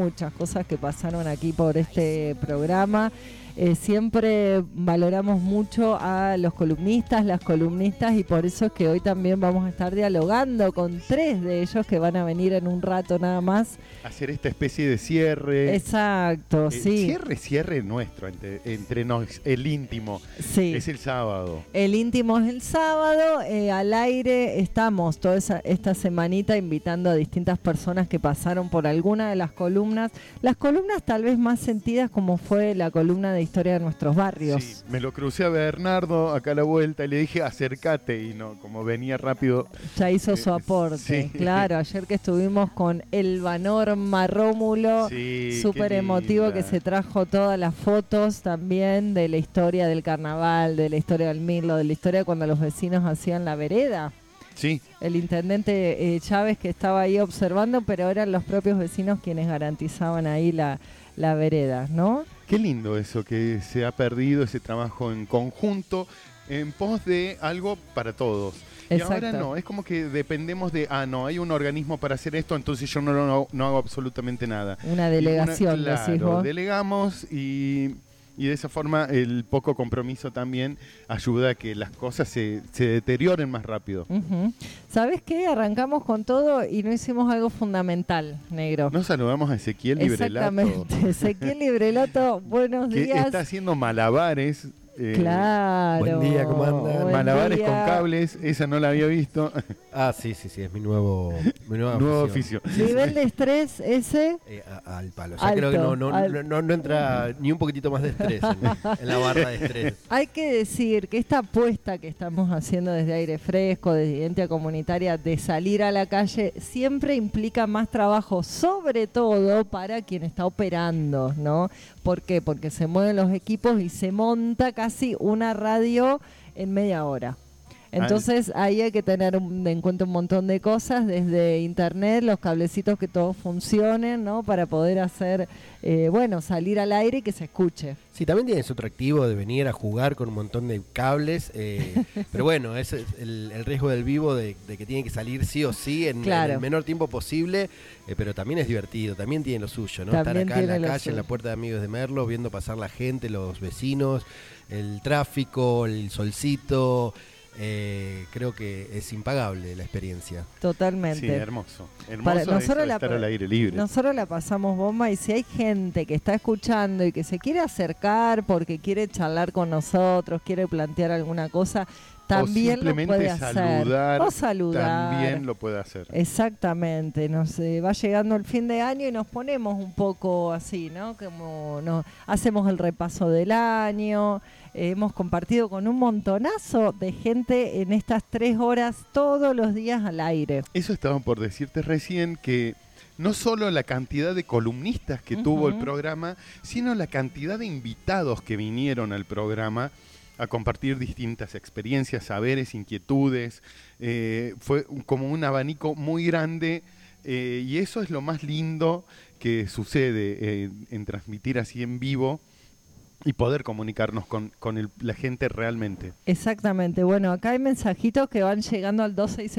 muchas cosas que pasaron aquí por este programa. Siempre valoramos mucho a los columnistas, las columnistas, y por eso es que hoy también vamos a estar dialogando con 3 de ellos que van a venir en un rato nada más. Hacer esta especie de cierre. Exacto, sí. Cierre nuestro, entre nos, el íntimo. Sí. Es el sábado. El íntimo es el sábado, al aire estamos toda esta semanita invitando a distintas personas que pasaron por alguna de las columnas tal vez más sentidas, como fue la columna de historia de nuestros barrios. Sí, me lo crucé a Bernardo acá a la vuelta y le dije acércate, y no, como venía rápido. Ya hizo su aporte, sí. Claro, ayer que estuvimos con Elba Norma Rómulo, sí, súper emotivo, que se trajo todas las fotos también de la historia del carnaval, de la historia del Mirlo, de la historia de cuando los vecinos hacían la vereda. Sí. El intendente Chávez, que estaba ahí observando, pero eran los propios vecinos quienes garantizaban ahí la vereda, ¿no? Qué lindo eso, que se ha perdido ese trabajo en conjunto en pos de algo para todos. Exacto. Y ahora no, es como que dependemos de, no, hay un organismo para hacer esto, entonces yo no hago absolutamente nada. Una delegación, decís vos. Delegamos y de esa forma el poco compromiso también ayuda a que las cosas se deterioren más rápido. Uh-huh. ¿Sabés qué? Arrancamos con todo y no hicimos algo fundamental, negro. Nos saludamos a Ezequiel Librelato. Exactamente, Ezequiel Librelato, buenos días. Que está haciendo malabares. Claro. Buen día, ¿cómo andan? Malabares con cables, esa no la había visto. Sí, es mi nuevo oficio. Nivel de estrés ese al palo. Alto, creo que no entra ni un poquitito más de estrés en la barra de estrés. Hay que decir que esta apuesta que estamos haciendo desde Aire Fresco, desde Identidad Comunitaria, de salir a la calle, siempre implica más trabajo, sobre todo para quien está operando, ¿no? ¿Por qué? Porque se mueven los equipos y se monta casi una radio en media hora. Entonces ahí hay que tener en cuenta un montón de cosas, desde internet, los cablecitos que todos funcionen, ¿no? Para poder hacer, salir al aire y que se escuche. Sí, también tiene su atractivo de venir a jugar con un montón de cables, pero bueno, es el riesgo del vivo de que tiene que salir sí o sí en el menor tiempo posible, pero también es divertido, también tiene lo suyo, ¿no? Estar acá en la calle, en la puerta de Amigos de Merlo, viendo pasar la gente, los vecinos, el tráfico, el solcito. Creo que es impagable la experiencia. Totalmente. Sí, hermoso estar al aire libre. Nosotros la pasamos bomba, y si hay gente que está escuchando y que se quiere acercar porque quiere charlar con nosotros, quiere plantear alguna cosa, también lo puede hacer. O saludar. También lo puede hacer. Exactamente. Va llegando el fin de año y nos ponemos un poco así, ¿no? Como hacemos el repaso del año. Hemos compartido con un montonazo de gente en estas 3 horas todos los días al aire. Eso estaba por decirte recién, que no solo la cantidad de columnistas que tuvo el programa, sino la cantidad de invitados que vinieron al programa a compartir distintas experiencias, saberes, inquietudes. Fue como un abanico muy grande, y eso es lo más lindo que sucede en transmitir así en vivo y poder comunicarnos con la gente realmente. Exactamente. Bueno, acá hay mensajitos que van llegando al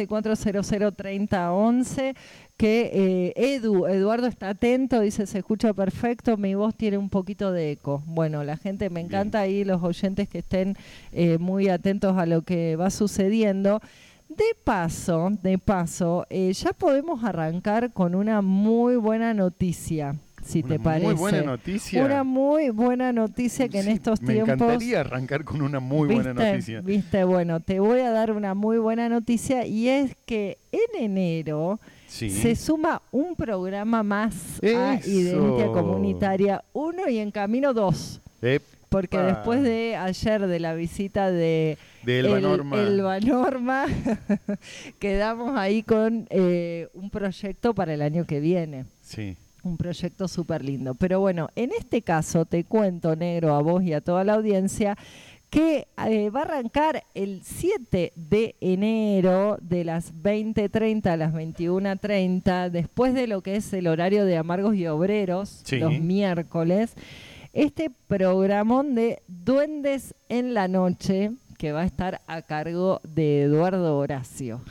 2664003011, que Eduardo está atento, dice: se escucha perfecto, mi voz tiene un poquito de eco. Bueno, la gente, me encanta ahí los oyentes que estén muy atentos a lo que va sucediendo. De paso, ya podemos arrancar con una muy buena noticia. Si te parece. Muy buena noticia. Una muy buena noticia que en estos tiempos... Me encantaría arrancar con una muy buena noticia. Bueno, te voy a dar una muy buena noticia, y es que en enero se suma un programa más a Identidad Comunitaria 1 y en camino 2. Porque después de ayer de la visita de Elba Norma, quedamos ahí con un proyecto para el año que viene. Sí. Un proyecto súper lindo. Pero bueno, en este caso te cuento, negro, a vos y a toda la audiencia, que va a arrancar el 7 de enero de las 20:30 a las 21:30, después de lo que es el horario de Amargos y Obreros, los miércoles, este programón de Duendes en la Noche, que va a estar a cargo de Eduardo Horacio.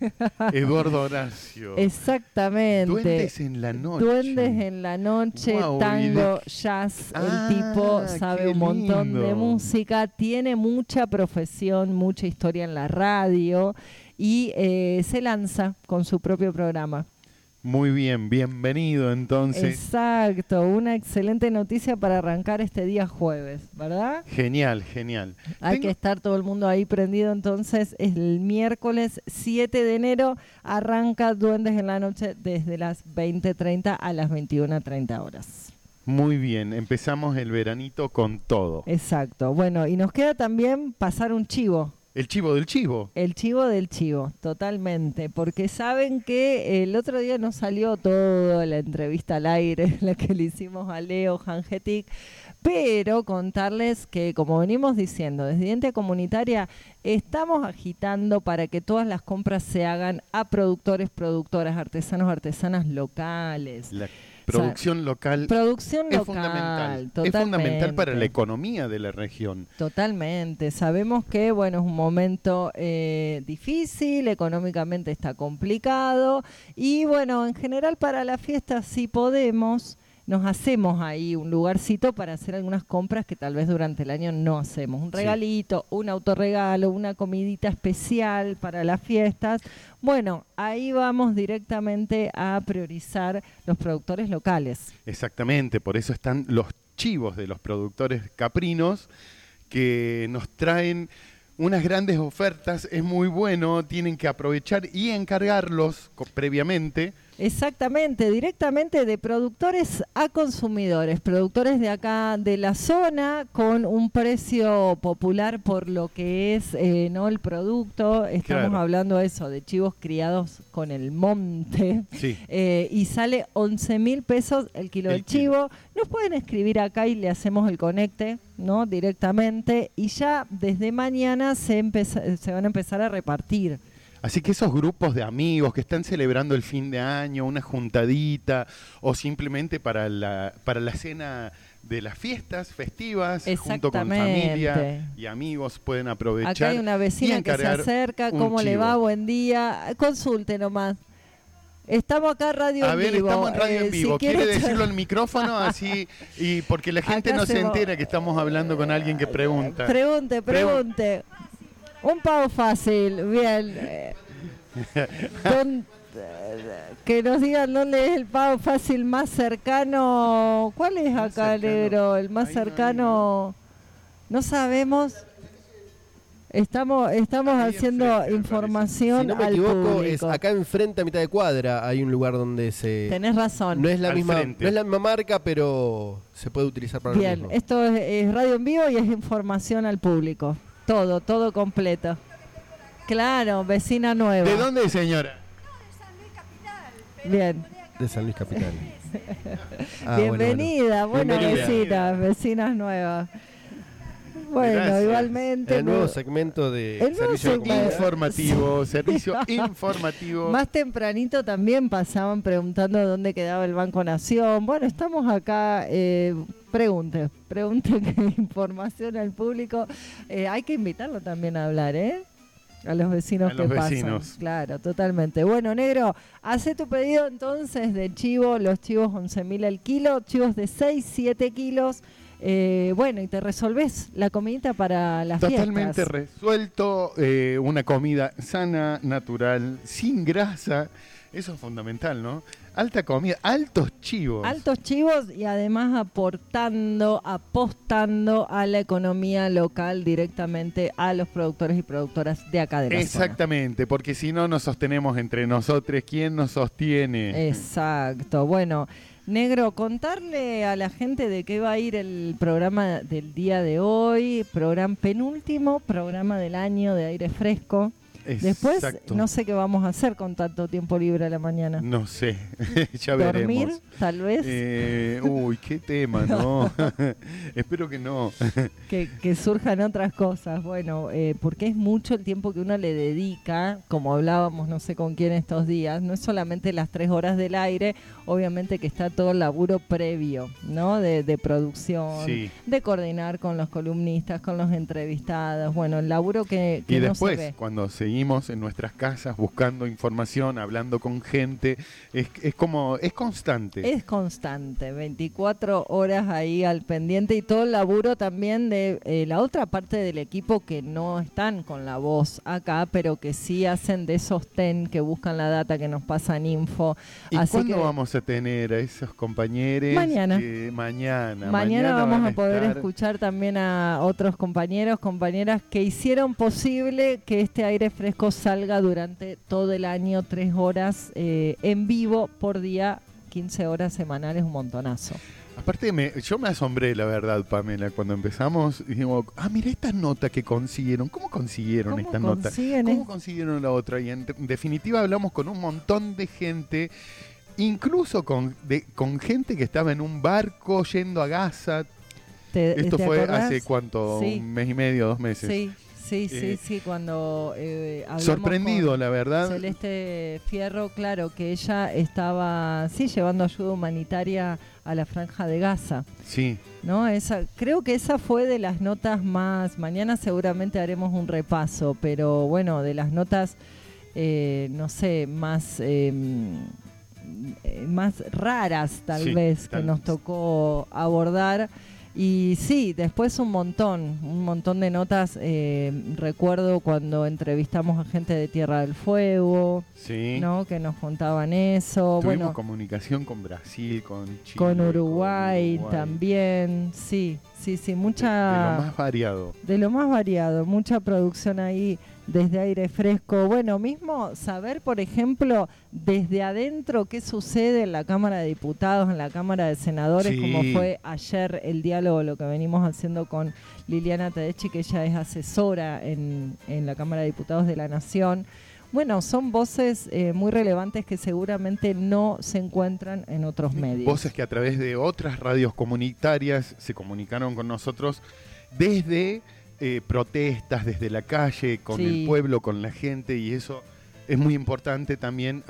Eduardo Horacio. Exactamente. Duendes en la noche. Duendes en la noche, Wow, tango, jazz. El tipo sabe un montón de música, tiene mucha profesión, mucha historia en la radio y se lanza con su propio programa. Muy bien, bienvenido entonces. Exacto, una excelente noticia para arrancar este día jueves, ¿verdad? Genial, genial. Hay que estar todo el mundo ahí prendido, entonces el miércoles 7 de enero arranca Duendes en la Noche desde las 20:30 a las 21:30 horas. Muy bien, empezamos el veranito con todo. Exacto, bueno, y nos queda también pasar un chivo. El chivo del chivo. El chivo del chivo, totalmente, porque saben que el otro día nos salió toda la entrevista al aire, la que le hicimos a Leo Hangetic, pero contarles que, como venimos diciendo, desde Identidad Comunitaria estamos agitando para que todas las compras se hagan a productores, productoras, artesanos, artesanas locales. La producción local. Producción es local, fundamental. totalmente. Es fundamental para la economía de la región. Totalmente. Sabemos que, bueno, es un momento difícil, económicamente está complicado y, bueno, en general para la fiesta, si podemos, nos hacemos ahí un lugarcito para hacer algunas compras que tal vez durante el año no hacemos. Un regalito, un autorregalo, una comidita especial para las fiestas. Bueno, ahí vamos directamente a priorizar los productores locales. Exactamente, por eso están los chivos de los productores caprinos que nos traen unas grandes ofertas. Es muy bueno, tienen que aprovechar y encargarlos previamente. Exactamente, directamente de productores a consumidores, productores de acá de la zona con un precio popular por lo que es no el producto. Estamos hablando de eso, de chivos criados con el monte. Sí. Y sale 11.000 pesos el kilo del chivo. Nos pueden escribir acá y le hacemos el conecte, ¿no? Directamente. Y ya desde mañana se van a empezar a repartir. Así que esos grupos de amigos que están celebrando el fin de año, una juntadita o simplemente para la cena de las fiestas festivas, junto con familia y amigos pueden aprovechar. Acá hay una vecina que se acerca, ¿cómo le va? Buen día. Consulte nomás. Estamos acá Radio en Vivo. A ver, estamos en Radio en Vivo. Si ¿Quiere decirlo al micrófono? Así, y porque la gente no se entera que estamos hablando con alguien que pregunta. Pregunte. Un pago fácil, bien. Que nos digan dónde es el pago fácil más cercano. ¿Cuál es acá, negro? El más cercano. No sabemos. Estamos haciendo información. Si no me equivoco, es acá enfrente a mitad de cuadra. Hay un lugar donde se. Tenés razón. No es la misma marca, pero se puede utilizar para lo mismo. Bien, esto es Radio en Vivo y es información al público. Todo completo. Claro, vecina nueva. ¿De dónde, señora? Bien. De San Luis Capital. Bienvenida, bueno, vecinas nuevas. Bueno, gracias. Igualmente. El nuevo segmento de servicio informativo. Más tempranito también pasaban preguntando dónde quedaba el Banco Nación. Bueno, estamos acá. Pregunte información al público. Hay que invitarlo también a hablar, a los vecinos que pasan. Claro, totalmente. Bueno, negro, hace tu pedido entonces de chivo, los chivos 11.000 al kilo, chivos de 6, 7 kilos. Bueno, y te resolvés la comidita para las fiestas. Totalmente resuelto, una comida sana, natural, sin grasa. Eso es fundamental, ¿no? Alta comida, altos chivos. Altos chivos y además apostando a la economía local directamente a los productores y productoras de acá de la zona. Exactamente, porque si no nos sostenemos entre nosotros, ¿quién nos sostiene? Exacto, bueno. Negro, contarle a la gente de qué va a ir el programa del día de hoy, penúltimo programa del año de Aire Fresco. Exacto. Después no sé qué vamos a hacer con tanto tiempo libre a la mañana. No sé, ya ¿Dormir, veremos. tal vez? Uy, qué tema, ¿no? Espero que no. que surjan otras cosas, bueno, porque es mucho el tiempo que uno le dedica, como hablábamos no sé con quién estos días, no es solamente las 3 horas del aire obviamente que está todo el laburo previo, ¿no? De producción, Sí. de coordinar con los columnistas, con los entrevistados, bueno, el laburo que Y no después, se ve. cuando seguimos en nuestras casas buscando información, hablando con gente, es como, es constante. Es constante, 24 horas ahí al pendiente y todo el laburo también de la otra parte del equipo que no están con la voz acá, pero que sí hacen de esos TEN, que buscan la data, que nos pasan info. ¿Y Así cuándo que vamos a tener a esos compañeros? Mañana. Mañana vamos van a poder estar. escuchar también a otros compañeros, compañeras que hicieron posible que este aire fresco salga durante todo el año, 3 horas en vivo por día, 15 horas semanales, un montonazo. Aparte, yo me asombré, la verdad, Pamela, cuando empezamos. Y digo, mira esta nota que consiguieron. ¿Cómo consiguieron esta nota? ¿Cómo consiguieron la otra? Y en definitiva hablamos con un montón de gente, incluso con gente que estaba en un barco yendo a Gaza. Esto ¿te fue acordás? hace cuánto, Sí. un mes y medio, 2 meses. Sí, cuando hablamos Sorprendido, con la verdad. Celeste Fierro, claro, que ella estaba, llevando ayuda humanitaria a la Franja de Gaza, Sí. ¿no? Creo que esa fue de las notas más, mañana seguramente haremos un repaso, pero bueno, de las notas, no sé, más raras tal Sí, vez que nos tocó abordar. Y sí, después un montón de notas. Recuerdo cuando entrevistamos a gente de Tierra del Fuego, Sí. ¿no? Que nos contaban eso. Tuvimos comunicación con Brasil, con Chile. Con Uruguay también. Sí, mucha... De lo más variado. De lo más variado, mucha producción ahí desde Aire Fresco. Bueno, mismo saber, por ejemplo, desde adentro qué sucede en la Cámara de Diputados, en la Cámara de Senadores, Sí. como fue ayer el diálogo, lo que venimos haciendo con Liliana Tedeschi, que ella es asesora en la Cámara de Diputados de la Nación. Bueno, son voces muy relevantes que seguramente no se encuentran en otros medios. Voces que a través de otras radios comunitarias se comunicaron con nosotros desde protestas, desde la calle, con el pueblo, con la gente, y eso es muy importante también.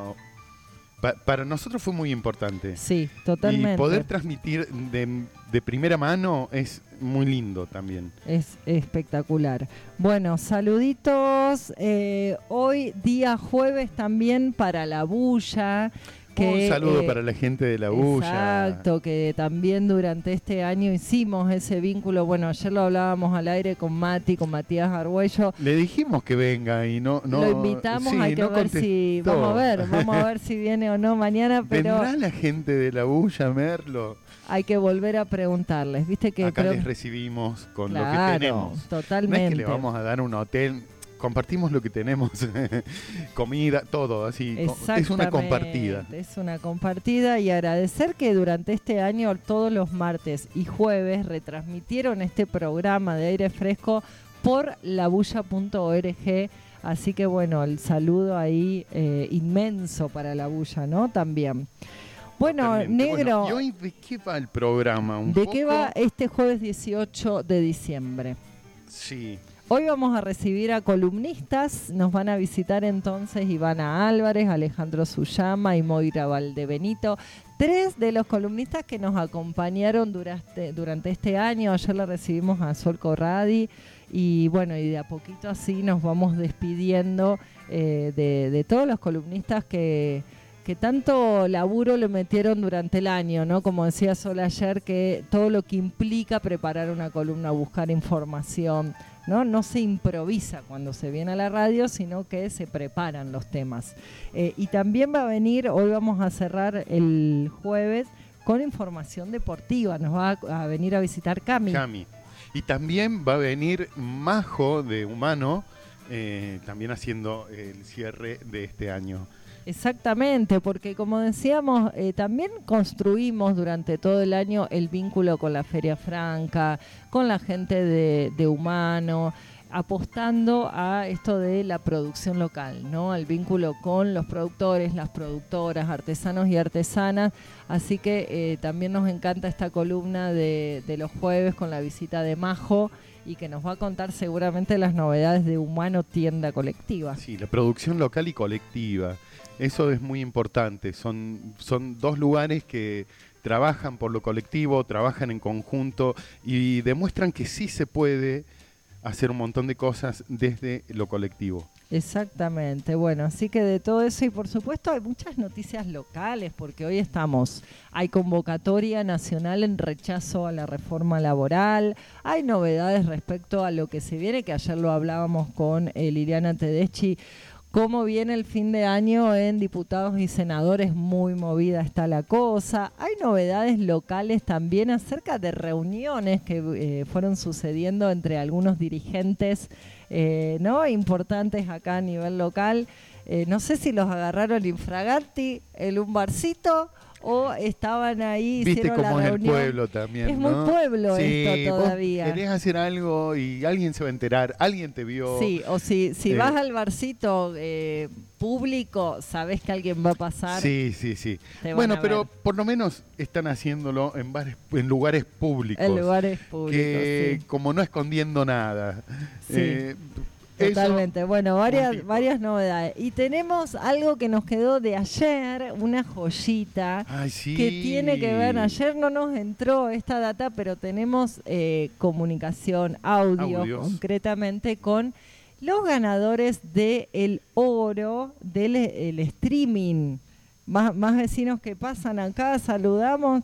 Para nosotros fue muy importante. Sí, totalmente. Y poder transmitir de primera mano es muy lindo también. Es espectacular. Bueno, saluditos. Hoy día jueves también para La Bulla. Un saludo para la gente de La Bulla. Exacto, que también durante este año hicimos ese vínculo. Bueno, ayer lo hablábamos al aire con Matías Argüello. Le dijimos que venga y no lo invitamos, hay que ver si vamos a ver si viene o no mañana, pero ¿vendrá la gente de La Bulla, Merlo? Hay que volver a preguntarles, ¿viste que acá les recibimos con lo que tenemos? Totalmente. No es que le vamos a dar un hotel, compartimos lo que tenemos, comida, todo, así. Es una compartida. Es una compartida, y agradecer que durante este año todos los martes y jueves retransmitieron este programa de Aire Fresco por labulla.org. Así que bueno, el saludo ahí inmenso para La Bulla, ¿no? También. Bueno, totalmente. Negro. Bueno, ¿y hoy de qué va el programa? ¿De qué va este jueves 18 de diciembre? Sí. Hoy vamos a recibir a columnistas. Nos van a visitar entonces Ivana Álvarez, Alejandro Suyama y Moira Valdebenito. 3 de los columnistas que nos acompañaron durante este año. Ayer la recibimos a Sol Corradi. Y bueno, y de a poquito así nos vamos despidiendo de todos los columnistas que tanto laburo le metieron durante el año, ¿no? Como decía Sol ayer, que todo lo que implica preparar una columna, buscar información, ¿no? No se improvisa cuando se viene a la radio, sino que se preparan los temas. Y también va a venir, hoy vamos a cerrar el jueves con información deportiva. Nos va a venir a visitar Cami. Y también va a venir Majo de Humano, también haciendo el cierre de este año. Exactamente, porque como decíamos, también construimos durante todo el año el vínculo con la Feria Franca, con la gente de Humano, apostando a esto de la producción local, ¿no? Al vínculo con los productores, las productoras, artesanos y artesanas. Así que también nos encanta esta columna de los jueves con la visita de Majo, y que nos va a contar seguramente las novedades de Humano Tienda Colectiva. Sí, la producción local y colectiva. Eso es muy importante. Son dos lugares que trabajan por lo colectivo, trabajan en conjunto y demuestran que sí se puede hacer un montón de cosas desde lo colectivo. Exactamente, bueno, así que de todo eso y por supuesto hay muchas noticias locales porque hoy hay convocatoria nacional en rechazo a la reforma laboral, hay novedades respecto a lo que se viene, que ayer lo hablábamos con Liliana Tedeschi, cómo viene el fin de año en diputados y senadores, muy movida está la cosa. Hay novedades locales también acerca de reuniones que fueron sucediendo entre algunos dirigentes ¿no? importantes acá a nivel local. No sé si los agarraron infraganti en un barcito o estaban ahí, viste hicieron cómo la es reunión. el pueblo también, Es ¿no? muy pueblo sí, esto todavía. Vos querés hacer algo y alguien se va a enterar, alguien te vio. Sí, o si vas al barcito público, sabés que alguien va a pasar. Sí. Bueno, pero por lo menos están haciéndolo en lugares públicos. En lugares públicos, que sí. como no escondiendo nada. Sí. Totalmente, bueno, varias novedades. Y tenemos algo que nos quedó de ayer, una joyita. Ay, sí. Que tiene que ver, ayer no nos entró esta data, pero tenemos comunicación, audios concretamente con los ganadores del oro del el streaming. Más vecinos que pasan acá, saludamos.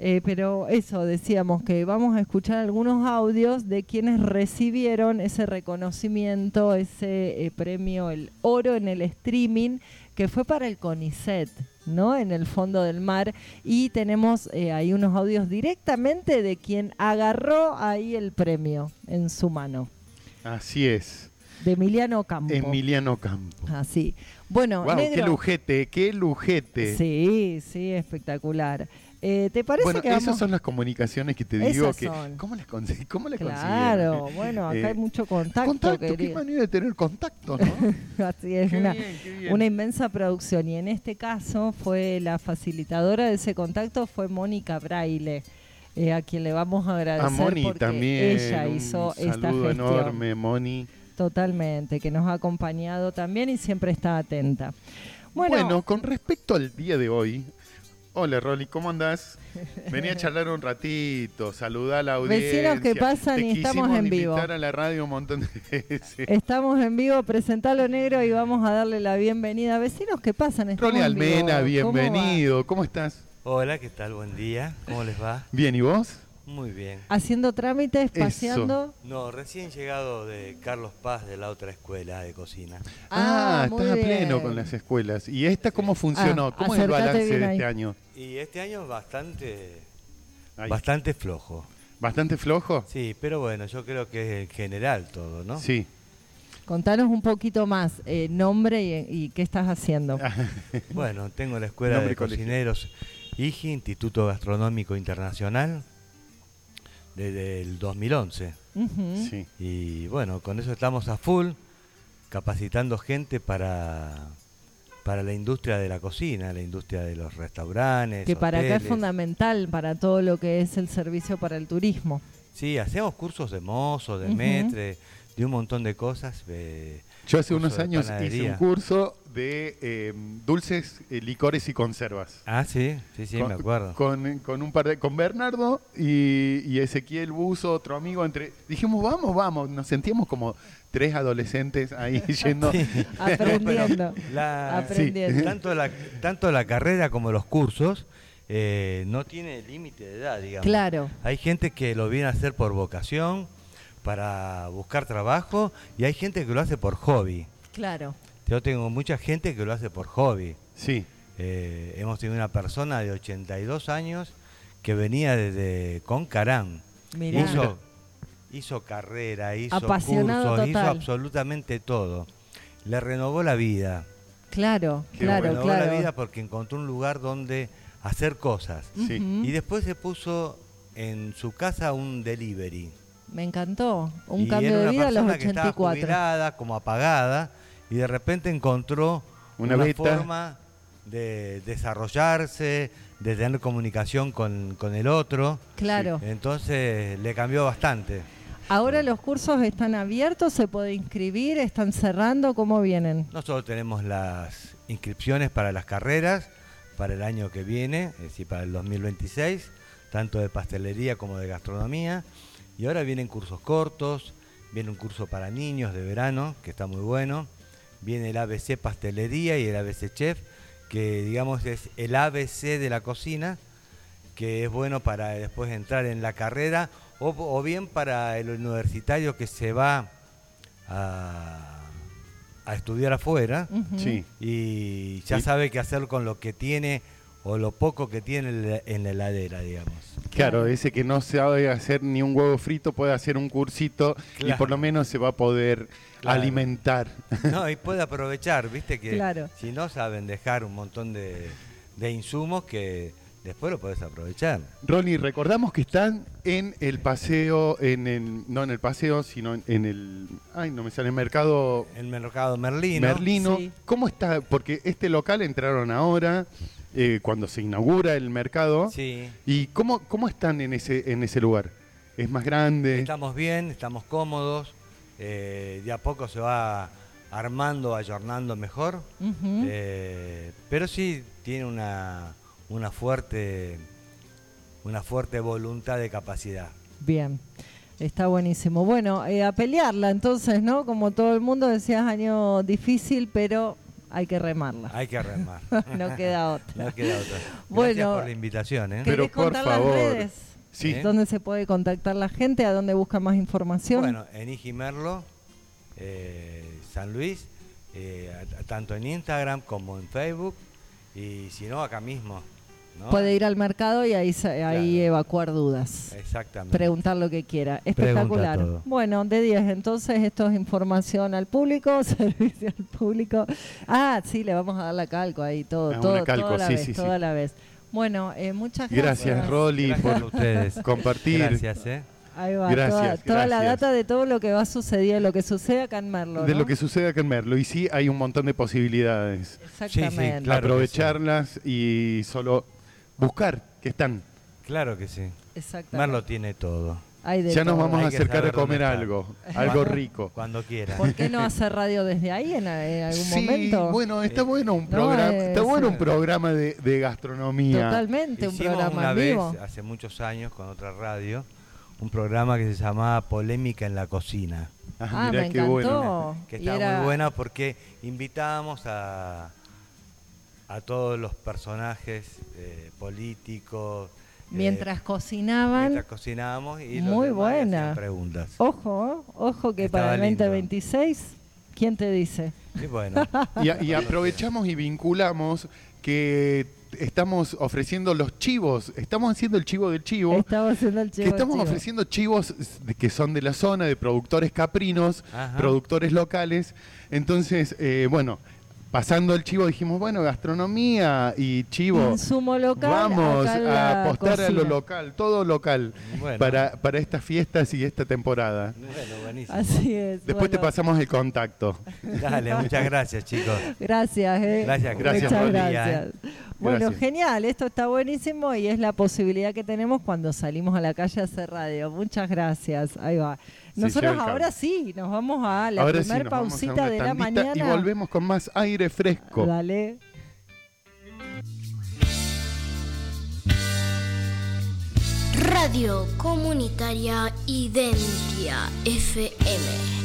Pero eso, decíamos que vamos a escuchar algunos audios de quienes recibieron ese reconocimiento, ese premio, el oro en el streaming, que fue para el CONICET, ¿no? En el fondo del mar. Y tenemos ahí unos audios directamente de quien agarró ahí el premio en su mano. Así es. De Emiliano Campo. Emiliano Campo. Así. Bueno, wow, negro. Qué lujete. Sí, espectacular. ¿Te parece bueno, que vamos? esas son las comunicaciones que te digo que ¿cómo las consiguieron? Claro, bueno, acá hay mucho contacto. Qué manera de tener contacto, ¿no? Así es, qué bien. Una inmensa producción. Y en este caso fue la facilitadora de ese contacto fue Mónica Braille, a quien le vamos a agradecer a Moni porque también, ella hizo esta gestión. Un saludo enorme, Moni. Totalmente, que nos ha acompañado también y siempre está atenta. Bueno, con respecto al día de hoy, hola Rolly, ¿cómo andás? Vení a charlar un ratito, saludá a la audiencia. Vecinos que pasan y estamos en vivo. Invitar a la radio un montón de veces. Estamos en vivo, presentalo negro y vamos a darle la bienvenida. Vecinos que pasan, estamos Rolly en vivo. Almena, bienvenido, ¿cómo estás? Hola, ¿qué tal? Buen día, ¿cómo les va? Bien, ¿y vos? Muy bien. Haciendo trámites, paseando. No, recién llegado de Carlos Paz de la otra escuela de cocina. Estás a pleno con las escuelas. ¿Y esta cómo funcionó? ¿Cómo es el balance de este año? Y este año bastante flojo. ¿Bastante flojo? Sí, pero bueno, yo creo que es en general todo, ¿no? Sí. Contanos un poquito más, nombre y qué estás haciendo. Bueno, tengo la Escuela de Cocineros IGI, Instituto Gastronómico Internacional, desde el 2011. Sí. Y bueno, con eso estamos a full, capacitando gente para la industria de la cocina, la industria de los restaurantes, que para hoteles. acá es fundamental para todo lo que es el servicio para el turismo. Sí, hacemos cursos de mozo, de maître, de un montón de cosas. Yo hace unos años hice un curso de dulces, licores y conservas. Ah, sí, me acuerdo. Con Bernardo y Ezequiel Buzo, otro amigo. Dijimos, vamos, nos sentíamos como 3 adolescentes ahí yendo. Sí. Aprendiendo. Tanto la carrera como los cursos no tiene límite de edad, digamos. Claro. Hay gente que lo viene a hacer por vocación, para buscar trabajo, y hay gente que lo hace por hobby. Claro. Yo tengo mucha gente que lo hace por hobby. Sí. Hemos tenido una persona de 82 años que venía desde Concarán. Mirá. Hizo carrera, hizo apasionado cursos, total. hizo absolutamente todo. Le renovó la vida. Claro. Renovó la vida porque encontró un lugar donde hacer cosas. Sí. Y después se puso en su casa un delivery. Me encantó. Un cambio de vida a los 84. Que estaba jubilada, como apagada, y de repente encontró una forma de desarrollarse, de tener comunicación con el otro. Claro. Entonces le cambió bastante. ¿Ahora los cursos están abiertos? ¿Se puede inscribir? ¿Están cerrando? ¿Cómo vienen? Nosotros tenemos las inscripciones para las carreras para el año que viene, es decir, para el 2026, tanto de pastelería como de gastronomía. Y ahora vienen cursos cortos, viene un curso para niños de verano, que está muy bueno. Viene el ABC Pastelería y el ABC Chef, que digamos es el ABC de la cocina, que es bueno para después entrar en la carrera, o bien para el universitario que se va a estudiar afuera, Sí. y ya sabe qué hacer con lo que tiene o lo poco que tiene en la heladera, digamos. Claro, ese que no sabe hacer ni un huevo frito puede hacer un cursito y por lo menos se va a poder alimentar. No, y puede aprovechar, viste que Claro. si no saben dejar un montón de insumos que después lo podés aprovechar. Ronnie, recordamos que están en el paseo, no en el paseo, sino en el, no me sale, el mercado El mercado Merlino. Sí. ¿Cómo está? Porque este local entraron ahora, cuando se inaugura el mercado. Sí. ¿Y cómo están en ese lugar? ¿Es más grande? Estamos bien, estamos cómodos, de a poco se va armando, ayornando mejor, Ujú. pero sí tiene una fuerte voluntad de capacidad. Bien, está buenísimo. Bueno, a pelearla entonces, ¿no? Como todo el mundo decías, año difícil, pero hay que remarla. Hay que remar. No queda otra. No queda otra. Bueno, Gracias por la invitación. Pero ¿Querés por contar favor. las redes? Sí. ¿Dónde se puede contactar la gente? ¿A dónde busca más información? Bueno, en Igimerlo, San Luis, tanto en Instagram como en Facebook, y si no, acá mismo, ¿no? Puede ir al mercado y ahí evacuar dudas. Exactamente. Preguntar lo que quiera. Espectacular. Pregunta todo. Bueno, de 10. Entonces, esto es información al público, servicio al público. Sí, le vamos a dar la calco ahí, todo, una calco, toda la sí, vez, sí, toda sí. la vez. Bueno, muchas gracias. Gracias, Rolly, Gracias a por ustedes. compartir. Gracias, Ahí va, Gracias, toda la gracias. data de todo lo que va a suceder, lo que sucede acá en Merlo, De ¿no? lo que sucede acá en Merlo. Y sí, hay un montón de posibilidades. Exactamente. Sí, claro. Aprovecharlas y solo buscar que están. Claro que sí. Exactamente. Merlo tiene todo. Hay de Ya nos todo. vamos a Hay que acercar a saber dónde comer está. algo Cuando- rico. Cuando quiera. ¿Por qué no hacer radio desde ahí en algún Sí, momento? bueno, está bueno un No, programa, está bueno sí. un programa de gastronomía. Totalmente, un Hicimos programa una en vez, vivo. hace muchos años, con otra radio, un programa que se llamaba Polémica en la Cocina. Mirá me qué encantó. bueno. Que Y estaba era- muy buena porque invitábamos a todos los personajes políticos. Mientras cocinaban, mientras cocinábamos y Muy los demás le buena. hacían preguntas. ojo que Estaba para el lindo. 2026, ¿quién te dice? Y bueno, Y aprovechamos y vinculamos que estamos ofreciendo los chivos. Estamos haciendo el chivo del chivo. Estamos haciendo el chivo. Que estamos chivo. ofreciendo chivos que son de la zona, de productores caprinos, Ajá. productores locales. Entonces, bueno, pasando el chivo dijimos, bueno, gastronomía y chivo. Insumo local. Vamos acá en a la apostar a lo cocina. local, todo local, Bueno. para estas fiestas y esta temporada. bueno, buenísimo. Así es. Después te bueno. pasamos el contacto. Dale, muchas gracias, chicos. Gracias, Gracias, gracias, Muchas Roli, gracias. Bueno, Gracias. genial, esto está buenísimo y es la posibilidad que tenemos cuando salimos a la calle a hacer radio. Muchas gracias, ahí va. Se Nosotros lleva el ahora cable. sí, nos vamos a la Ahora sí, primer nos vamos a pausita una de la tandita mañana. y volvemos con más aire fresco. Dale. Radio Comunitaria Identia FM.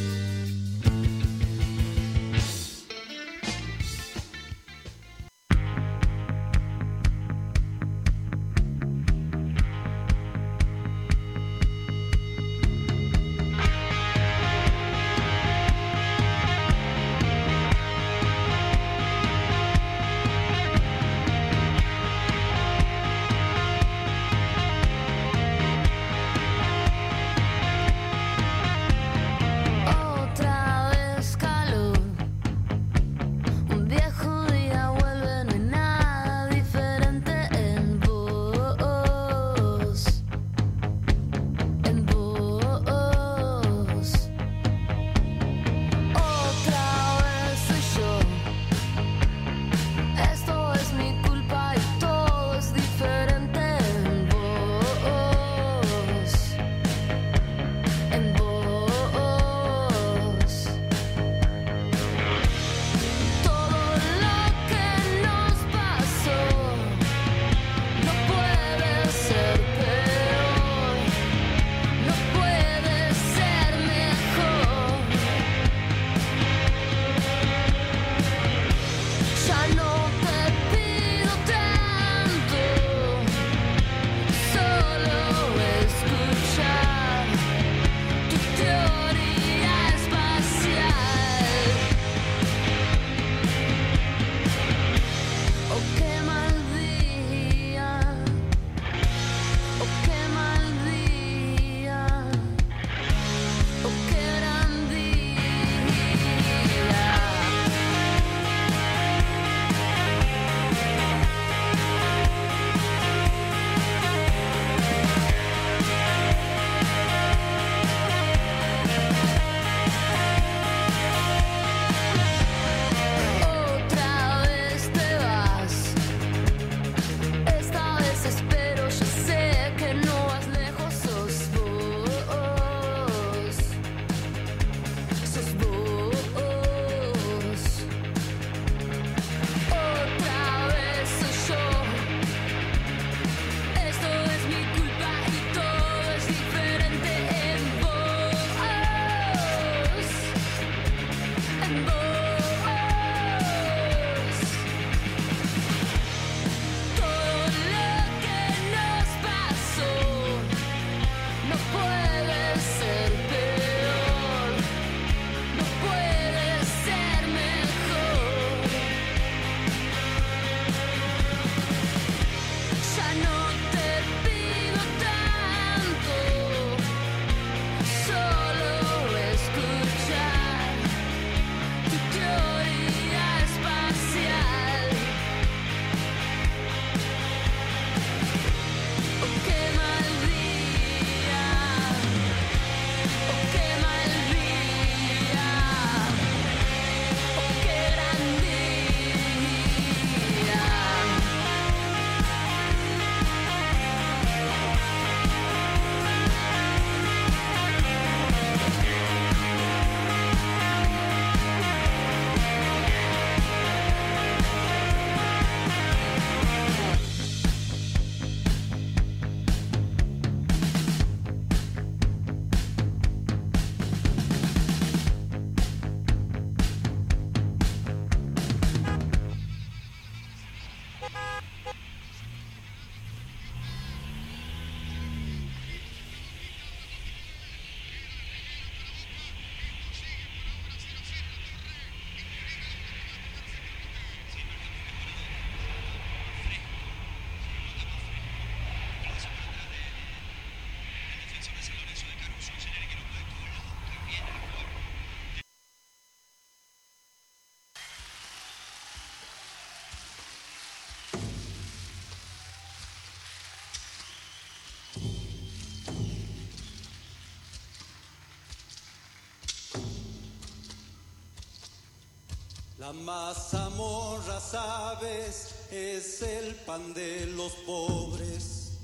La mazamorra, sabes, es el pan de los pobres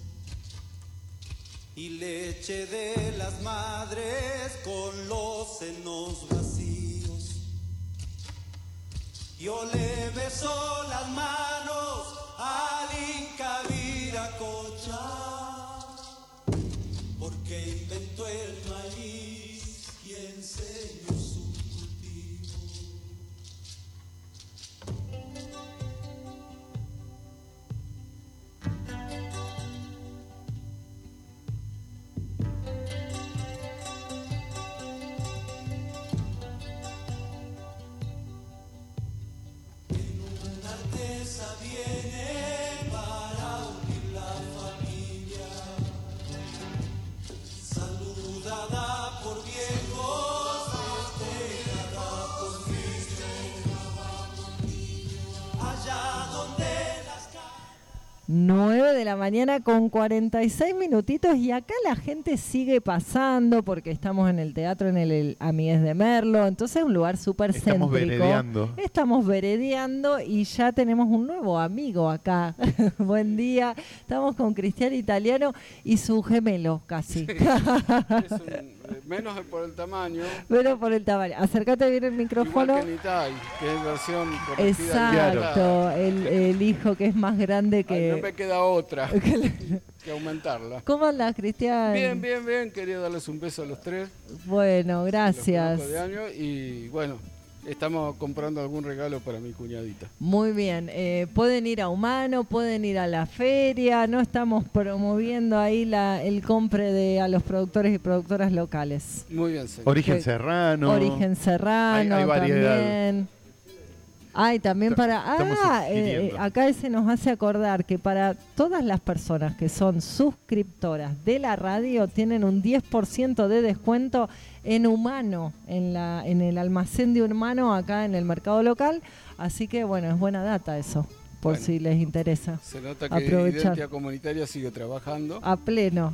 y leche de las madres con los senos vacíos. Yo le beso las manos al Inca Viracocha, porque inventó el maíz y enseñó su cultivo. En una artesa viene para unir la familia, saludada por viejos, festejada por niños, allá donde las calles. 9 de la mañana con 46 minutitos y acá la gente sigue pasando porque estamos en el teatro, en el Amigues de Merlo, entonces es un lugar súper céntrico. Estamos veredeando y ya tenemos un nuevo amigo acá. Buen día, estamos con Cristian Italiano y su gemelo casi. Sí, menos por el tamaño. Pero por el tamaño. Acércate bien el micrófono. Igual que Nitai, que es versión corregida. Exacto, el hijo que es más grande que... Ay, no me queda otra que aumentarla. ¿Cómo andás, Cristian? Bien, bien, bien. Quería darles un beso a los tres. Bueno, gracias. Los conozco de año y bueno, estamos comprando algún regalo para mi cuñadita. Muy bien, pueden ir a Humano, pueden ir a la feria, no estamos promoviendo ahí el compre a los productores y productoras locales. Muy bien, señor. Origen Serrano. Origen Serrano hay variedad. también. Ay, también para... acá ese nos hace acordar que para todas las personas que son suscriptoras de la radio tienen un 10% de descuento en Humano, en el almacén de Humano acá en el mercado local. Así que bueno, es buena data eso, por si les interesa. Se nota que aprovechar. Identidad Comunitaria sigue trabajando. A pleno.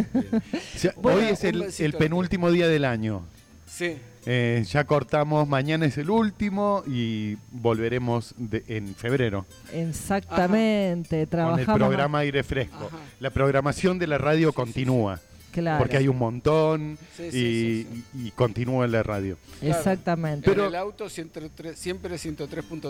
O sea, Bueno, hoy es el penúltimo día del año. Sí. Ya cortamos, mañana es el último y volveremos en febrero. Exactamente, trabajamos. Con el programa Aire Fresco. Ajá. La programación de la radio continúa. Claro. Porque hay un montón Sí. y continúa en la radio. Claro. Exactamente. En el auto siempre 103.3.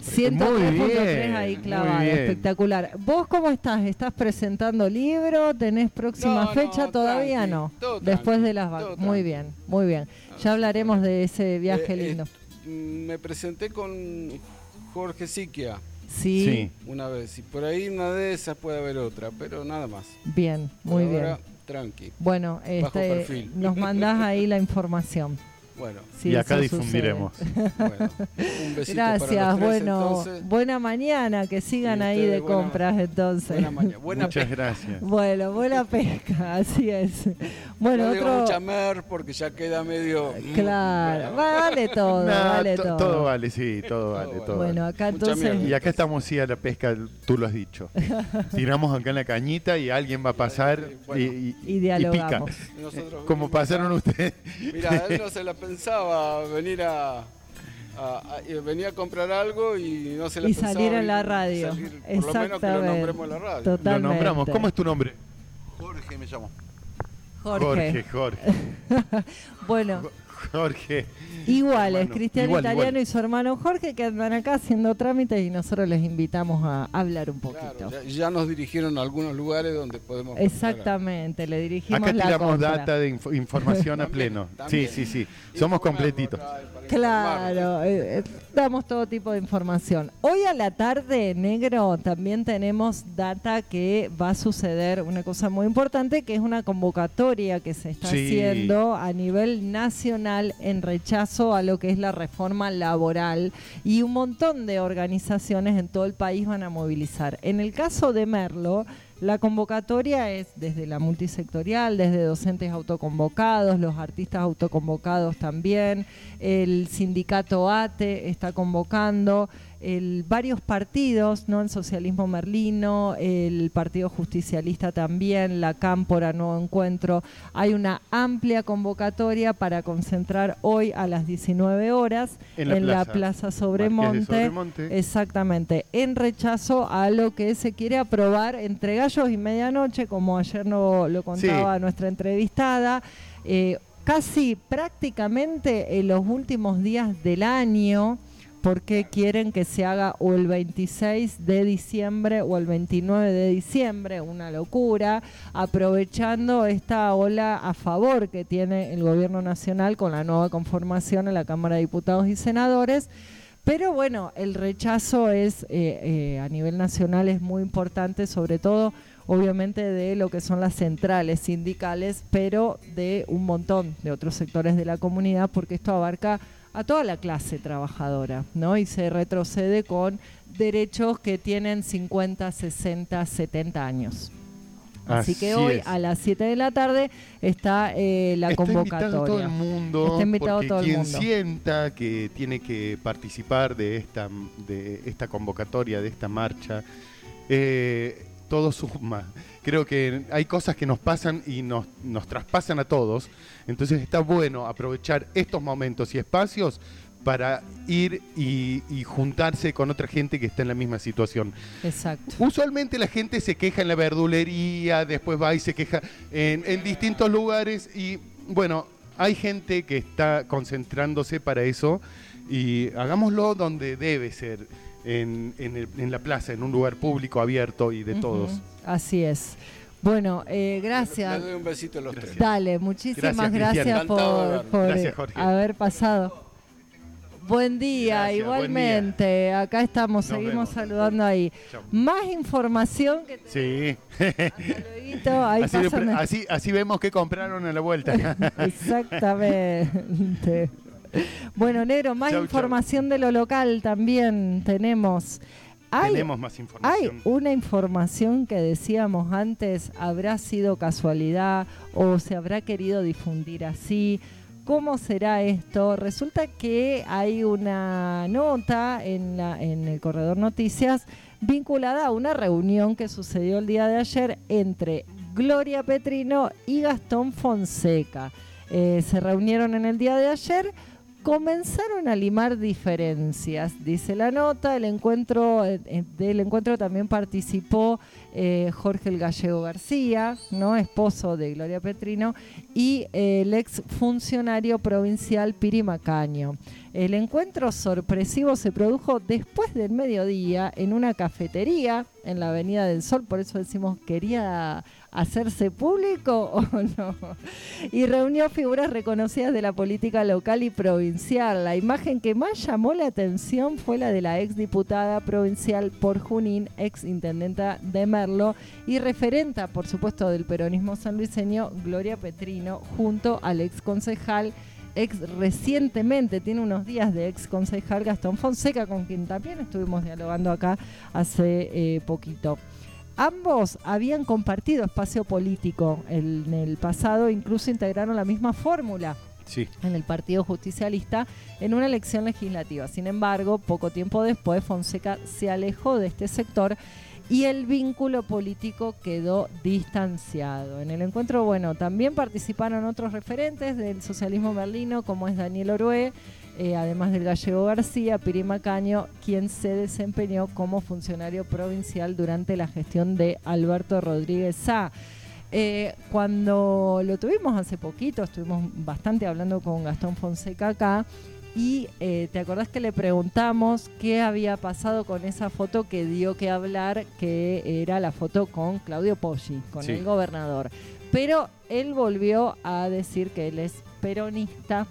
103.3 ahí clavado, muy bien. espectacular. ¿Vos cómo estás? ¿Estás presentando libro? ¿Tenés próxima fecha? Todavía tranqui, no. todo Después tranqui, de las todo vacaciones. Muy bien, muy bien. Ya hablaremos de ese viaje lindo. Me presenté con Jorge Siquia Sí, una vez y por ahí una de esas puede haber otra, pero nada más. bien, Por muy ahora, bien. tranqui. Bueno, bajo perfil. nos mandás ahí la información. Bueno, si y acá eso difundiremos. bueno, un besito Gracias, para los tres, bueno, entonces. buena mañana, que sigan Y ahí ustedes, de buena- compras entonces. Buena mañana, buena Muchas pesca. gracias. Bueno, buena pesca, así es. Bueno, No digo otro... mucha mer porque ya queda medio... Claro, vale todo, Nah, vale todo. todo vale, sí, todo vale. Todo Bueno, vale. acá Mucha entonces... mierda. Y acá estamos sí a la pesca, tú lo has dicho. Tiramos acá en la cañita y alguien va a pasar Bueno. Y dialogamos. pica. Nosotros Como vinimos pasaron acá. ustedes. Mira, él no se la pensaba venir venía a comprar algo y no se la Y pensaba. salir en la y radio. salir, por lo menos que lo Exactamente. nombremos en la radio. Total. Lo nombramos. ¿Cómo es tu nombre? Jorge me llamo. Jorge. Jorge. Bueno, Jorge. iguales, Hermano, Cristian igual, Italiano igual. y su hermano Jorge que andan acá haciendo trámites y nosotros les invitamos a hablar un poquito. Claro, ya nos dirigieron a algunos lugares donde podemos... Exactamente, le dirigimos Acá la tiramos compra. data de información a También, pleno. también. Sí. Somos completitos. Claro, damos todo tipo de información. Hoy a la tarde, Negro, también tenemos data que va a suceder una cosa muy importante, que es una convocatoria que se está Sí. haciendo a nivel nacional en rechazo a lo que es la reforma laboral y un montón de organizaciones en todo el país van a movilizar. En el caso de Merlo, la convocatoria es desde la multisectorial, desde docentes autoconvocados, los artistas autoconvocados también, el sindicato ATE está convocando, varios partidos, ¿no? El socialismo merlino, el Partido Justicialista también, la Cámpora, Nuevo Encuentro. Hay una amplia convocatoria para concentrar hoy a las 19 horas en la Plaza Sobremonte. Exactamente, en rechazo a lo que se quiere aprobar entre gallos y medianoche, como ayer lo contaba nuestra entrevistada. Casi prácticamente en los últimos días del año, porque quieren que se haga o el 26 de diciembre o el 29 de diciembre, una locura, aprovechando esta ola a favor que tiene el gobierno nacional con la nueva conformación en la Cámara de Diputados y Senadores. Pero bueno, el rechazo es a nivel nacional es muy importante, sobre todo obviamente de lo que son las centrales sindicales, pero de un montón de otros sectores de la comunidad, porque esto abarca a toda la clase trabajadora, ¿no? Y se retrocede con derechos que tienen 50, 60, 70 años. Así que hoy a las 7 de la tarde está la convocatoria. Está invitado todo el mundo, está invitado porque todo el quien mundo. sienta que tiene que participar de esta convocatoria, de esta marcha, todo suma. Creo que hay cosas que nos pasan y nos traspasan a todos. Entonces está bueno aprovechar estos momentos y espacios para ir y juntarse con otra gente que está en la misma situación. Exacto. Usualmente la gente se queja en la verdulería, después va y se queja en distintos lugares y bueno, hay gente que está concentrándose para eso y hagámoslo donde debe ser, en la plaza, en un lugar público, abierto y de todos. Así es. Bueno, gracias. Le doy un besito a los tres. Dale, muchísimas gracias por Gracias, Jorge. haber pasado. Buen día, Gracias, igualmente. buen día. Acá estamos, Nos seguimos vemos. saludando ahí. Chau. Más información que Sí. ahí así, pásame. así vemos qué compraron a la vuelta. Exactamente. Bueno, Negro, más Chau, información de lo local también tenemos. Tenemos más Hay información. una información que decíamos antes, ¿habrá sido casualidad o se habrá querido difundir así? ¿Cómo será esto? Resulta que hay una nota en el Corredor Noticias vinculada a una reunión que sucedió el día de ayer entre Gloria Petrino y Gastón Fonseca. Se reunieron en el día de ayer. Comenzaron a limar diferencias, dice la nota. Del encuentro también participó Jorge el Gallego García, ¿no? Esposo de Gloria Petrino, y el ex funcionario provincial Piri Macaño. El encuentro sorpresivo se produjo después del mediodía en una cafetería en la Avenida del Sol, por eso decimos, ¿quería hacerse público o no? Y reunió figuras reconocidas de la política local y provincial. La imagen que más llamó la atención fue la de la ex diputada provincial por Junín, ex intendenta de Merlo y referenta, por supuesto, del peronismo sanluiseño, Gloria Petrino, junto al ex concejal, recientemente, tiene unos días de ex concejal Gastón Fonseca, con quien también estuvimos dialogando acá hace poquito. Ambos habían compartido espacio político en el pasado, incluso integraron la misma fórmula en el Partido Justicialista en una elección legislativa. Sin embargo, poco tiempo después, Fonseca se alejó de este sector y el vínculo político quedó distanciado. En el encuentro, bueno, también participaron otros referentes del socialismo merlino, como es Daniel Orué, además del Gallego García, Piri Macaño, quien se desempeñó como funcionario provincial durante la gestión de Alberto Rodríguez Sá. Cuando lo tuvimos hace poquito, estuvimos bastante hablando con Gastón Fonseca acá, y ¿te acordás que le preguntamos qué había pasado con esa foto que dio que hablar, que era la foto con Claudio Poggi, con el gobernador? Pero él volvió a decir que él es peronista,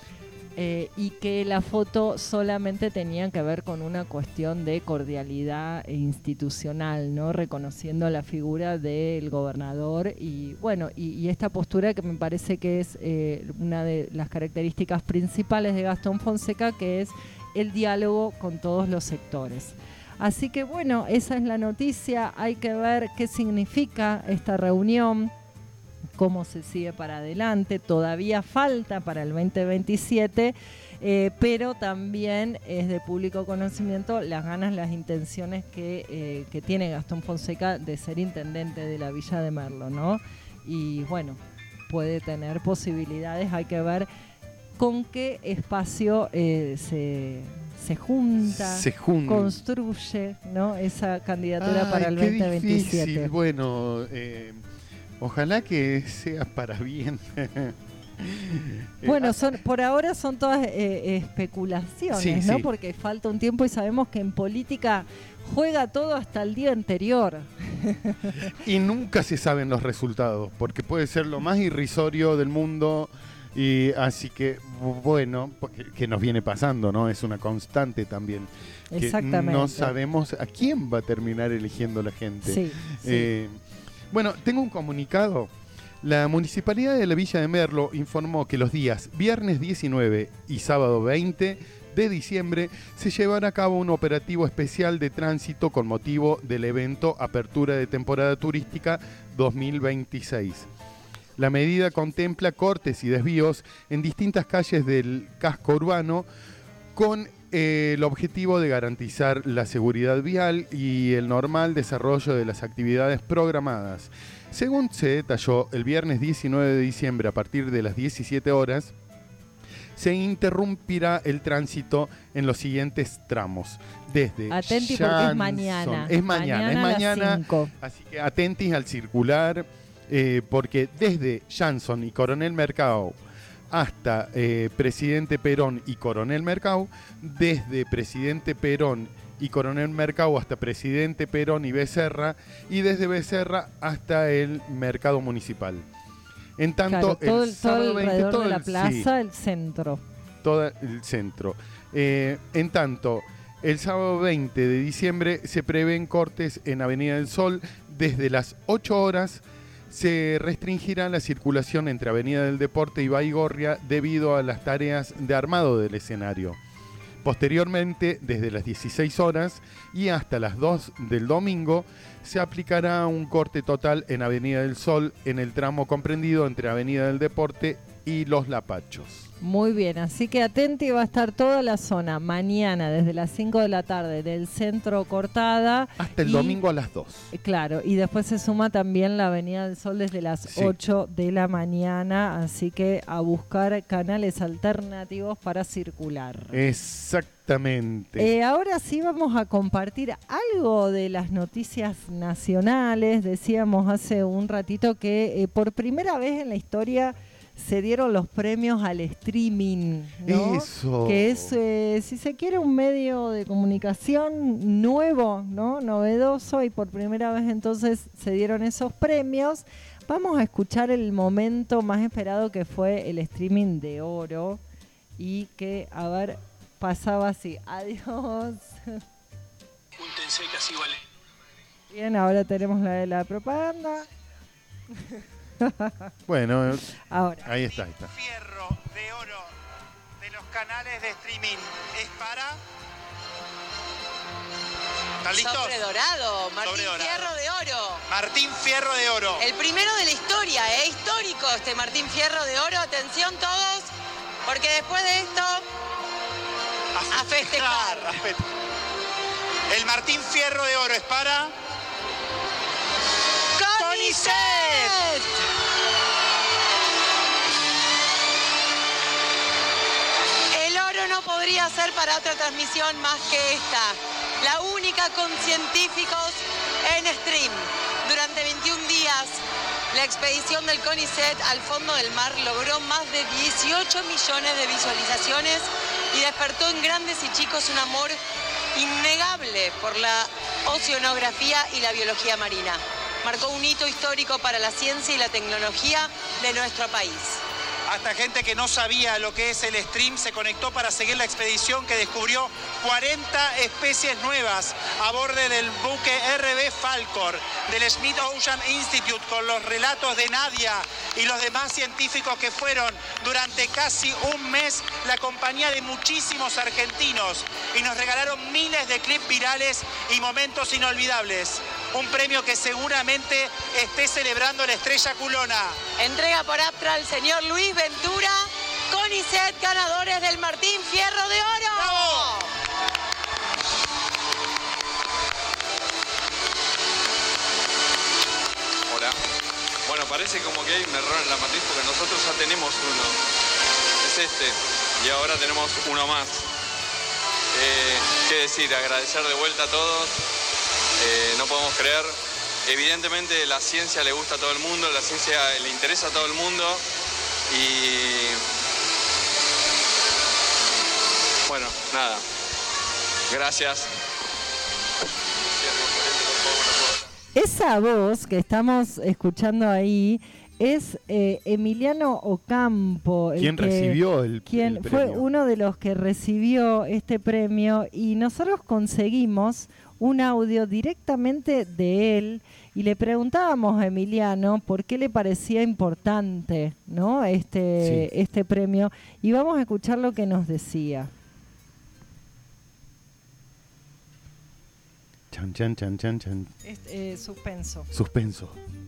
y que la foto solamente tenía que ver con una cuestión de cordialidad institucional, ¿no? Reconociendo la figura del gobernador y bueno, y esta postura que me parece que es una de las características principales de Gastón Fonseca, que es el diálogo con todos los sectores. Así que bueno, esa es la noticia. Hay que ver qué significa esta reunión, cómo se sigue para adelante. Todavía falta para el 2027 pero también es de público conocimiento las ganas, las intenciones que tiene Gastón Fonseca de ser intendente de la Villa de Merlo, ¿no? Y bueno, puede tener posibilidades, hay que ver con qué espacio se junta, construye, ¿no? Esa candidatura para el 2027. Difícil. Bueno, ojalá que sea para bien. Bueno, por ahora son todas especulaciones, ¿no? Sí. Porque falta un tiempo y sabemos que en política juega todo hasta el día anterior. Y nunca se saben los resultados, porque puede ser lo más irrisorio del mundo. Y así que, bueno, que nos viene pasando, ¿no? Es una constante también. Exactamente. Que no sabemos a quién va a terminar eligiendo la gente. Sí. Bueno, tengo un comunicado. La Municipalidad de la Villa de Merlo informó que los días viernes 19 y sábado 20 de diciembre se llevará a cabo un operativo especial de tránsito con motivo del evento Apertura de Temporada Turística 2026. La medida contempla cortes y desvíos en distintas calles del casco urbano con el objetivo de garantizar la seguridad vial y el normal desarrollo de las actividades programadas. Según se detalló, el viernes 19 de diciembre a partir de las 17 horas se interrumpirá el tránsito en los siguientes tramos. Desde Atenti Jansson, porque es mañana. Es mañana. A las 5. Así que atentis al circular, porque desde Jansson y Coronel Mercado hasta Presidente Perón y Coronel Mercado, desde Presidente Perón y Coronel Mercado hasta Presidente Perón y Becerra, y desde Becerra hasta el Mercado Municipal. En tanto, claro, todo el alrededor de la plaza, el centro. Todo el centro. En tanto, el sábado 20 de diciembre se prevén cortes en Avenida del Sol. Desde las 8 horas se restringirá la circulación entre Avenida del Deporte y Baigorria debido a las tareas de armado del escenario. Posteriormente, desde las 16 horas y hasta las 2 del domingo, se aplicará un corte total en Avenida del Sol en el tramo comprendido entre Avenida del Deporte y Los Lapachos. Muy bien, así que atenti, va a estar toda la zona mañana desde las 5 de la tarde del centro cortada. Hasta el domingo a las 2. Claro, y después se suma también la Avenida del Sol desde las 8 de la mañana, así que a buscar canales alternativos para circular. Exactamente. Ahora sí vamos a compartir algo de las noticias nacionales. Decíamos hace un ratito que por primera vez en la historia se dieron los premios al streaming, ¿no? Eso. Que es, si se quiere, un medio de comunicación nuevo, ¿no? Novedoso, y por primera vez entonces se dieron esos premios. Vamos a escuchar el momento más esperado, que fue el streaming de oro, y que, a ver, pasaba así. Adiós. Júntense que así vale. Bien, ahora tenemos la de la propaganda. Bueno, ahora. Ahí está. Fierro de oro de los canales de streaming es para... ¿Están listos? Sobre dorado, Martín Sobre dorado. Fierro de oro. Martín Fierro de oro. El primero de la historia, histórico este Martín Fierro de oro. Atención todos, porque después de esto, a festejar. El Martín Fierro de oro es para... ¡CONICET! El oro no podría ser para otra transmisión más que esta. La única con científicos en stream. Durante 21 días, la expedición del CONICET al fondo del mar logró más de 18 millones de visualizaciones y despertó en grandes y chicos un amor innegable por la oceanografía y la biología marina. Marcó un hito histórico para la ciencia y la tecnología de nuestro país. Hasta gente que no sabía lo que es el stream se conectó para seguir la expedición que descubrió 40 especies nuevas a bordo del buque RB Falcor del Smith Ocean Institute, con los relatos de Nadia y los demás científicos que fueron durante casi un mes la compañía de muchísimos argentinos y nos regalaron miles de clips virales y momentos inolvidables. Un premio que seguramente esté celebrando la estrella culona. Entrega por Aptra al señor Luis Ventura CONICET, ganadores del Martín Fierro de Oro. ¡Bravo! Hola. Bueno, parece como que hay un error en la matriz porque nosotros ya tenemos uno. Es este. Y ahora tenemos uno más. ¿Qué decir? Agradecer de vuelta a todos. No podemos creer. Evidentemente la ciencia le gusta a todo el mundo, la ciencia le interesa a todo el mundo. Y bueno, nada. Gracias. Esa voz que estamos escuchando ahí es Emiliano Ocampo. ¿Quién recibió el premio? Fue uno de los que recibió este premio y nosotros conseguimos un audio directamente de él y le preguntábamos a Emiliano por qué le parecía importante, ¿no? Este premio y vamos a escuchar lo que nos decía. Chan, chan, chan, chan, chan. Suspenso. Suspenso.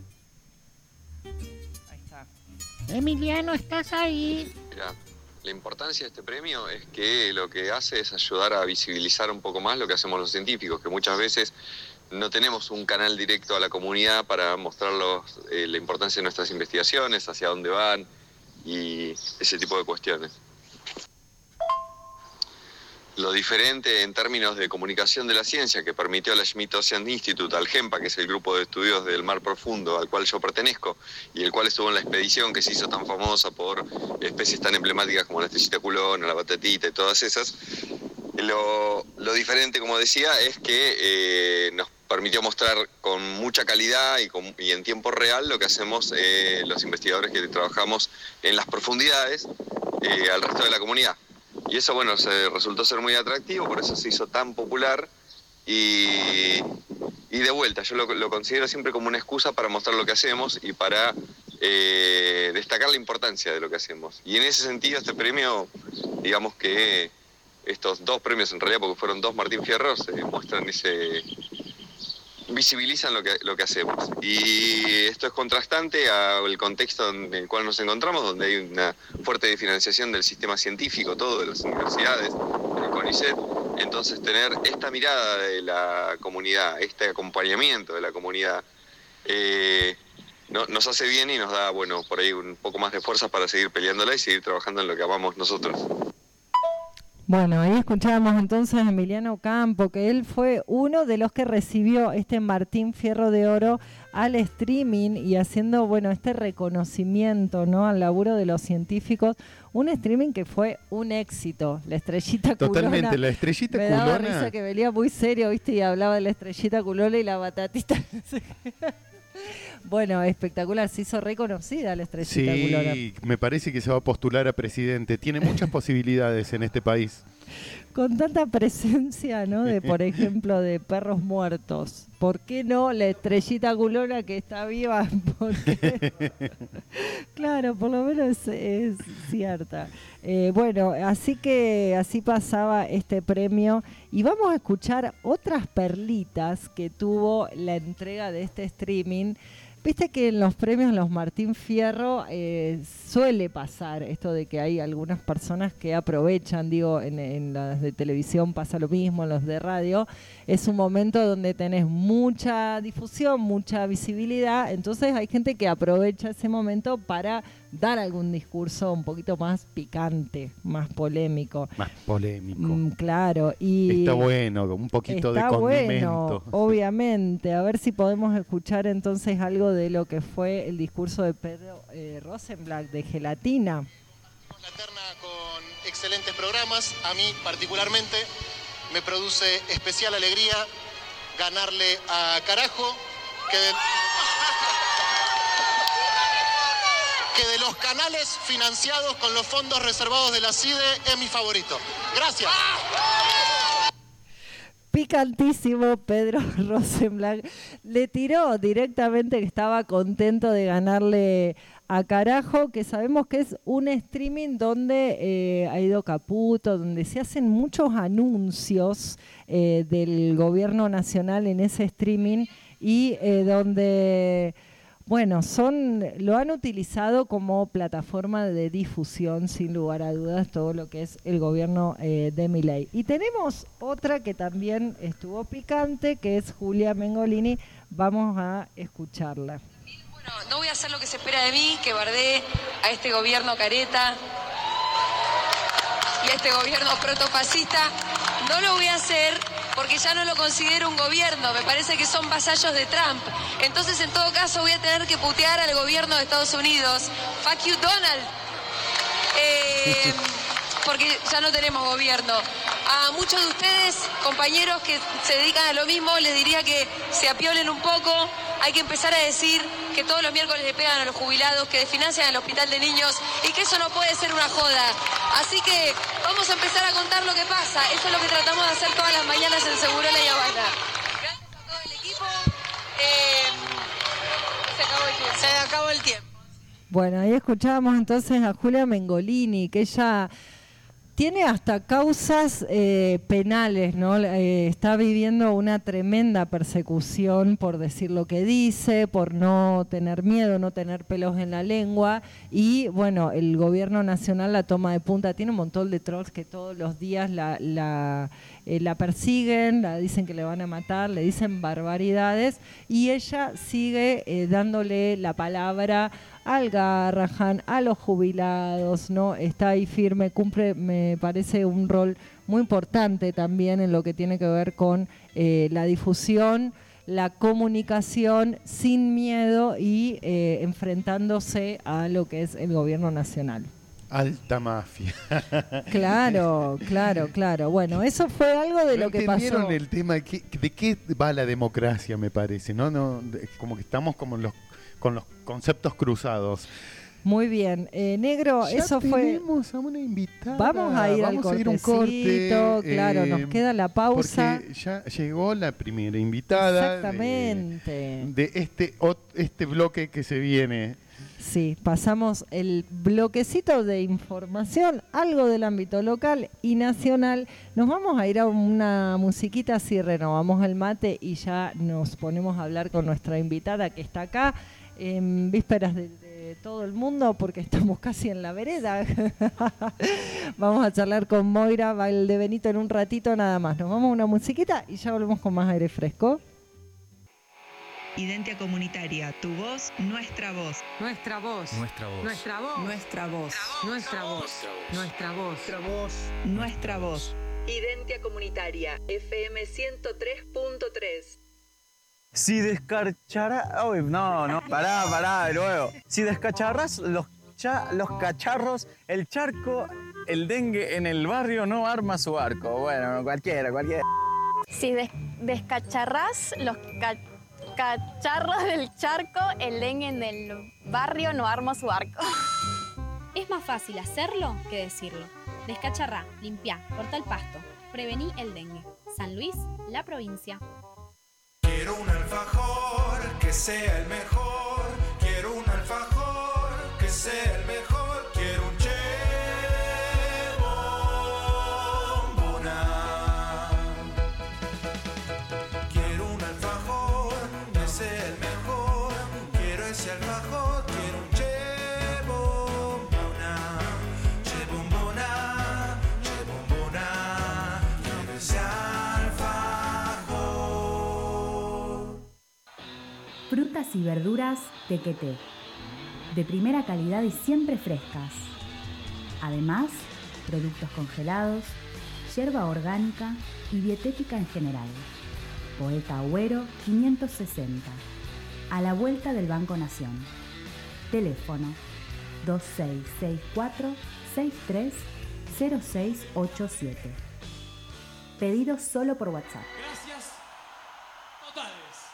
Ahí está. Emiliano, ¿estás ahí? Mira, la importancia de este premio es que lo que hace es ayudar a visibilizar un poco más lo que hacemos los científicos, que muchas veces no tenemos un canal directo a la comunidad para mostrarlos la importancia de nuestras investigaciones, hacia dónde van y ese tipo de cuestiones. Lo diferente en términos de comunicación de la ciencia que permitió a la Schmidt Ocean Institute, al GEMPA, que es el grupo de estudios del mar profundo al cual yo pertenezco y el cual estuvo en la expedición que se hizo tan famosa por especies tan emblemáticas como la estrellita culona, la batatita y todas esas. Lo diferente, como decía, es que nos permitió mostrar con mucha calidad y en tiempo real lo que hacemos los investigadores que trabajamos en las profundidades al resto de la comunidad. Y eso, bueno, resultó ser muy atractivo, por eso se hizo tan popular y de vuelta, yo lo considero siempre como una excusa para mostrar lo que hacemos y para destacar la importancia de lo que hacemos. Y en ese sentido, este premio, digamos que estos dos premios en realidad, porque fueron dos Martín Fierros, visibilizan lo que hacemos. Y esto es contrastante al contexto en el cual nos encontramos, donde hay una fuerte financiación del sistema científico, todo, de las universidades, del CONICET. Entonces tener esta mirada de la comunidad, este acompañamiento de la comunidad, nos hace bien y nos da, bueno, por ahí un poco más de fuerza para seguir peleándola y seguir trabajando en lo que amamos nosotros. Bueno, ahí escuchábamos entonces a Emiliano Ocampo, que él fue uno de los que recibió este Martín Fierro de Oro al streaming y haciendo, bueno, este reconocimiento, ¿no?, al laburo de los científicos. Un streaming que fue un éxito. La estrellita culona. Totalmente, la estrellita me culona. Me daba risa que venía muy serio, ¿viste? Y hablaba de la estrellita culona y la batatita. Bueno, espectacular, se hizo reconocida la estrellita culona. Sí, me parece que se va a postular a presidente. Tiene muchas posibilidades en este país. Con tanta presencia, ¿no?, de, por ejemplo, de perros muertos. ¿Por qué no la estrellita culona que está viva? Porque claro, por lo menos es cierta. Bueno, así pasaba este premio. Y vamos a escuchar otras perlitas que tuvo la entrega de este streaming. Viste que en los premios, los Martín Fierro, suele pasar esto de que hay algunas personas que aprovechan, digo, en las de televisión pasa lo mismo, en los de radio, es un momento donde tenés mucha difusión, mucha visibilidad, entonces hay gente que aprovecha ese momento para dar algún discurso un poquito más picante, más polémico. Más polémico. Claro. Y está bueno, un poquito de condimento. Bueno, obviamente. A ver si podemos escuchar entonces algo de lo que fue el discurso de Pedro Rosenblatt de Gelatina. La terna con excelentes programas. A mí particularmente me produce especial alegría ganarle a Carajo, que de los canales financiados con los fondos reservados de la CIDE es mi favorito. Gracias. Picantísimo Pedro Rosenblatt. Le tiró directamente que estaba contento de ganarle a Carajo, que sabemos que es un streaming donde ha ido Caputo, donde se hacen muchos anuncios del gobierno nacional en ese streaming y donde bueno, lo han utilizado como plataforma de difusión, sin lugar a dudas, todo lo que es el gobierno de Milei. Y tenemos otra que también estuvo picante, que es Julia Mengolini. Vamos a escucharla. Bueno, no voy a hacer lo que se espera de mí, que bardee a este gobierno careta y a este gobierno protofascista. No lo voy a hacer porque ya no lo considero un gobierno, me parece que son vasallos de Trump. Entonces, en todo caso, voy a tener que putear al gobierno de Estados Unidos. Fuck you, Donald. Porque ya no tenemos gobierno. A muchos de ustedes, compañeros que se dedican a lo mismo, les diría que se apiolen un poco. Hay que empezar a decir que todos los miércoles le pegan a los jubilados, que desfinancian el hospital de niños y que eso no puede ser una joda. Así que vamos a empezar a contar lo que pasa. Eso es lo que tratamos de hacer todas las mañanas en Segurola y Habana. Gracias a todo el equipo. Se acabó el tiempo. Bueno, ahí escuchábamos entonces a Julia Mengolini, que ella tiene hasta causas penales, ¿no? Está viviendo una tremenda persecución por decir lo que dice, por no tener miedo, no tener pelos en la lengua. Y bueno, el gobierno nacional la toma de punta. Tiene un montón de trolls que todos los días la persiguen, la dicen que le van a matar, le dicen barbaridades. Y ella sigue dándole la palabra al Garrahan, a los jubilados, ¿no? Está ahí firme, cumple, me parece, un rol muy importante también en lo que tiene que ver con la difusión, la comunicación sin miedo y enfrentándose a lo que es el gobierno nacional. Alta mafia. Claro. Bueno, eso fue algo de lo que pasó. ¿Entendieron el tema de qué va la democracia, me parece? No, como que estamos como con los conceptos cruzados. Muy bien, negro, ya eso fue. Tenemos a una invitada. Vamos a ir al cortecito, claro, nos queda la pausa. Porque ya llegó la primera invitada. Exactamente. De este bloque que se viene. Sí, pasamos el bloquecito de información, algo del ámbito local y nacional. Nos vamos a ir a una musiquita, así renovamos el mate y ya nos ponemos a hablar con nuestra invitada que está acá en vísperas de todo el mundo, porque estamos casi en la vereda. Vamos a charlar con Moira Valdebenito en un ratito nada más. Nos vamos a una musiquita y ya volvemos con más aire fresco. Identia Comunitaria, tu voz, nuestra voz. Nuestra voz. Nuestra voz. Nuestra voz. Nuestra voz. Nuestra voz. Nuestra voz. Nuestra voz. Nuestra voz. Identia Comunitaria, FM 103.3. Si descacharás... Uy, no, pará, de nuevo. Si descacharrás los cacharros, el charco, el dengue en el barrio no arma su arco. Bueno, cualquiera. Si descacharrás los cacharros del charco, el dengue en el barrio no arma su arco. Es más fácil hacerlo que decirlo. Descacharrá, limpiá, cortá el pasto. Prevení el dengue. San Luis, la provincia. Quiero un alfajor que sea el mejor. Quiero un alfajor que sea el mejor. Quiero un bombona. Quiero un alfajor que sea el mejor. Quiero ese alfajor. Quiero un bombona. Quiero ese alfajor. Frutas y verduras Tequeté, de primera calidad y siempre frescas. Además, productos congelados, yerba orgánica y dietética en general. Poeta Agüero 560, a la vuelta del Banco Nación. Teléfono 2664-630687. Pedido solo por WhatsApp. Gracias totales.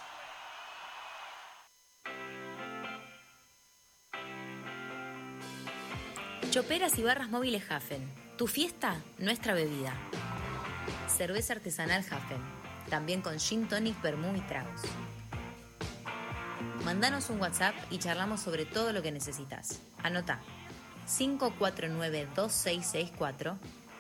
Choperas y barras móviles Hafen. Tu fiesta, nuestra bebida. Cerveza artesanal Hafen. También con gin tonic, vermú y tragos. Mandanos un WhatsApp y charlamos sobre todo lo que necesitas. Anota 549-2664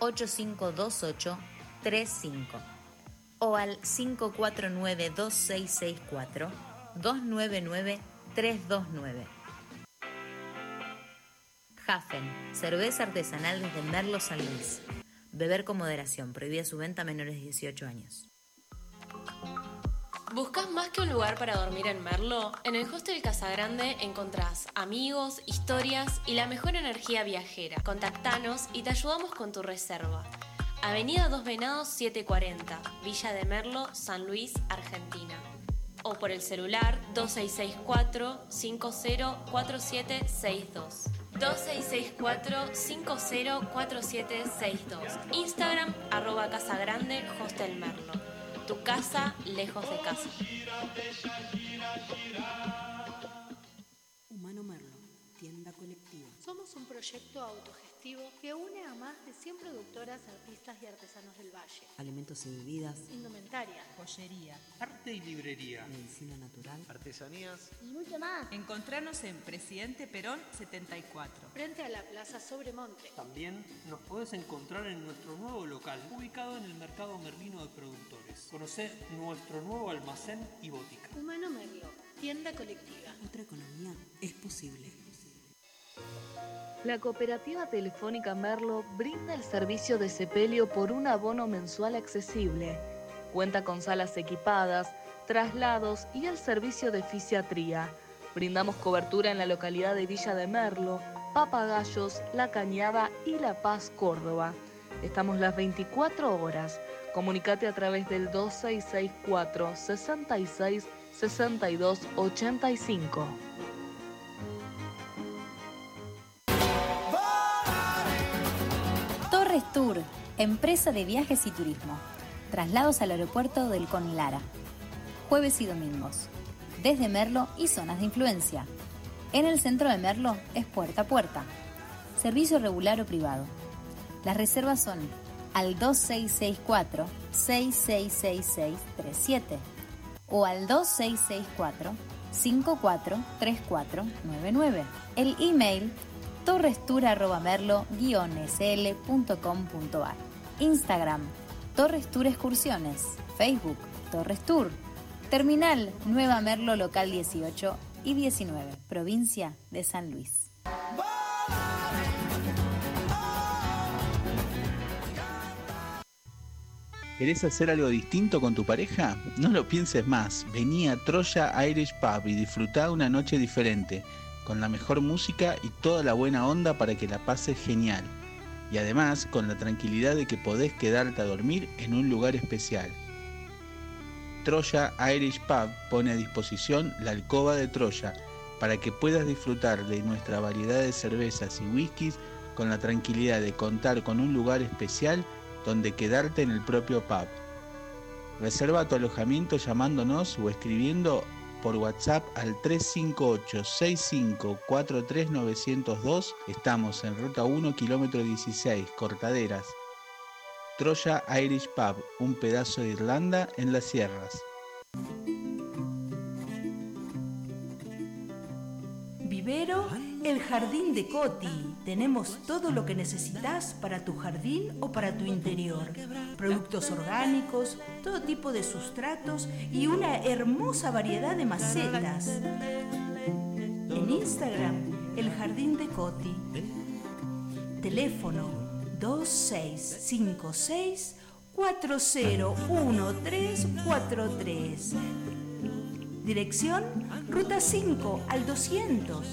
852835 o al 549-2664 299 329. Hafen, cerveza artesanal desde Merlo San Luis. Beber con moderación, prohibida su venta a menores de 18 años. ¿Buscas más que un lugar para dormir en Merlo? En el Hostel Casagrande encontrás amigos, historias y la mejor energía viajera. Contactanos y te ayudamos con tu reserva. Avenida Dos Venados 740, Villa de Merlo, San Luis, Argentina. O por el celular 2664-504762. 2664-504762. Instagram @Casagrande Hostel Merlo. Tu casa lejos de casa. Humano Merlo, tienda colectiva. Somos un proyecto autogestivo que une a más de 100 productoras, artistas y artesanos del Valle. Alimentos y bebidas. Indumentaria. Joyería. Arte y librería. Medicina natural. Artesanías. Y mucho más. Encontranos en Presidente Perón 74. Frente a la Plaza Sobremonte. También nos podés encontrar en nuestro nuevo local, ubicado en el Mercado Merlino de Productores. Conocé nuestro nuevo almacén y botica. Humano Merlo, tienda colectiva. Otra economía es posible. La Cooperativa Telefónica Merlo brinda el servicio de sepelio por un abono mensual accesible. Cuenta con salas equipadas, traslados y el servicio de fisiatría. Brindamos cobertura en la localidad de Villa de Merlo, Papagayos, La Cañada y La Paz, Córdoba. Estamos las 24 horas. Comunicate a través del 2664 66 62 85. Torres Tour, empresa de viajes y turismo. Traslados al aeropuerto del Con Lara. Jueves y domingos. Desde Merlo y zonas de influencia. En el centro de Merlo es puerta a puerta. Servicio regular o privado. Las reservas son al 2664-666637 o al 2664-543499. El email torrestour@merlo-sl.com.ar. Instagram Torres Tour Excursiones. Facebook Torres Tour. Terminal Nueva Merlo Local 18 y 19, provincia de San Luis. ¿Querés hacer algo distinto con tu pareja? No lo pienses más. Vení a Troya Irish Pub y disfrutá una noche diferente, con la mejor música y toda la buena onda para que la pases genial. Y además con la tranquilidad de que podés quedarte a dormir en un lugar especial. Troya Irish Pub pone a disposición la alcoba de Troya para que puedas disfrutar de nuestra variedad de cervezas y whiskies con la tranquilidad de contar con un lugar especial donde quedarte en el propio pub. Reserva tu alojamiento llamándonos o escribiendo por WhatsApp al 358-6543-902. Estamos en Ruta 1, kilómetro 16, Cortaderas. Troya Irish Pub, un pedazo de Irlanda en las sierras. Vivero, el jardín de Coti. Tenemos todo lo que necesitas para tu jardín o para tu interior. Productos orgánicos, todo tipo de sustratos y una hermosa variedad de macetas. En Instagram, el jardín de Coti. Teléfono 2656-401343. Dirección Ruta 5 al 200.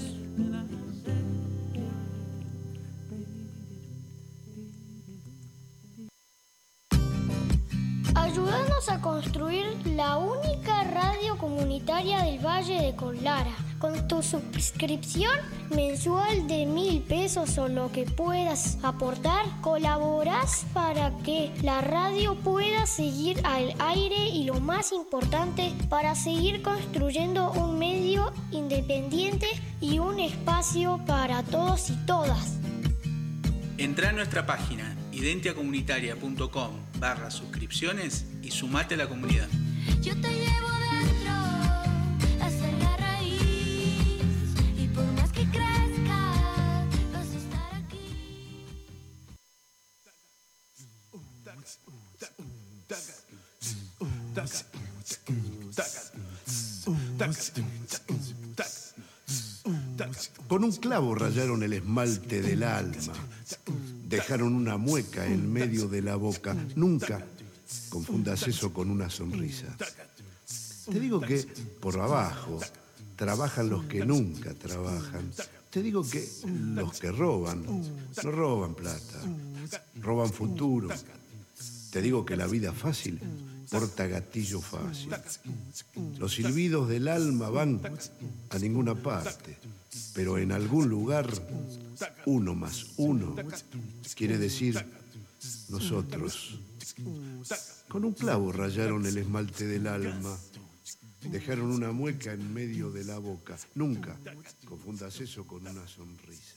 Ayúdanos a construir la única radio comunitaria del Valle de Conlara. Con tu suscripción mensual de 1.000 pesos o lo que puedas aportar, colaborás para que la radio pueda seguir al aire y lo más importante, para seguir construyendo un medio independiente y un espacio para todos y todas. Entrá a nuestra página identiacomunitaria.com/suscripciones y sumate a la comunidad. Yo te llevo dentro a ser la raíz y por más que crezca vas a estar aquí. Con un clavo rayaron el esmalte del alma. Dejaron una mueca en medio de la boca. Nunca confundas eso con una sonrisa. Te digo que por abajo trabajan los que nunca trabajan. Te digo que los que roban no roban plata, roban futuro. Te digo que la vida fácil porta gatillo fácil. Los silbidos del alma van a ninguna parte, pero en algún lugar 1 más 1 quiere decir nosotros. Con un clavo rayaron el esmalte del alma. Dejaron una mueca en medio de la boca. Nunca confundas eso con una sonrisa.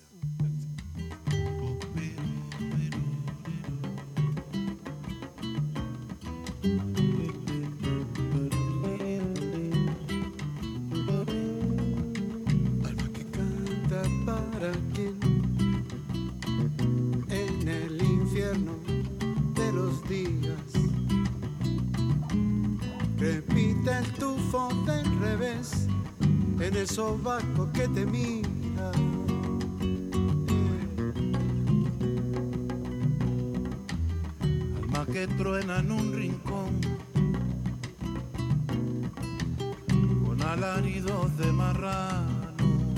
Alma que canta para quien en el infierno de los días repite el tufo del revés en el sobaco que te mira. Alma que truena en un rincón con alaridos de marrano,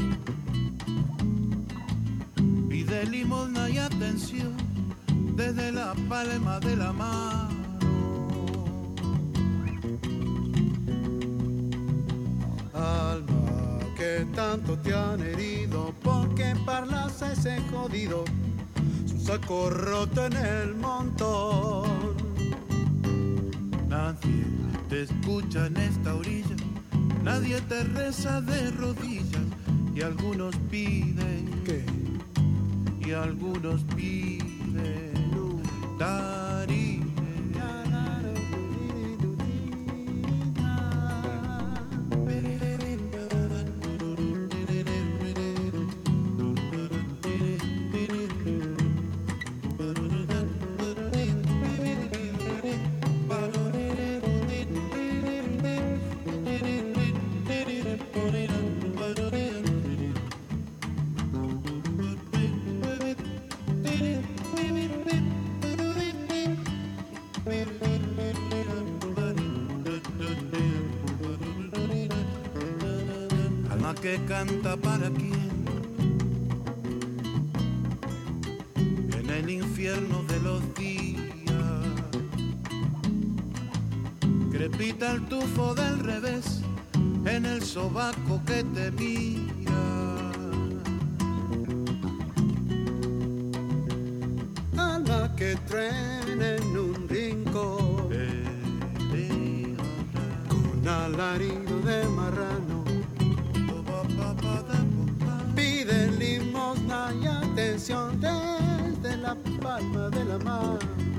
pide limosna y atención desde la palma de la mano. Alma que tanto te han herido, porque parlas a ese jodido, su saco roto en el montón. Nadie te escucha en esta orilla, nadie te reza de rodillas, y algunos piden ¿qué? Y algunos piden Dari. Que canta para quién en el infierno de los días, crepita el tufo del revés en el sobaco que te mira. Alma que truena en un rincón con alarido de marrano, pide limosna y atención desde la palma de la mano.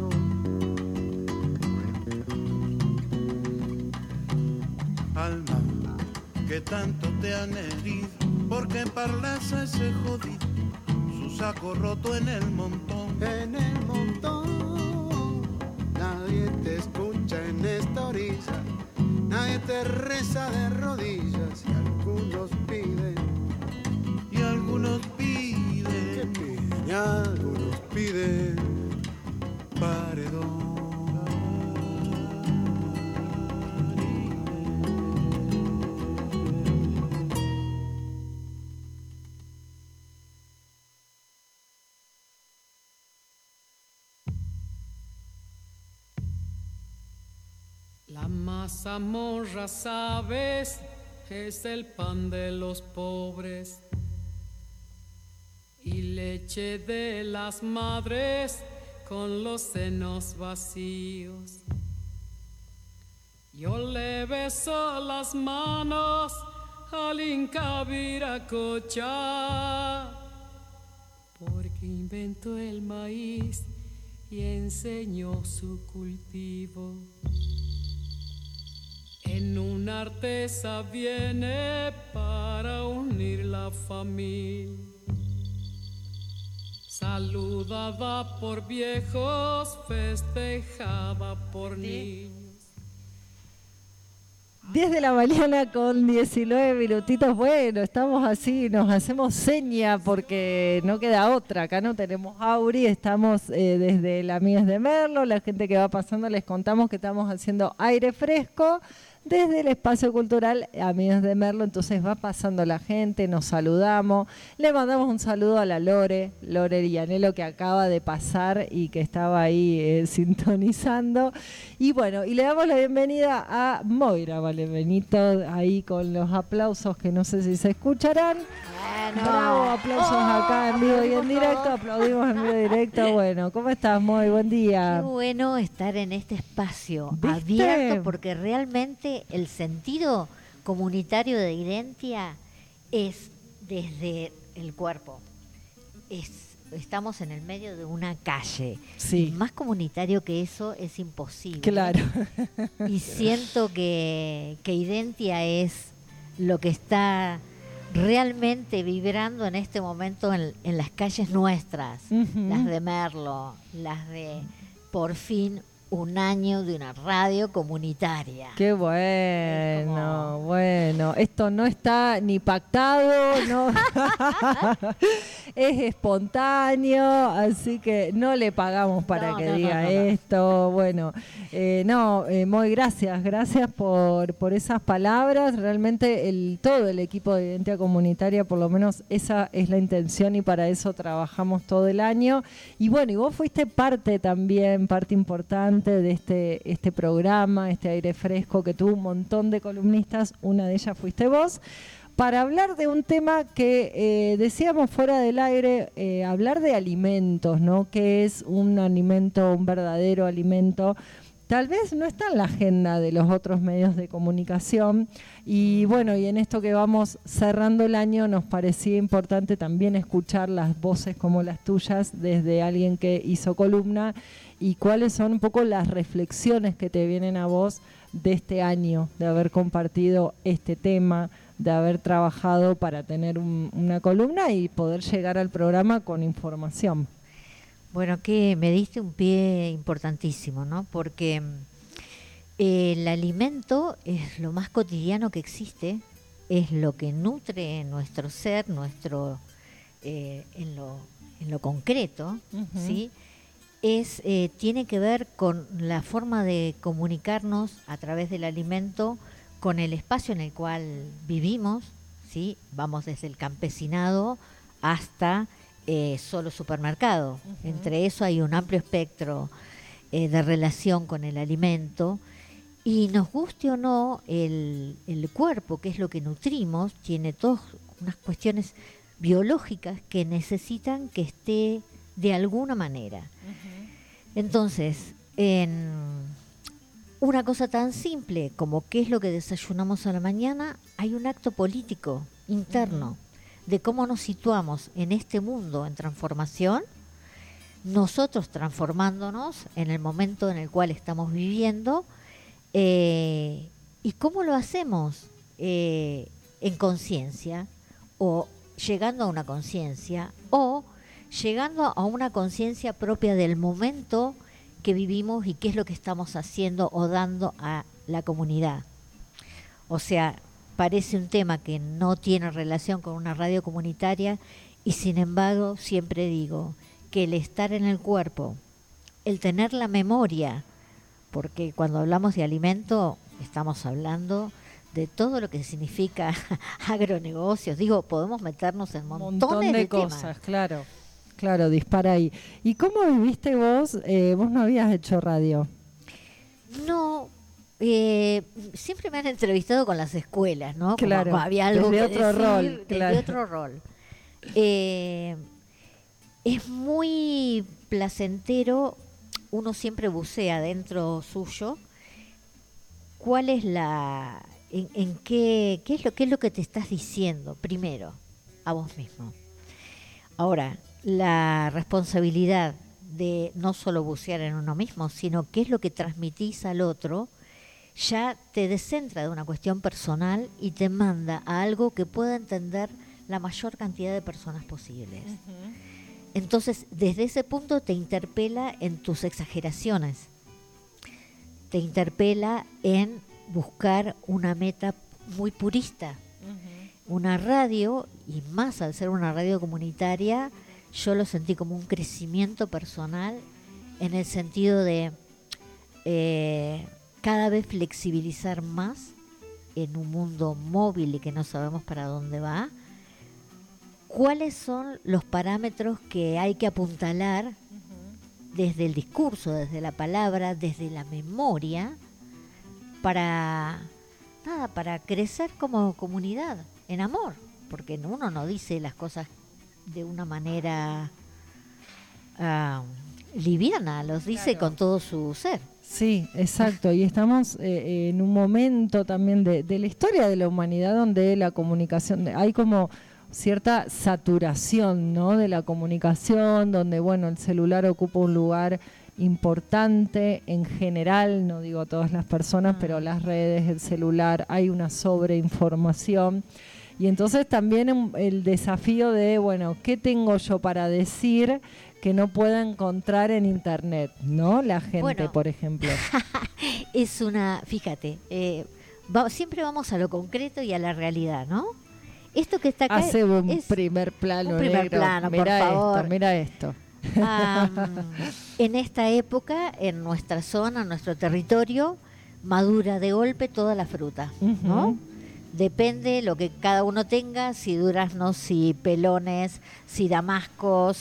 Alma que tanto te han herido, porque parlas a ese jodido, su saco roto en el montón. En el montón. Nadie te escucha en esta orilla, nadie te reza de rodillas, y algunos piden y algunos piden, ¿qué piden? Y algunos piden paredón. La mazamorra, sabes, es el pan de los pobres, y leche de las madres con los senos vacíos. Yo le beso las manos al Inca Viracocha, porque inventó el maíz y enseñó su cultivo. En una artesa viene para unir la familia, saludada por viejos, festejada por niños. 10 de la mañana con 19 minutitos. Bueno, estamos así, nos hacemos seña porque no queda otra. Acá no tenemos Auri, estamos desde la Amigas de Merlo. La gente que va pasando les contamos que estamos haciendo aire fresco desde el espacio cultural Amigas de Merlo. Entonces va pasando la gente, nos saludamos. Le mandamos un saludo a la Lore Rianelo, que acaba de pasar y que estaba ahí sintonizando. Y bueno, y le damos la bienvenida a Moira Vallebenito, ahí con los aplausos que no sé si se escucharán. Bueno. Bravo, aplausos acá en vivo y en directo. Aplaudimos en vivo y directo. Bueno, ¿cómo estás, Moy? Buen día. Qué bueno estar en este espacio ¿Viste? abierto, porque realmente el sentido comunitario de Identia es desde el cuerpo. Estamos en el medio de una calle. Sí. Y más comunitario que eso es imposible. Claro. Y siento que Identia es lo que está realmente vibrando en este momento en las calles nuestras, las de Merlo, las de por fin un año de una radio comunitaria. Qué bueno, bueno. Esto no está ni pactado, no es espontáneo, así que no le pagamos para que diga esto. Bueno, muy gracias por esas palabras. Realmente todo el equipo de Identidad Comunitaria, por lo menos esa es la intención y para eso trabajamos todo el año. Y bueno, y vos fuiste parte importante de este programa, este aire fresco que tuvo un montón de columnistas, una de ellas fuiste vos, para hablar de un tema que decíamos fuera del aire, hablar de alimentos, ¿no? ¿Qué es un alimento, un verdadero alimento? Tal vez no está en la agenda de los otros medios de comunicación y bueno, y en esto que vamos cerrando el año nos parecía importante también escuchar las voces como las tuyas desde alguien que hizo columna y cuáles son un poco las reflexiones que te vienen a vos de este año, de haber compartido este tema, de haber trabajado para tener una columna y poder llegar al programa con información. Bueno, que me diste un pie importantísimo, ¿no? Porque el alimento es lo más cotidiano que existe, es lo que nutre nuestro ser, en lo concreto, ¿sí? Tiene que ver con la forma de comunicarnos a través del alimento con el espacio en el cual vivimos, ¿sí? Vamos desde el campesinado hasta solo supermercado. Entre eso hay un amplio espectro de relación con el alimento y nos guste o no el cuerpo, que es lo que nutrimos, tiene todas unas cuestiones biológicas que necesitan que esté de alguna manera. Entonces, en una cosa tan simple como qué es lo que desayunamos a la mañana, hay un acto político interno de cómo nos situamos en este mundo en transformación, nosotros transformándonos en el momento en el cual estamos viviendo, y cómo lo hacemos en conciencia, o llegando a una conciencia, o llegando a una conciencia propia del momento que vivimos y qué es lo que estamos haciendo o dando a la comunidad. O sea, parece un tema que no tiene relación con una radio comunitaria y sin embargo siempre digo que el estar en el cuerpo, el tener la memoria, porque cuando hablamos de alimento estamos hablando de todo lo que significa agronegocios, podemos meternos en montones de cosas, temas. Claro, dispara ahí. ¿Y cómo viviste vos? Vos no habías hecho radio. No. Siempre me han entrevistado con las escuelas, ¿no? Claro, como había algo desde que otro decir, rol. Desde otro rol. Es muy placentero, uno siempre bucea dentro suyo. ¿Cuál es qué es lo que te estás diciendo primero a vos mismo? Ahora, la responsabilidad de no solo bucear en uno mismo, sino qué es lo que transmitís al otro, ya te descentra de una cuestión personal y te manda a algo que pueda entender la mayor cantidad de personas posibles. Entonces, desde ese punto te interpela en tus exageraciones, te interpela en buscar una meta muy purista. Una radio, y más al ser una radio comunitaria, yo lo sentí como un crecimiento personal en el sentido de cada vez flexibilizar más en un mundo móvil y que no sabemos para dónde va. ¿Cuáles son los parámetros que hay que apuntalar desde el discurso, desde la palabra, desde la memoria, para crecer como comunidad, en amor? Porque uno no dice las cosas de una manera liviana, los dice con todo su ser. Sí, exacto. Y estamos en un momento también de la historia de la humanidad donde la comunicación, hay como cierta saturación, ¿no?, de la comunicación, donde bueno, el celular ocupa un lugar importante en general, no digo a todas las personas, pero las redes, el celular, hay una sobreinformación. Y entonces también el desafío de, bueno, ¿qué tengo yo para decir que no pueda encontrar en internet, ¿no? La gente, bueno, por ejemplo. Es una, fíjate, siempre vamos a lo concreto y a la realidad, ¿no? Esto que está acá hace un primer plano. Un primer negro. plano, Mirá por favor. Mira esto. En esta época, en nuestra zona, en nuestro territorio, madura de golpe toda la fruta, ¿no? Depende lo que cada uno tenga, si duraznos, si pelones, si damascos,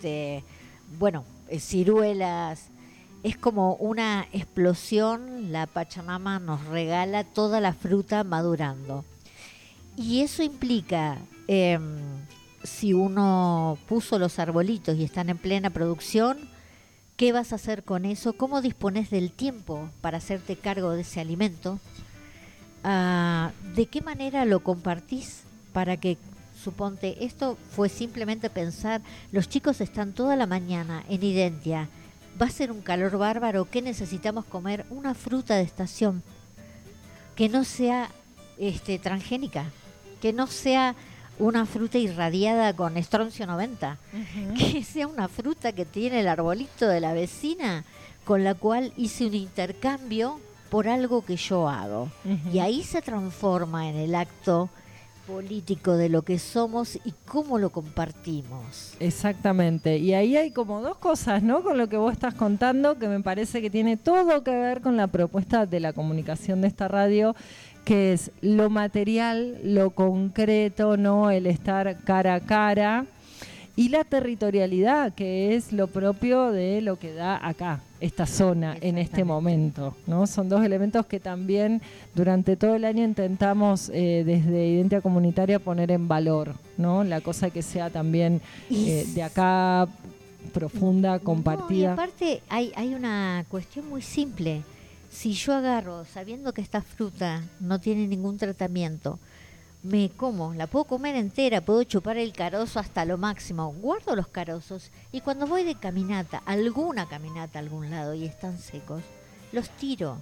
ciruelas. Es como una explosión, la Pachamama nos regala toda la fruta madurando. Y eso implica, si uno puso los arbolitos y están en plena producción, ¿qué vas a hacer con eso? ¿Cómo dispones del tiempo para hacerte cargo de ese alimento? ¿De qué manera lo compartís para que, suponte, esto fue simplemente pensar, los chicos están toda la mañana en Identia, va a ser un calor bárbaro, ¿qué necesitamos comer? Una fruta de estación, que no sea transgénica, que no sea una fruta irradiada con estroncio 90, que sea una fruta que tiene el arbolito de la vecina, con la cual hice un intercambio por algo que yo hago. Y ahí se transforma en el acto político de lo que somos y cómo lo compartimos. Exactamente. Y ahí hay como dos cosas, ¿no?, con lo que vos estás contando, que me parece que tiene todo que ver con la propuesta de la comunicación de esta radio, que es lo material, lo concreto, ¿no?, el estar cara a cara, y la territorialidad, que es lo propio de lo que da acá, esta zona, en este momento, ¿no? Son dos elementos que también durante todo el año intentamos desde Identia Comunitaria poner en valor, ¿no? La cosa que sea también de acá, profunda, compartida. No, y aparte hay una cuestión muy simple. Si yo agarro, sabiendo que esta fruta no tiene ningún tratamiento, me como, la puedo comer entera, puedo chupar el carozo hasta lo máximo, guardo los carozos y cuando voy de caminata, alguna caminata a algún lado y están secos, los tiro.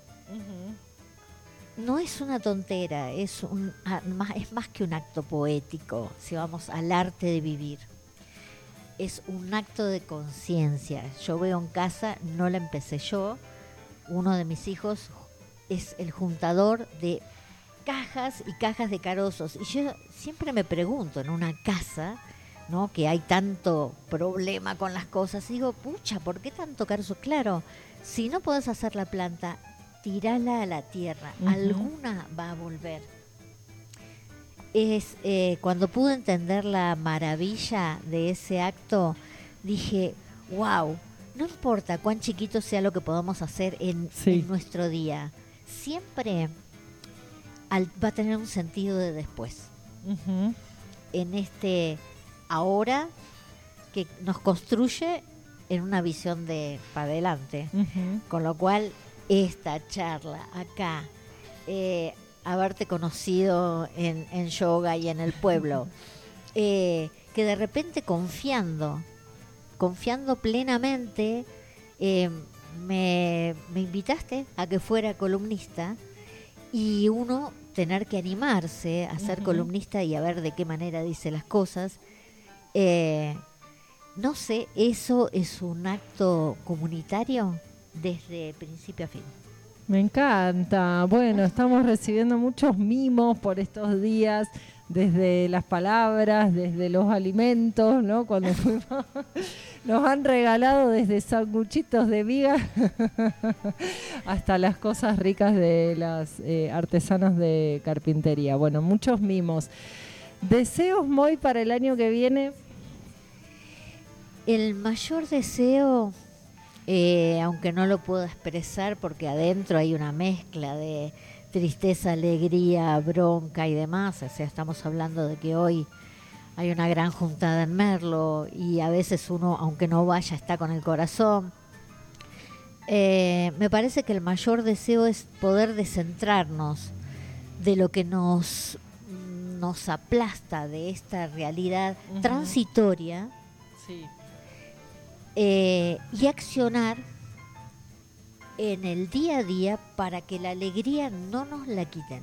No es una tontera, es más que un acto poético, si vamos al arte de vivir. Es un acto de conciencia. Yo veo en casa, no la empecé yo, uno de mis hijos es el juntador de cajas y cajas de carozos. Y yo siempre me pregunto, en una casa, ¿no?, que hay tanto problema con las cosas, digo, pucha, ¿por qué tanto carozo? Claro, si no podés hacer la planta, tirala a la tierra, alguna va a volver. Cuando pude entender la maravilla de ese acto, dije, wow, no importa cuán chiquito sea lo que podamos hacer en nuestro día, siempre va a tener un sentido de después. En este ahora que nos construye en una visión de para adelante. Con lo cual, esta charla acá, haberte conocido en yoga y en el pueblo, que de repente confiando plenamente, me invitaste a que fuera columnista y uno tener que animarse a ser columnista y a ver de qué manera dice las cosas. No sé, ¿eso es un acto comunitario desde principio a fin? Me encanta. Bueno, estamos recibiendo muchos mimos por estos días, desde las palabras, desde los alimentos, ¿no? Cuando fuimos, nos han regalado desde sanguchitos de viga hasta las cosas ricas de las artesanos de carpintería. Bueno, muchos mimos. ¿Deseos, Moy, para el año que viene? El mayor deseo, aunque no lo puedo expresar porque adentro hay una mezcla de tristeza, alegría, bronca y demás, o sea, estamos hablando de que hoy hay una gran juntada en Merlo y a veces uno, aunque no vaya, está con el corazón. Me parece que el mayor deseo es poder descentrarnos de lo que nos aplasta, de esta realidad transitoria. Sí. Y accionar en el día a día para que la alegría no nos la quiten.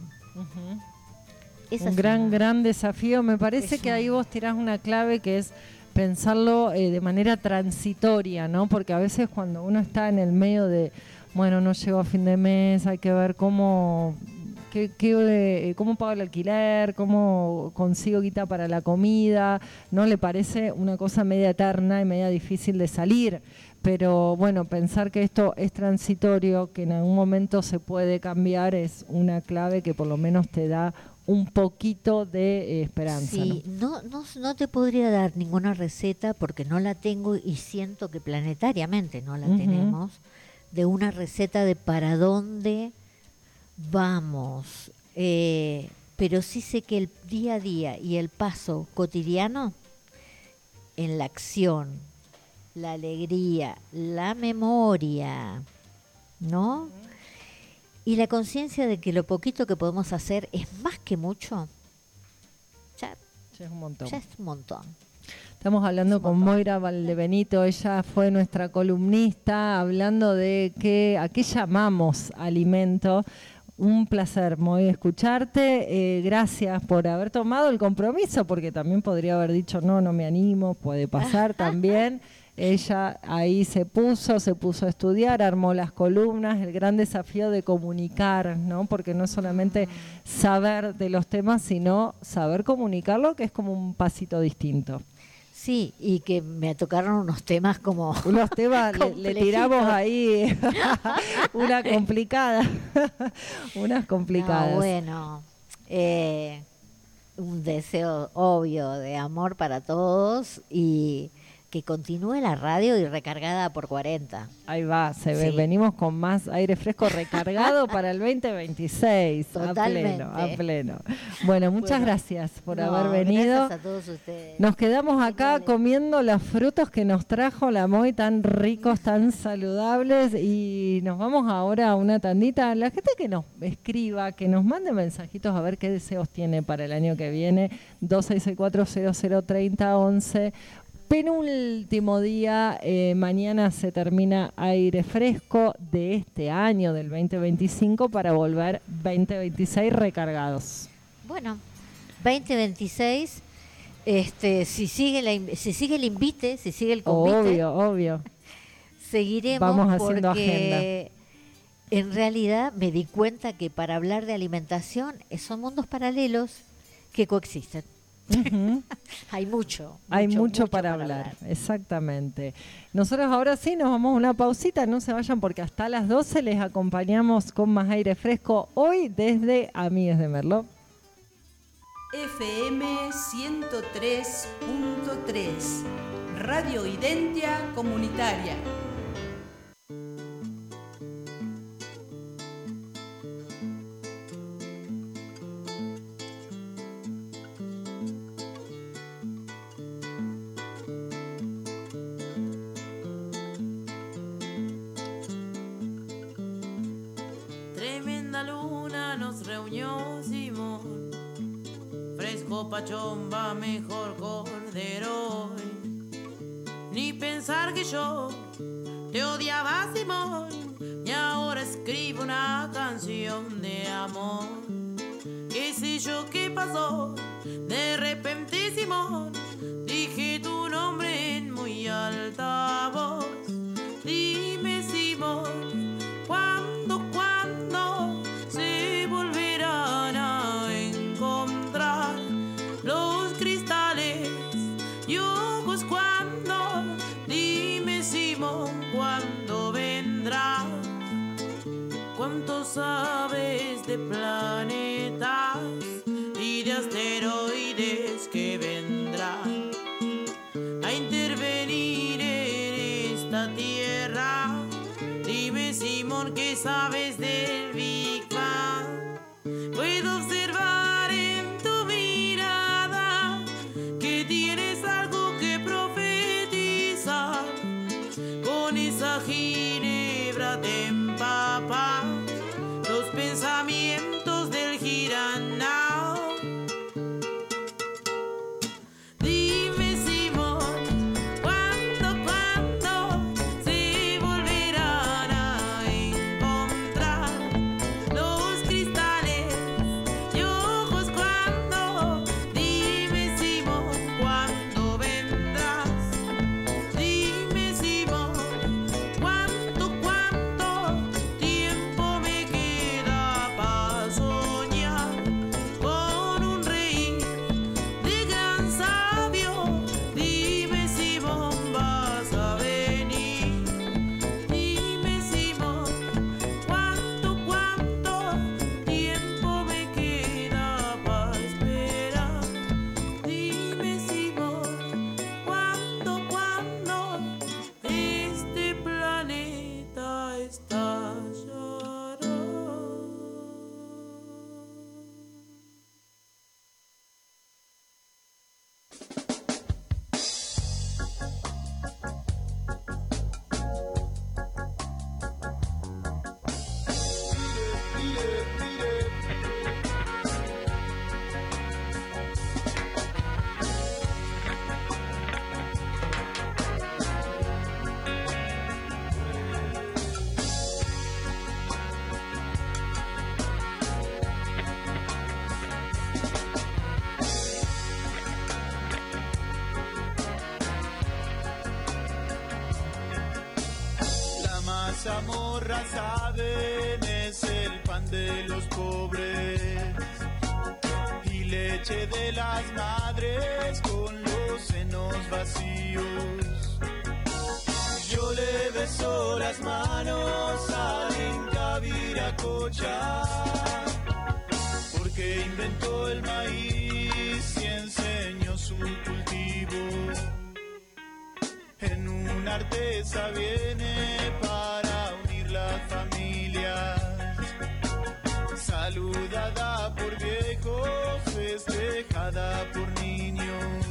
Un gran desafío. Me parece que ahí vos tirás una clave que es pensarlo de manera transitoria, ¿no? Porque a veces cuando uno está en el medio de, bueno, no llego a fin de mes, hay que ver cómo pago el alquiler, cómo consigo guita para la comida, ¿no? Le parece una cosa media eterna y media difícil de salir. Pero bueno, pensar que esto es transitorio, que en algún momento se puede cambiar, es una clave que por lo menos te da un poquito de esperanza. Sí, no te podría dar ninguna receta porque no la tengo y siento que planetariamente no la tenemos, de una receta de para dónde vamos, pero sí sé que el día a día y el paso cotidiano en la acción, la alegría, la memoria, ¿no? Y la conciencia de que lo poquito que podemos hacer es más que mucho. Ya es un montón. Ya es un montón. Estamos hablando con Moira Valdebenito, ella fue nuestra columnista, hablando de a qué llamamos alimento. Un placer, Moy, escucharte. Gracias por haber tomado el compromiso, porque también podría haber dicho, no me animo, puede pasar también. Ella ahí se puso a estudiar, armó las columnas, el gran desafío de comunicar, ¿no? Porque no es solamente saber de los temas, sino saber comunicarlo, que es como un pasito distinto. Sí, y que me tocaron unos temas como... Unos temas, le tiramos ahí unas complicadas. No, bueno, un deseo obvio de amor para todos y que continúe la radio y recargada por 40. Ahí va, venimos con más aire fresco recargado para el 2026. Totalmente. A pleno. Bueno, muchas gracias por haber venido. Gracias a todos ustedes. Nos quedamos acá comiendo los frutos que nos trajo la Moy, tan ricos, tan saludables, y nos vamos ahora a una tandita. La gente que nos escriba, que nos mande mensajitos a ver qué deseos tiene para el año que viene. 2664-003011. Penúltimo día, mañana se termina aire fresco de este año, del 2025, para volver 2026 recargados. Bueno, 2026, si sigue el invite, si sigue el convite. Obvio. Seguiremos. Vamos haciendo porque agenda. En realidad me di cuenta que para hablar de alimentación son mundos paralelos que coexisten. Hay mucho para hablar, exactamente. Nosotros ahora sí nos vamos a una pausita, no se vayan porque hasta las 12 les acompañamos con más aire fresco hoy desde Amigues de Merlo. FM 103.3 Radio Identia Comunitaria. Simón, fresco pachomba, mejor cordero. Ni pensar que yo te odiaba, Simón, y ahora escribo una canción de amor. ¿Qué sé yo qué pasó? De repente, Simón, dije tu nombre en muy alta voz. Dime, Simón, ¿cuándo sabes de planetas y de asteroides que vendrán a intervenir en esta tierra. Dime, Simón, ¿qué sabes del Big Bang? Puedo observar en tu mirada que tienes algo que profetizar. Con esa ginebra te empapa los pensamientos del Giranao. Dime, Simón, ¿cuándo se volverán a encontrar los cristales y ojos? ¿Cuándo? Dime, Simón, ¿cuándo vendrás? Dime, Simón, ¿cuánto tiempo me queda para soñar con un rey de gran sabio? Dime, Simón, vas a venir. Dime, Simón, ¿cuánto tiempo me queda para esperar? Dime, Simón, ¿cuándo este planeta estallará? La mazamorra, saben, es el pan de los pobres y leche de las madres con los senos vacíos. Yo le beso las manos al Inca Viracocha, porque inventó el maíz y enseñó su cultivo. En una artesa viene para unir las familias, saludada por viejos, festejada por niños.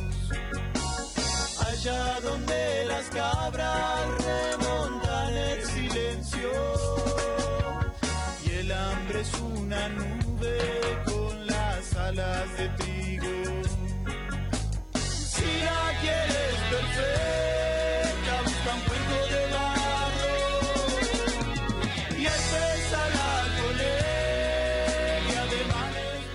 Allá donde las cabras remontan el silencio y el hambre es una nube con las alas de trigo. Si la quieres perfecta, busca un cuenco de barro y espésala con él y además.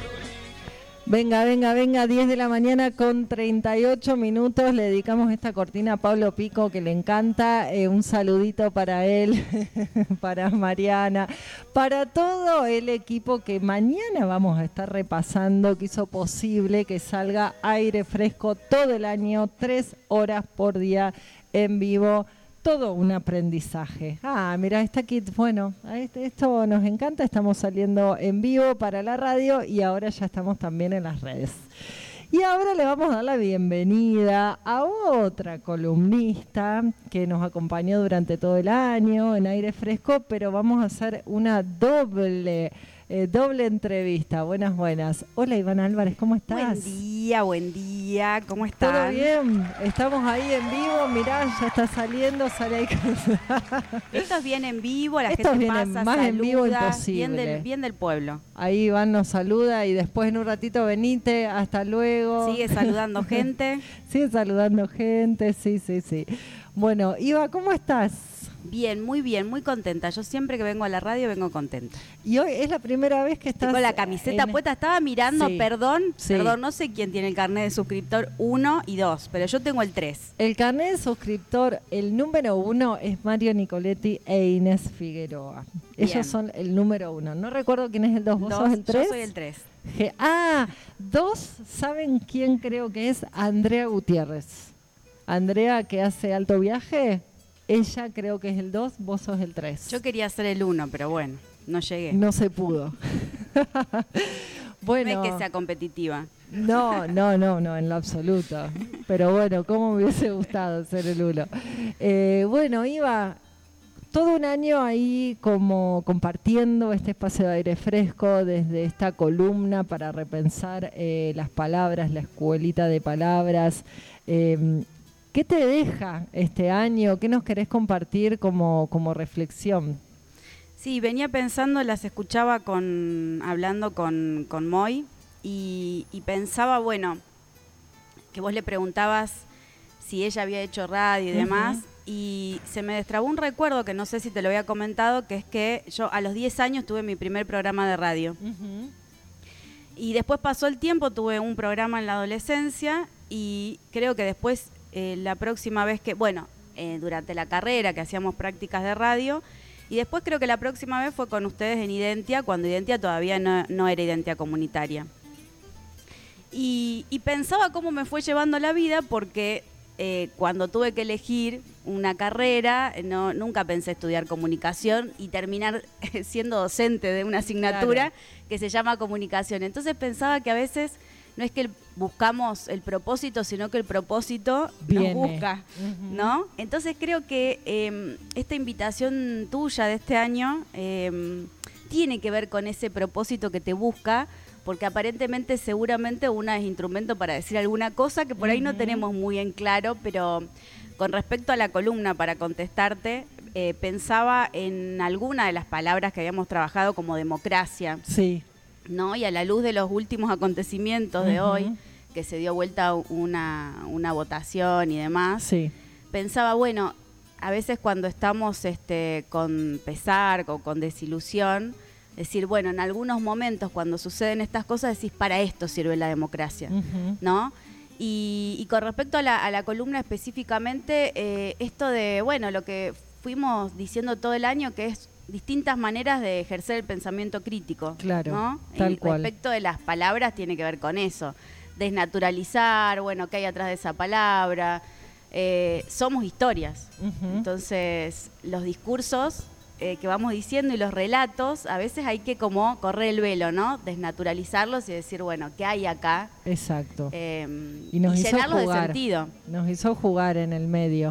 Venga, 10 de la mañana con 38 minutos. Le dedicamos esta cortina a Pablo Pico, que le encanta. Un saludito para él, para Mariana, para todo el equipo que mañana vamos a estar repasando, que hizo posible que salga Aire Fresco todo el año, 3 horas por día en vivo. Todo un aprendizaje. Mira, está aquí, bueno, esto nos encanta, estamos saliendo en vivo para la radio y ahora ya estamos también en las redes. Y ahora le vamos a dar la bienvenida a otra columnista que nos acompañó durante todo el año en Aire Fresco, pero vamos a hacer una doble entrevista. Buenas. Hola, Ivana Álvarez, ¿cómo estás? Buen día, ¿cómo estás? Todo bien, estamos ahí en vivo, mirá, ya está saliendo, sale ahí. Esto es bien en vivo, la Estos gente pasa, más saluda, en vivo imposible. Bien del pueblo. Ahí Iván nos saluda y después en un ratito venite, hasta luego. Sigue saludando gente. Sigue saludando gente, sí. Bueno, Iva, ¿cómo estás? Bien, muy contenta. Yo siempre que vengo a la radio vengo contenta. Y hoy es la primera vez que estás... Con la camiseta puesta, estaba mirando, Sí. perdón, Sí. no sé quién tiene el carnet de suscriptor 1 y 2, pero yo tengo el 3. El carnet de suscriptor, el número 1 es Mario Nicoletti e Inés Figueroa. Bien. Ellos son el número 1. No recuerdo quién es el 2. ¿Vos sos el 3? Yo soy el 3. 2, ¿saben quién creo que es? Andrea Gutiérrez. Andrea, que hace Alto Viaje, ella creo que es el 2, vos sos el 3. Yo quería ser el 1, pero bueno. no llegué. No se pudo. Bueno, no es que sea competitiva. No, en lo absoluto. Pero bueno, cómo me hubiese gustado ser el uno. Bueno, Iva, todo un año ahí como compartiendo este espacio de aire fresco desde esta columna para repensar las palabras, la escuelita de palabras. ¿Qué te deja este año? ¿Qué nos querés compartir como reflexión? Sí, venía pensando, las escuchaba hablando con Moy y pensaba, bueno, que vos le preguntabas si ella había hecho radio y demás, y se me destrabó un recuerdo que no sé si te lo había comentado, que es que yo a los 10 años tuve mi primer programa de radio. Y después pasó el tiempo, tuve un programa en la adolescencia y creo que después, la próxima vez que, durante la carrera que hacíamos prácticas de radio, y después creo que la próxima vez fue con ustedes en Identia, cuando Identia todavía no era Identia comunitaria. Y pensaba cómo me fue llevando la vida, porque cuando tuve que elegir una carrera, nunca pensé estudiar comunicación y terminar siendo docente de una asignatura que se llama comunicación. Entonces pensaba que a veces no es que buscamos el propósito, sino que el propósito nos busca, ¿no? Entonces creo que esta invitación tuya de este año tiene que ver con ese propósito que te busca, porque aparentemente seguramente una es instrumento para decir alguna cosa que por ahí no tenemos muy en claro, pero con respecto a la columna, para contestarte, pensaba en alguna de las palabras que habíamos trabajado como democracia. Sí. ¿No? Y a la luz de los últimos acontecimientos de hoy, que se dio vuelta una votación y demás, pensaba, bueno, a veces cuando estamos con pesar o con desilusión, decir, bueno, en algunos momentos cuando suceden estas cosas decís, para esto sirve la democracia, ¿no? Y con respecto a la columna específicamente, esto de, bueno, lo que fuimos diciendo todo el año, que es distintas maneras de ejercer el pensamiento crítico. Claro, ¿no? tal cual. Respecto de las palabras tiene que ver con eso. Desnaturalizar, bueno, qué hay atrás de esa palabra. Somos historias. Entonces, los discursos que vamos diciendo y los relatos, a veces hay que como correr el velo, ¿no? Desnaturalizarlos y decir, bueno, ¿qué hay acá? Exacto. Y llenarlos de sentido. Nos hizo jugar en el medio.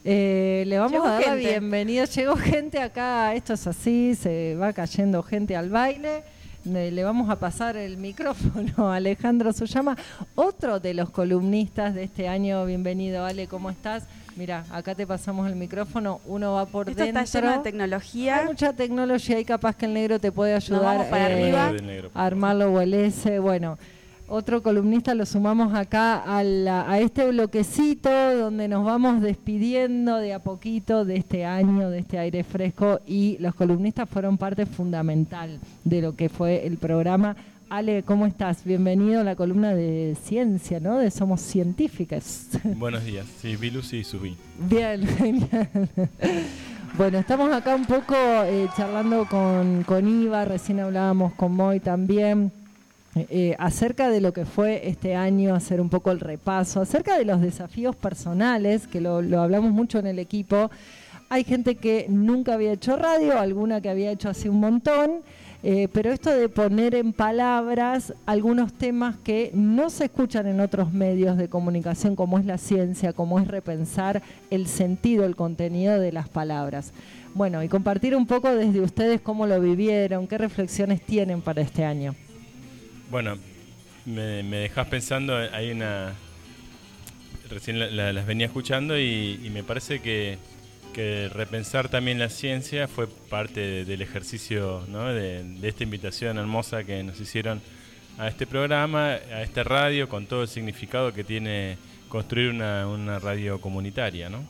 Le vamos a dar la bienvenida. Llegó gente acá, esto es así, se va cayendo gente al baile. Le vamos a pasar el micrófono a Alejandro Suyama, otro de los columnistas de este año. Bienvenido, Ale, ¿cómo estás? Mira, acá te pasamos el micrófono, uno va por dentro. Esto está lleno de tecnología. Hay mucha tecnología y capaz que el negro te puede ayudar para arriba. A armarlo o el S. Bueno, otro columnista lo sumamos acá a este bloquecito donde nos vamos despidiendo de a poquito de este año, de este aire fresco, y los columnistas fueron parte fundamental de lo que fue el programa. Ale, ¿cómo estás? Bienvenido a la columna de ciencia, ¿no? De Somos Científicas. Buenos días, sí, Vilus y Subí. Bien, genial. Bueno, estamos acá un poco charlando con Iva, recién hablábamos con Moy también, acerca de lo que fue este año, hacer un poco el repaso, acerca de los desafíos personales, que lo hablamos mucho en el equipo. Hay gente que nunca había hecho radio, alguna que había hecho hace un montón, pero esto de poner en palabras algunos temas que no se escuchan en otros medios de comunicación, como es la ciencia, como es repensar el sentido, el contenido de las palabras. Bueno, y compartir un poco desde ustedes cómo lo vivieron, qué reflexiones tienen para este año. Bueno, me dejás pensando, hay una... Recién las venía escuchando y me parece que repensar también la ciencia fue parte del ejercicio, ¿no? de esta invitación hermosa que nos hicieron a este programa, a esta radio, con todo el significado que tiene construir una radio comunitaria, ¿no?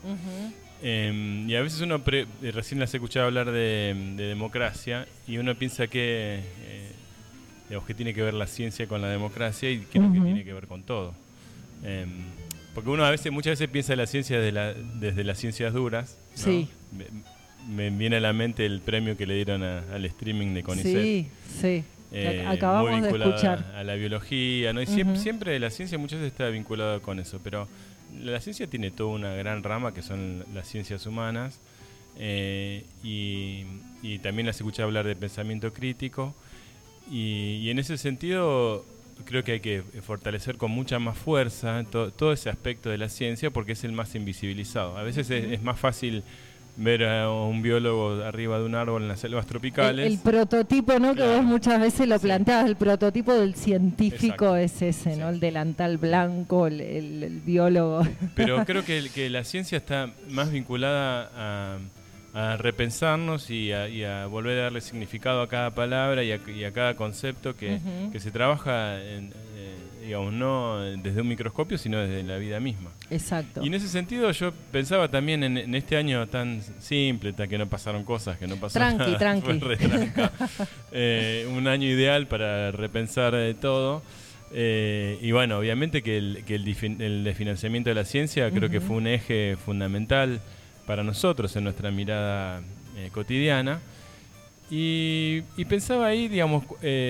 Y a veces uno, recién las he escuchado hablar de democracia, y uno piensa que tiene que ver la ciencia con la democracia, y creo que tiene que ver con todo. Porque uno muchas veces piensa en la ciencia desde las ciencias duras, ¿no? Sí. Me viene a la mente el premio que le dieron al streaming de CONICET. Sí. Acabamos muy vinculado de escuchar a la biología, ¿no? Y siempre la ciencia muchas veces está vinculada con eso, pero la ciencia tiene toda una gran rama que son las ciencias humanas, y también las escuché hablar de pensamiento crítico. Y en ese sentido creo que hay que fortalecer con mucha más fuerza todo ese aspecto de la ciencia, porque es el más invisibilizado. A veces es más fácil ver a un biólogo arriba de un árbol en las selvas tropicales. El prototipo, ¿no? Claro. Que vos muchas veces lo planteabas, el prototipo del científico. Exacto. Es ese, ¿no? El delantal blanco, el biólogo. Pero creo que la ciencia está más vinculada a repensarnos y a volver a darle significado a cada palabra y a cada concepto que se trabaja digamos, no desde un microscopio, sino desde la vida misma. Exacto. Y en ese sentido yo pensaba también en este año tan simple, que no pasaron cosas, que no pasó nada. Tranqui. Fue re tranca. Un año ideal para repensar todo. Y bueno, obviamente que el desfinanciamiento de la ciencia creo que fue un eje fundamental para nosotros en nuestra mirada cotidiana. Y pensaba ahí, digamos,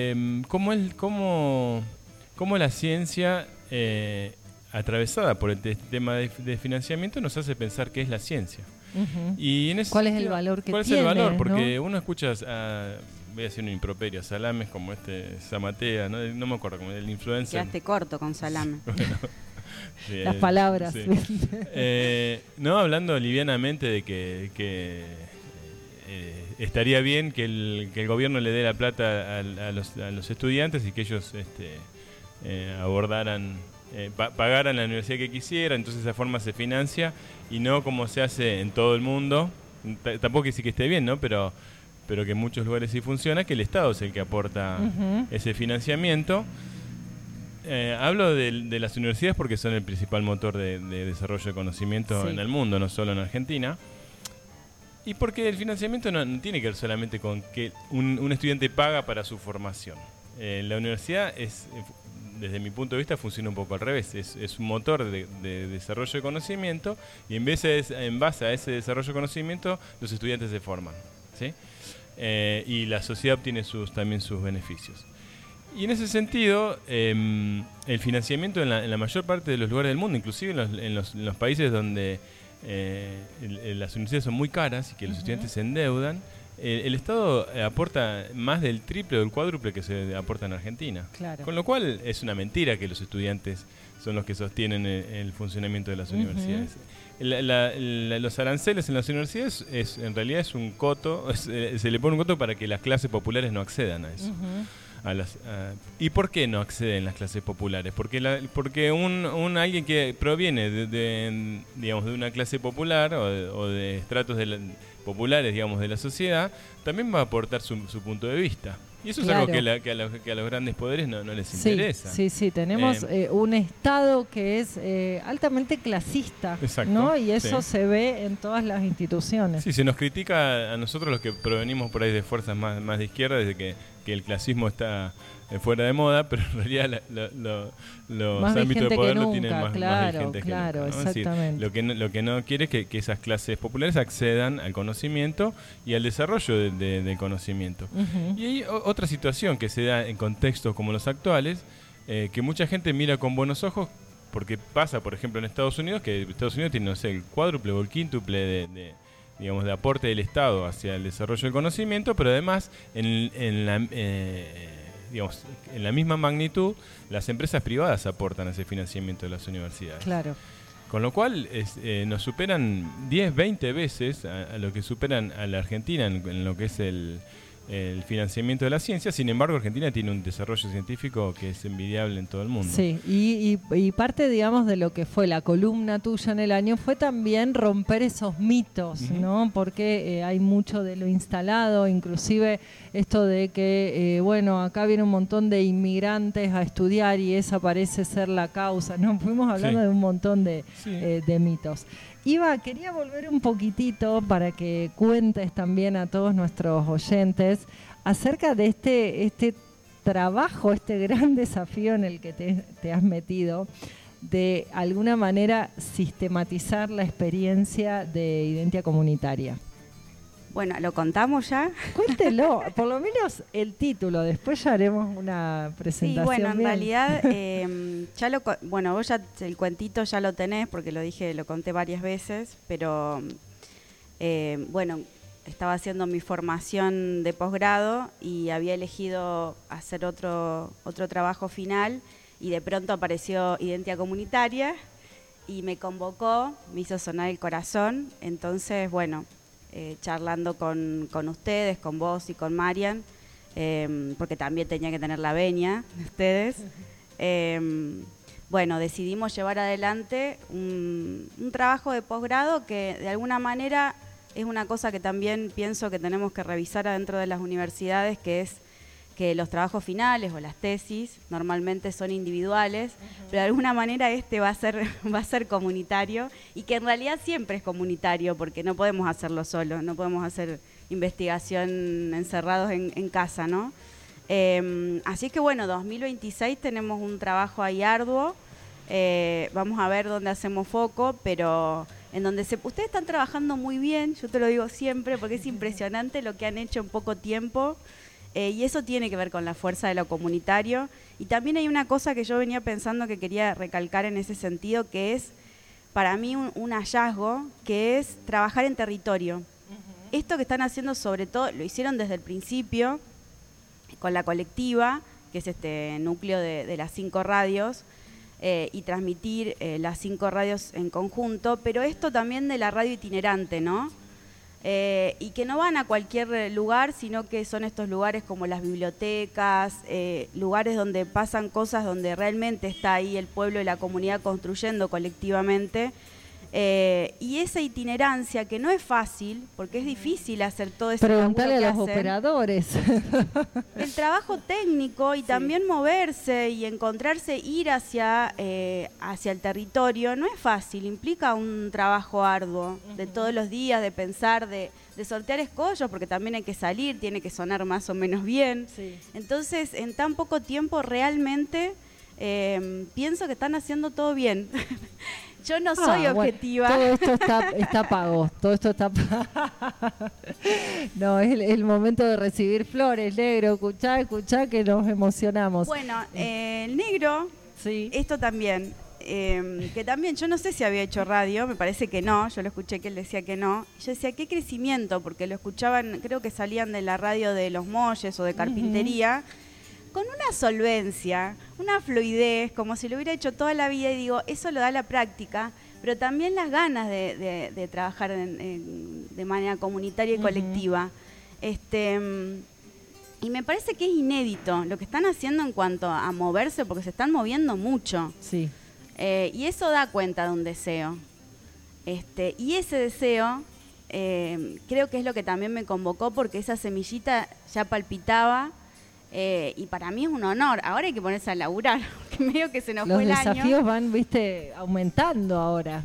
cómo la ciencia, atravesada por este tema de financiamiento, nos hace pensar qué es la ciencia. Y en ese ¿Cuál es el valor que tiene? ¿Cuál es el valor? Porque uno escucha, voy a decir un improperio, salames como Zamatea, no me acuerdo, como el influencer. Quedaste corto con salame. Bueno, sí, las palabras. Sí. No, hablando livianamente de que estaría bien que el gobierno le dé la plata a los estudiantes y que ellos abordaran, pagaran la universidad que quisieran, entonces de esa forma se financia y no como se hace en todo el mundo. Tampoco que sí que esté bien, ¿no? Pero que en muchos lugares sí funciona, que el Estado es el que aporta ese financiamiento. Hablo de las universidades porque son el principal motor de desarrollo de conocimiento en el mundo, no solo en Argentina. Y porque el financiamiento no tiene que ver solamente con que un estudiante paga para su formación. La universidad desde mi punto de vista, funciona un poco al revés. Es un motor de desarrollo de conocimiento y en base a ese desarrollo de conocimiento los estudiantes se forman, ¿sí? Y la sociedad obtiene también sus beneficios. Y en ese sentido, el financiamiento en la mayor parte de los lugares del mundo, inclusive en los países donde las universidades son muy caras y que los estudiantes se endeudan, el Estado aporta más del triple o del cuádruple que se aporta en Argentina. Claro. Con lo cual es una mentira que los estudiantes son los que sostienen el funcionamiento de las universidades. Los aranceles en las universidades en realidad es un coto, se le pone un coto para que las clases populares no accedan a eso. ¿Y por qué no acceden las clases populares? Porque alguien que proviene de una clase popular o de estratos populares, digamos, de la sociedad, también va a aportar su punto de vista. Y eso es algo que a los grandes poderes no les interesa. Sí, tenemos un Estado que es altamente clasista, exacto, ¿no? Y eso se ve en todas las instituciones. Sí, se nos critica a nosotros los que provenimos por ahí de fuerzas más de izquierda, desde que el clasismo está fuera de moda, pero en realidad los ámbitos de poder lo tienen más vigentes que nunca, ¿no? Exactamente. Es decir, lo que no quiere es que esas clases populares accedan al conocimiento y al desarrollo del conocimiento. Y hay otra situación que se da en contextos como los actuales, que mucha gente mira con buenos ojos, porque pasa, por ejemplo, en Estados Unidos, que Estados Unidos tiene, no sé, el cuádruple o el quíntuple de aporte del Estado hacia el desarrollo del conocimiento, pero además en la misma magnitud las empresas privadas aportan ese financiamiento de las universidades. Claro. Con lo cual nos superan 10, 20 veces a lo que superan a la Argentina en lo que es el financiamiento de la ciencia. Sin embargo, Argentina tiene un desarrollo científico que es envidiable en todo el mundo. Sí, y parte, digamos, de lo que fue la columna tuya en el año fue también romper esos mitos, ¿no? Porque hay mucho de lo instalado, inclusive esto de que, acá viene un montón de inmigrantes a estudiar y esa parece ser la causa, ¿no? Fuimos hablando de un montón de mitos. Iva, quería volver un poquitito para que cuentes también a todos nuestros oyentes acerca de este trabajo, este gran desafío en el que te has metido, de alguna manera sistematizar la experiencia de identidad comunitaria. Bueno, ¿lo contamos ya? Cuéntelo, por lo menos el título, después ya haremos una presentación. Sí, bueno, en bien. realidad, vos ya el cuentito ya lo tenés, porque lo conté varias veces, pero Bueno, estaba haciendo mi formación de posgrado y había elegido hacer otro trabajo final y de pronto apareció Identidad Comunitaria y me convocó, me hizo sonar el corazón. Entonces, bueno, charlando con ustedes, con vos y con Marian, porque también tenía que tener la venia de ustedes, bueno, decidimos llevar adelante un trabajo de posgrado que de alguna manera es una cosa que también pienso que tenemos que revisar adentro de las universidades, que es que los trabajos finales o las tesis normalmente son individuales, pero de alguna manera va a ser comunitario, y que en realidad siempre es comunitario porque no podemos hacerlo solos, no podemos hacer investigación encerrados en casa, ¿no? Así que bueno, 2026 tenemos un trabajo ahí arduo, vamos a ver dónde hacemos foco, pero en donde ustedes están trabajando muy bien, yo te lo digo siempre porque es impresionante lo que han hecho en poco tiempo, y eso tiene que ver con la fuerza de lo comunitario. Y también hay una cosa que yo venía pensando que quería recalcar en ese sentido, que es para mí un hallazgo, que es trabajar en territorio. Esto que están haciendo, sobre todo, lo hicieron desde el principio con la colectiva, que es este núcleo de las 5 radios, y transmitir las 5 radios en conjunto, pero esto también de la radio itinerante, ¿no? Y que no van a cualquier lugar, sino que son estos lugares como las bibliotecas, lugares donde pasan cosas, donde realmente está ahí el pueblo y la comunidad construyendo colectivamente. Y esa itinerancia, que no es fácil, porque es difícil hacer todo ese laburo que Preguntale a los hacen. operadores. El trabajo técnico y también moverse y encontrarse, ir hacia el territorio, no es fácil, implica un trabajo arduo de todos los días, de pensar, de sortear escollos, porque también hay que salir, tiene que sonar más o menos bien. Sí. Entonces, en tan poco tiempo realmente pienso que están haciendo todo bien. Yo no soy objetiva. Bueno, todo esto está pago. Todo esto está pago. No, es el momento de recibir flores, Negro. Escuchá, que nos emocionamos. Bueno, el Negro, sí. Esto también, que también yo no sé si había hecho radio, me parece que no, yo lo escuché que él decía que no. Yo decía, qué crecimiento, porque lo escuchaban, creo que salían de la radio de Los Molles o de Carpintería, con una solvencia, una fluidez, como si lo hubiera hecho toda la vida, y digo, eso lo da la práctica, pero también las ganas de trabajar de manera comunitaria y colectiva. Y me parece que es inédito lo que están haciendo en cuanto a moverse, porque se están moviendo mucho. Sí. Y eso da cuenta de un deseo. Y ese deseo creo que es lo que también me convocó, porque esa semillita ya palpitaba. Y para mí es un honor. Ahora hay que ponerse a laburar, porque medio que se nos fue el año. Los desafíos van, aumentando ahora.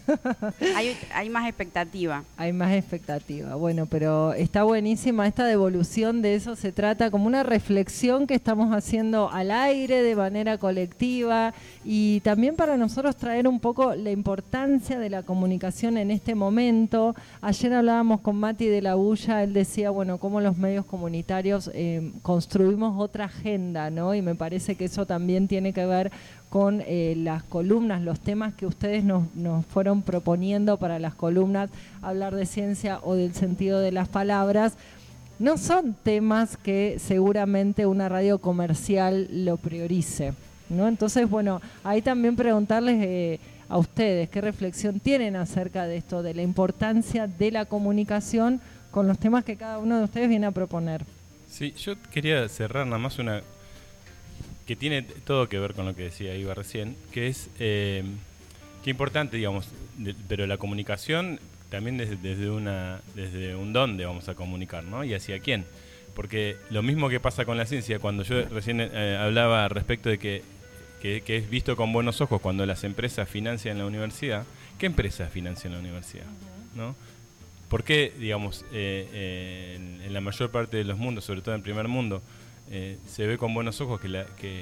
Hay más expectativa. Hay más expectativa. Bueno, pero está buenísima esta devolución, de eso se trata, como una reflexión que estamos haciendo al aire de manera colectiva, y también para nosotros traer un poco la importancia de la comunicación en este momento. Ayer hablábamos con Mati de la Bulla, él decía, bueno, cómo los medios comunitarios construimos otra agenda, ¿no? Y me parece que eso también tiene que ver con las columnas, los temas que ustedes nos fueron proponiendo para las columnas, hablar de ciencia o del sentido de las palabras. No son temas que seguramente una radio comercial lo priorice, ¿no? Entonces, bueno, ahí también preguntarles a ustedes qué reflexión tienen acerca de esto, de la importancia de la comunicación con los temas que cada uno de ustedes viene a proponer. Sí, yo quería cerrar nada más una que tiene todo que ver con lo que decía Iva recién, que es qué importante, digamos, pero la comunicación también desde un dónde vamos a comunicar, ¿no? Y hacia quién. Porque lo mismo que pasa con la ciencia, cuando yo recién hablaba respecto de que es visto con buenos ojos cuando las empresas financian la universidad, ¿qué empresas financian la universidad? ¿No? ¿Por qué, digamos, en la mayor parte de los mundos, sobre todo en el primer mundo, se ve con buenos ojos que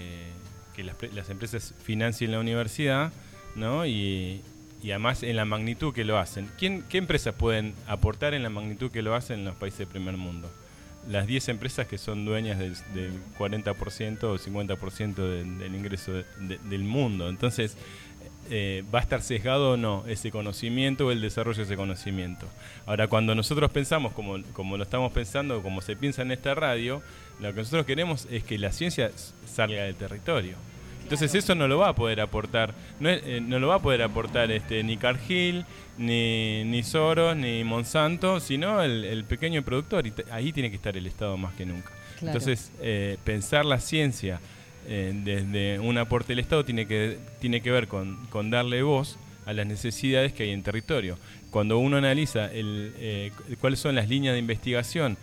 las empresas financien la universidad, ¿no? Y además en la magnitud que lo hacen? ¿Qué empresas pueden aportar en la magnitud que lo hacen en los países del primer mundo? Las 10 empresas que son dueñas del 40% o 50% del ingreso del mundo. Entonces, va a estar sesgado o no ese conocimiento o el desarrollo de ese conocimiento. Ahora, cuando nosotros pensamos como lo estamos pensando, como se piensa en esta radio, lo que nosotros queremos es que la ciencia salga del territorio. Entonces eso no lo va a poder aportar, no lo va a poder aportar ni Cargill, ni Soros, ni Monsanto, sino el pequeño productor, y ahí tiene que estar el Estado más que nunca. Claro. Entonces, pensar la ciencia desde un aporte del Estado tiene que ver con darle voz a las necesidades que hay en territorio. Cuando uno analiza cuáles son las líneas de investigación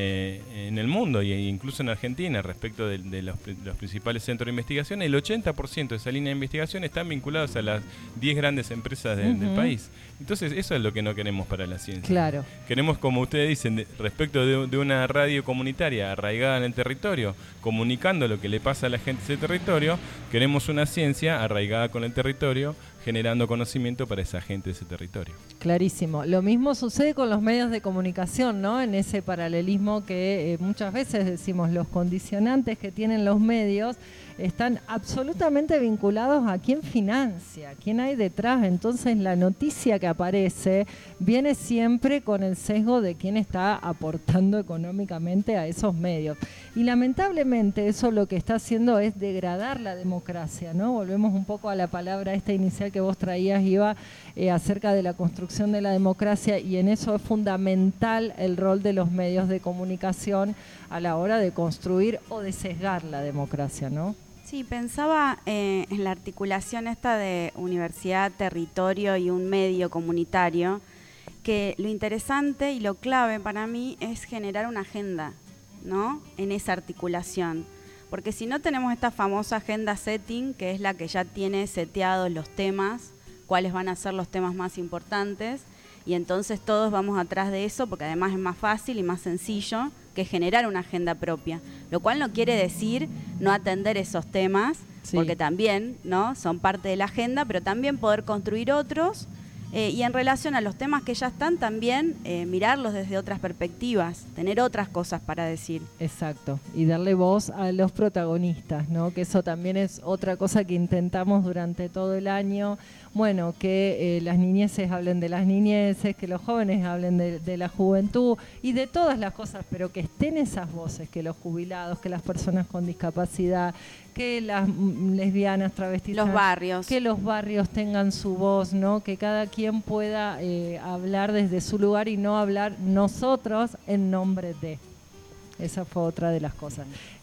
en el mundo e incluso en Argentina respecto de los principales centros de investigación, el 80% de esa línea de investigación están vinculados a las 10 grandes empresas del país. Entonces eso es lo que no queremos para la ciencia. Claro. Queremos, como ustedes dicen, respecto de una radio comunitaria arraigada en el territorio, comunicando lo que le pasa a la gente de ese territorio, queremos una ciencia arraigada con el territorio, generando conocimiento para esa gente de ese territorio. Clarísimo. Lo mismo sucede con los medios de comunicación, ¿no? En ese paralelismo que muchas veces decimos, los condicionantes que tienen los medios están absolutamente vinculados a quién financia, quién hay detrás. Entonces la noticia que aparece viene siempre con el sesgo de quién está aportando económicamente a esos medios. Y lamentablemente eso lo que está haciendo es degradar la democracia, ¿no? Volvemos un poco a la palabra esta inicial que vos traías, Iva, acerca de la construcción de la democracia, y en eso es fundamental el rol de los medios de comunicación a la hora de construir o de sesgar la democracia, ¿no? Sí, pensaba en la articulación esta de universidad, territorio y un medio comunitario, que lo interesante y lo clave para mí es generar una agenda, ¿no? En esa articulación. Porque si no tenemos esta famosa agenda setting, que es la que ya tiene seteados los temas, cuáles van a ser los temas más importantes, y entonces todos vamos atrás de eso, porque además es más fácil y más sencillo que generar una agenda propia, lo cual no quiere decir no atender esos temas, porque también, ¿no?, son parte de la agenda, pero también poder construir otros, y en relación a los temas que ya están también mirarlos desde otras perspectivas, tener otras cosas para decir. Exacto, y darle voz a los protagonistas, ¿no? Que eso también es otra cosa que intentamos durante todo el año. Bueno, que las niñeces hablen de las niñeces, que los jóvenes hablen de la juventud y de todas las cosas, pero que estén esas voces, que los jubilados, que las personas con discapacidad, que las lesbianas, travestis, los barrios, que los barrios tengan su voz, ¿no? Que cada quien pueda hablar desde su lugar y no hablar nosotros en nombre de. Esa fue otra de las cosas.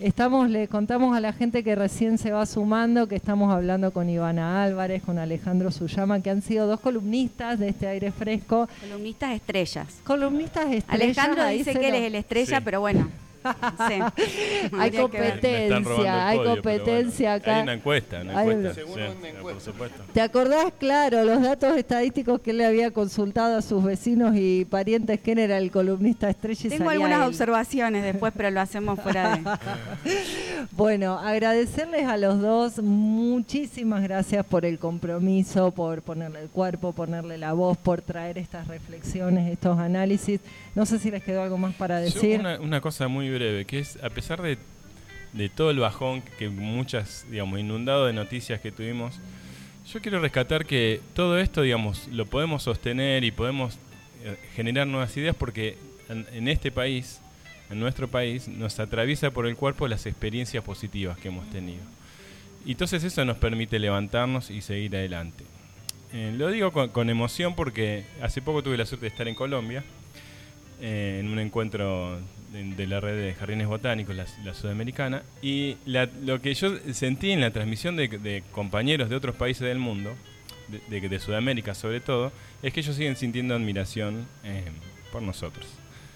Le contamos a la gente que recién se va sumando que estamos hablando con Ivana Álvarez, con Alejandro Suyama, que han sido dos columnistas de este Aire Fresco. Columnistas estrellas. Columnistas estrellas. Alejandro dice que él es el estrella, pero bueno. Sí. Hay competencia acá. Hay una encuesta. Por supuesto. ¿Te acordás? Claro, los datos estadísticos que él le había consultado a sus vecinos y parientes, quién era el columnista estrella. Tengo algunas observaciones después, pero lo hacemos fuera de... Bueno, agradecerles a los dos, muchísimas gracias por el compromiso, por ponerle el cuerpo, ponerle la voz, por traer estas reflexiones, estos análisis. No sé si les quedó algo más para decir. Una cosa muy breve, que es, a pesar de todo el bajón que muchas, digamos, inundado de noticias que tuvimos, yo quiero rescatar que todo esto, digamos, lo podemos sostener y podemos generar nuevas ideas porque en este país, en nuestro país, nos atraviesa por el cuerpo las experiencias positivas que hemos tenido. Y entonces eso nos permite levantarnos y seguir adelante. Lo digo con emoción porque hace poco tuve la suerte de estar en Colombia, en un encuentro de la red de jardines botánicos, la sudamericana, y lo que yo sentí en la transmisión de compañeros de otros países del mundo, de Sudamérica sobre todo, es que ellos siguen sintiendo admiración por nosotros.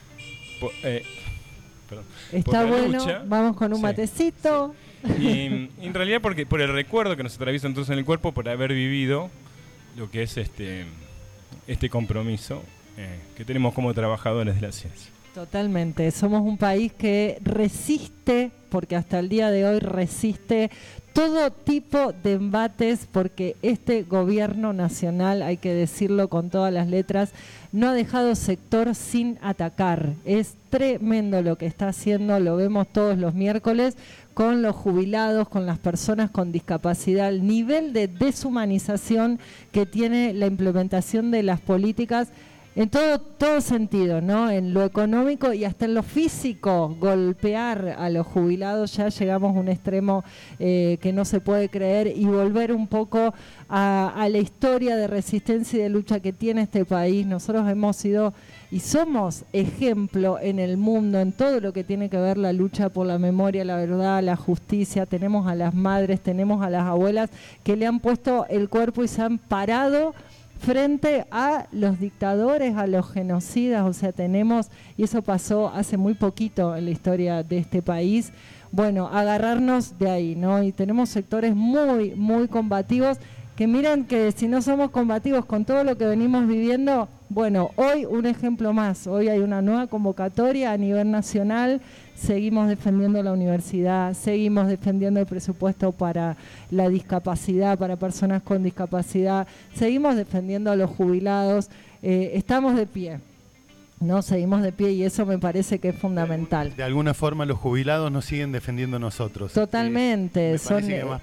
Está bueno, lucha, vamos con un matecito. Y en realidad porque por el recuerdo que nos atraviesa entonces en el cuerpo, por haber vivido lo que es este compromiso que tenemos como trabajadores de la ciencia. Totalmente, somos un país que resiste, porque hasta el día de hoy resiste todo tipo de embates, porque este gobierno nacional, hay que decirlo con todas las letras, no ha dejado sector sin atacar. Es tremendo lo que está haciendo, lo vemos todos los miércoles, con los jubilados, con las personas con discapacidad, el nivel de deshumanización que tiene la implementación de las políticas en todo sentido, ¿no? En lo económico y hasta en lo físico, golpear a los jubilados, ya llegamos a un extremo que no se puede creer, y volver un poco a la historia de resistencia y de lucha que tiene este país. Nosotros hemos sido y somos ejemplo en el mundo en todo lo que tiene que ver la lucha por la memoria, la verdad, la justicia. Tenemos a las madres, tenemos a las abuelas que le han puesto el cuerpo y se han parado frente a los dictadores, a los genocidas. O sea, tenemos, y eso pasó hace muy poquito en la historia de este país, bueno, agarrarnos de ahí, ¿no? Y tenemos sectores muy, muy combativos, que miran que si no somos combativos con todo lo que venimos viviendo, bueno, hoy un ejemplo más, hoy hay una nueva convocatoria a nivel nacional, seguimos defendiendo la universidad, seguimos defendiendo el presupuesto para la discapacidad, para personas con discapacidad, seguimos defendiendo a los jubilados, estamos de pie, ¿no? Seguimos de pie y eso me parece que es fundamental. De alguna forma los jubilados nos siguen defendiendo nosotros. Totalmente, son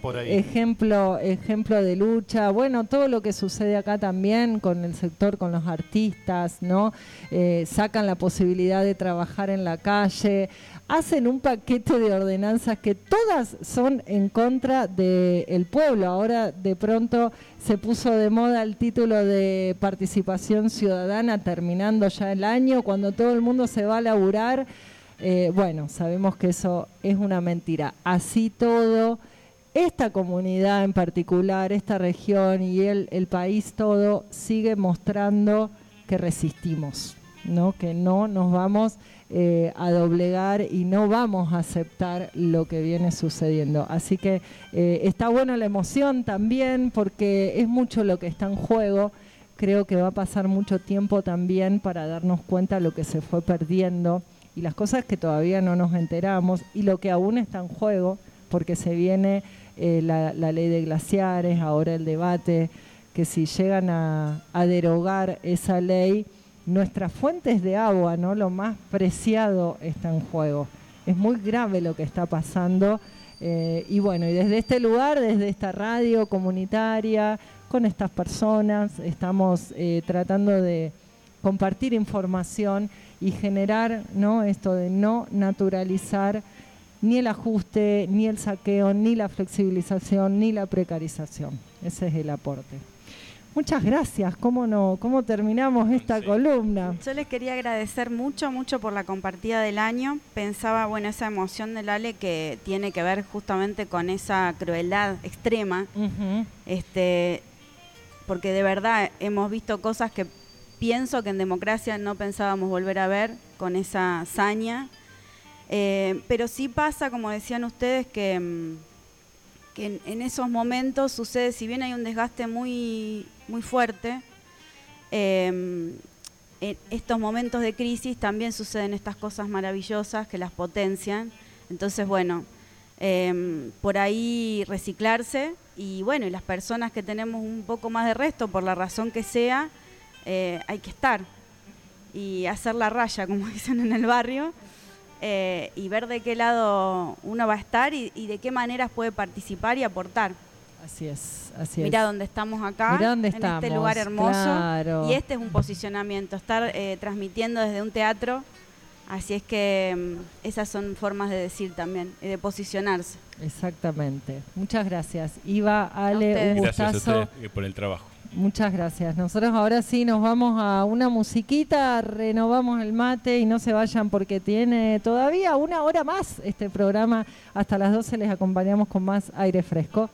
ejemplo de lucha. Bueno, todo lo que sucede acá también con el sector, con los artistas, ¿no? Sacan la posibilidad de trabajar en la calle, hacen un paquete de ordenanzas que todas son en contra del pueblo. Ahora de pronto se puso de moda el título de participación ciudadana, terminando ya el año, cuando todo el mundo se va a laburar. Bueno, sabemos que eso es una mentira. Así todo, esta comunidad en particular, esta región y el país todo sigue mostrando que resistimos, ¿no? Que no nos vamos a doblegar y no vamos a aceptar lo que viene sucediendo. Así que está buena la emoción también, porque es mucho lo que está en juego. Creo que va a pasar mucho tiempo también para darnos cuenta de lo que se fue perdiendo y las cosas que todavía no nos enteramos y lo que aún está en juego, porque se viene la ley de glaciares, ahora el debate, que si llegan a derogar esa ley, nuestras fuentes de agua, ¿no? Lo más preciado está en juego. Es muy grave lo que está pasando. Y bueno, y desde este lugar, desde esta radio comunitaria, con estas personas, estamos tratando de compartir información y generar, ¿no? Esto de no naturalizar ni el ajuste, ni el saqueo, ni la flexibilización, ni la precarización. Ese es el aporte. Muchas gracias. ¿Cómo terminamos esta columna? Yo les quería agradecer mucho por la compartida del año. Pensaba, bueno, esa emoción del Ale que tiene que ver justamente con esa crueldad extrema, porque de verdad hemos visto cosas que pienso que en democracia no pensábamos volver a ver con esa hazaña. Pero sí pasa, como decían ustedes, que en esos momentos sucede, si bien hay un desgaste muy fuerte, en estos momentos de crisis también suceden estas cosas maravillosas que las potencian. Entonces, bueno, por ahí reciclarse y bueno, y las personas que tenemos un poco más de resto, por la razón que sea, hay que estar y hacer la raya, como dicen en el barrio, y ver de qué lado uno va a estar y de qué maneras puede participar y aportar. Así es. Mirá dónde estamos acá, Mirá dónde en estamos, este lugar hermoso. Claro. Y este es un posicionamiento, estar transmitiendo desde un teatro. Así es que esas son formas de decir también, y de posicionarse. Exactamente. Muchas gracias. Iva, Ale, un gustazo. Gracias a ustedes por el trabajo. Muchas gracias. Nosotros ahora sí nos vamos a una musiquita, renovamos el mate y no se vayan porque tiene todavía una hora más este programa. Hasta las 12 les acompañamos con más aire fresco.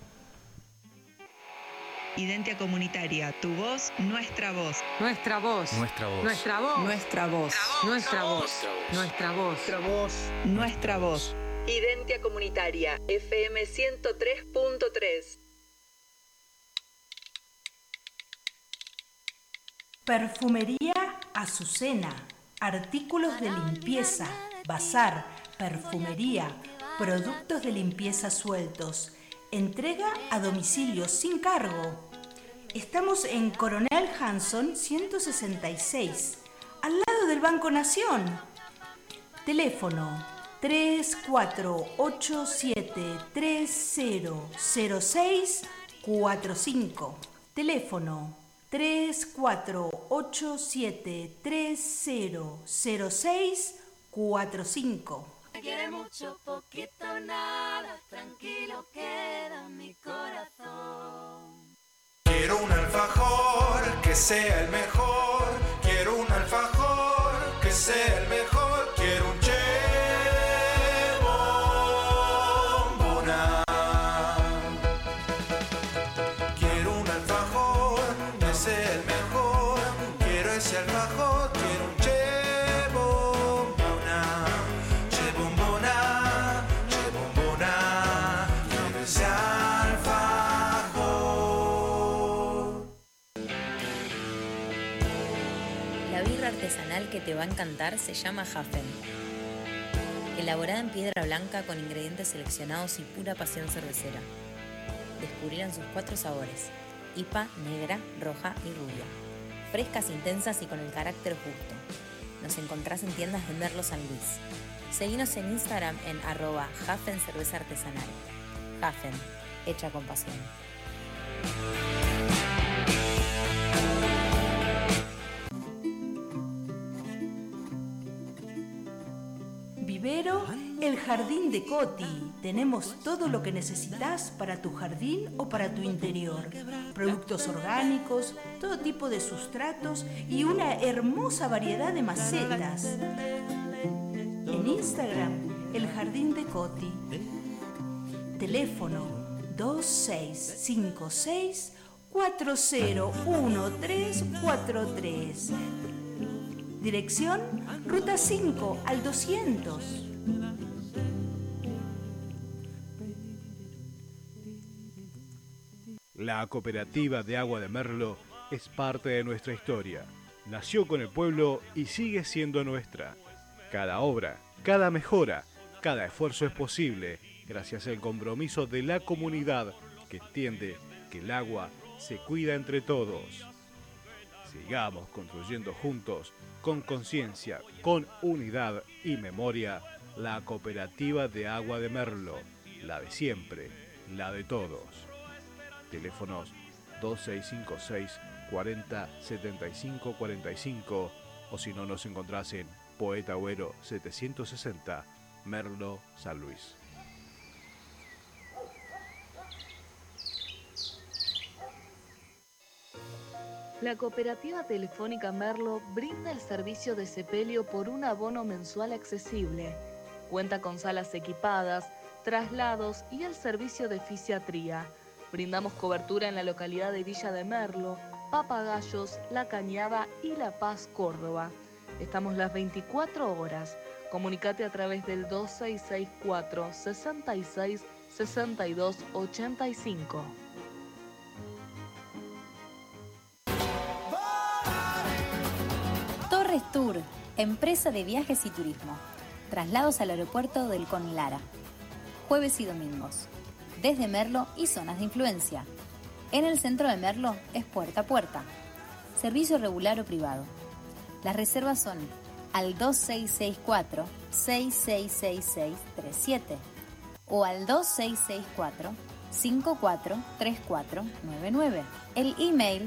Identia Comunitaria, tu voz, nuestra voz. Nuestra voz. Nuestra voz. Nuestra voz. Nuestra voz. Nuestra voz. Nuestra voz. Nuestra voz. Nuestra voz. Identia Comunitaria, FM 103.3. Perfumería Azucena. artículos de limpieza, bazar, perfumería, productos de limpieza sueltos. Entrega a domicilio sin cargo. Estamos en Coronel Hanson 166, al lado del Banco Nación. Teléfono 3487300645. Teléfono 3487300645. Me quiere mucho, poquito, nada, tranquilo queda mi corazón. Quiero un alfajor que sea el mejor. Quiero un alfajor que sea el mejor. Quiero un bombona. Quiero un alfajor que sea el mejor. Quiero ese alfajor. Quiero un bombona. Bombona. Quiero ese alfajor. La birra artesanal que te va a encantar se llama Hafen. Elaborada en piedra blanca con ingredientes seleccionados y pura pasión cervecera. Descubrirán sus 4 sabores: IPA, negra, roja y rubia. Frescas, intensas y con el carácter justo. Nos encontrás en tiendas de Merlo San Luis. Seguinos en Instagram en @Hafen Cerveza Artesanal. Hafen, hecha con pasión. Vivero El Jardín de Coti. Tenemos todo lo que necesitas para tu jardín o para tu interior. Productos orgánicos, todo tipo de sustratos y una hermosa variedad de macetas. En Instagram, El Jardín de Coti. Teléfono 2656-401343. Dirección Ruta 5 al 200. La Cooperativa de Agua de Merlo es parte de nuestra historia. Nació con el pueblo y sigue siendo nuestra. Cada obra, cada mejora, cada esfuerzo es posible gracias al compromiso de la comunidad que entiende que el agua se cuida entre todos. Sigamos construyendo juntos, con conciencia, con unidad y memoria, la Cooperativa de Agua de Merlo, la de siempre, la de todos. Teléfonos 2656 40 75 45 o si no nos encontrás en Poeta Agüero 760, Merlo, San Luis. La Cooperativa Telefónica Merlo brinda el servicio de sepelio por un abono mensual accesible. Cuenta con salas equipadas, traslados y el servicio de fisiatría. Brindamos cobertura en la localidad de Villa de Merlo, Papagayos, La Cañada y La Paz, Córdoba. Estamos las 24 horas. Comunicate a través del 2664 66 62 85. Torres Tour, empresa de viajes y turismo. Traslados al aeropuerto del Conlara. Jueves y domingos. Desde Merlo y zonas de influencia. En el centro de Merlo es puerta a puerta. Servicio regular o privado. Las reservas son al 2664-666637 o al 2664-543499. El email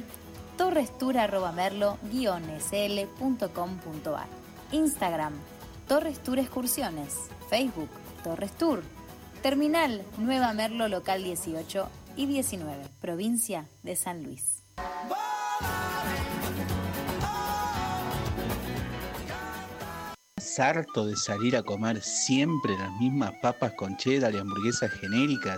torrestour@merlo-sl.com.ar. Instagram Torres Tour Excursiones. Facebook Torres Tour. Terminal Nueva Merlo Local 18 y 19, provincia de San Luis. ¿Estás harto de salir a comer siempre las mismas papas con cheddar y hamburguesas genéricas?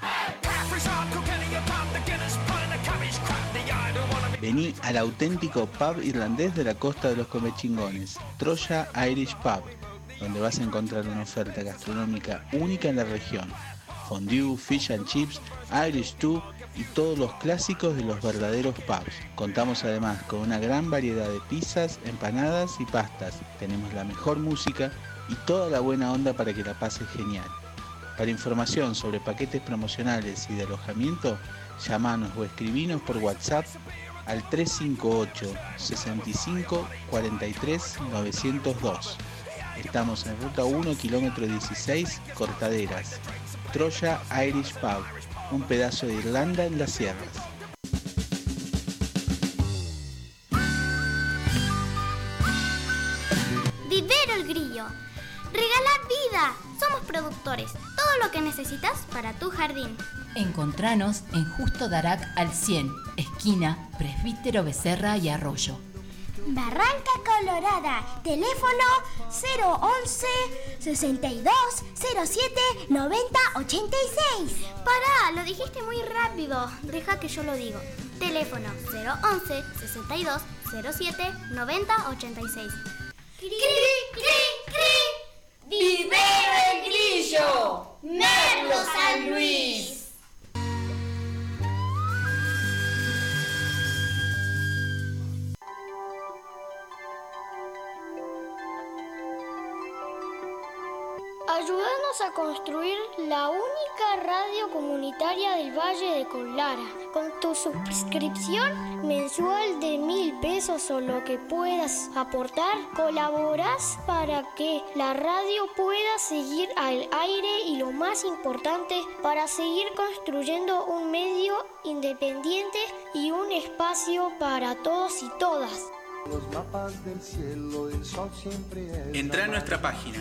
Vení al auténtico pub irlandés de la costa de los Comechingones, Troya Irish Pub, donde vas a encontrar una oferta gastronómica única en la región. Fondue, fish and chips, Irish stew y todos los clásicos de los verdaderos pubs. Contamos además con una gran variedad de pizzas, empanadas y pastas. Tenemos la mejor música y toda la buena onda para que la pases genial. Para información sobre paquetes promocionales y de alojamiento, llamanos o escribinos por WhatsApp al 358 65 43 902. Estamos en Ruta 1, kilómetro 16, Cortaderas. Troya Irish Pub, un pedazo de Irlanda en las sierras. Vivero El Grillo. Regala vida. Somos productores. Todo lo que necesitas para tu jardín. Encontranos en Justo Darac al 100, esquina Presbítero Becerra y Arroyo. Barranca Colorada. Teléfono 011 62 07 90 86. Pará, lo dijiste muy rápido. Deja que yo lo digo. Teléfono 011 62 07 90 86. ¡Cri, cri, cri! ¡Vivero El Grillo! ¡Merlo San Luis! Ayúdanos a construir la única radio comunitaria del Valle de Conlara. Con tu suscripción mensual de 1.000 pesos o lo que puedas aportar, colaborás para que la radio pueda seguir al aire y, lo más importante, para seguir construyendo un medio independiente y un espacio para todos y todas. Entrá a nuestra página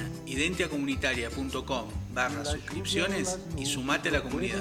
identiacomunitaria.com/suscripciones y sumate a la comunidad.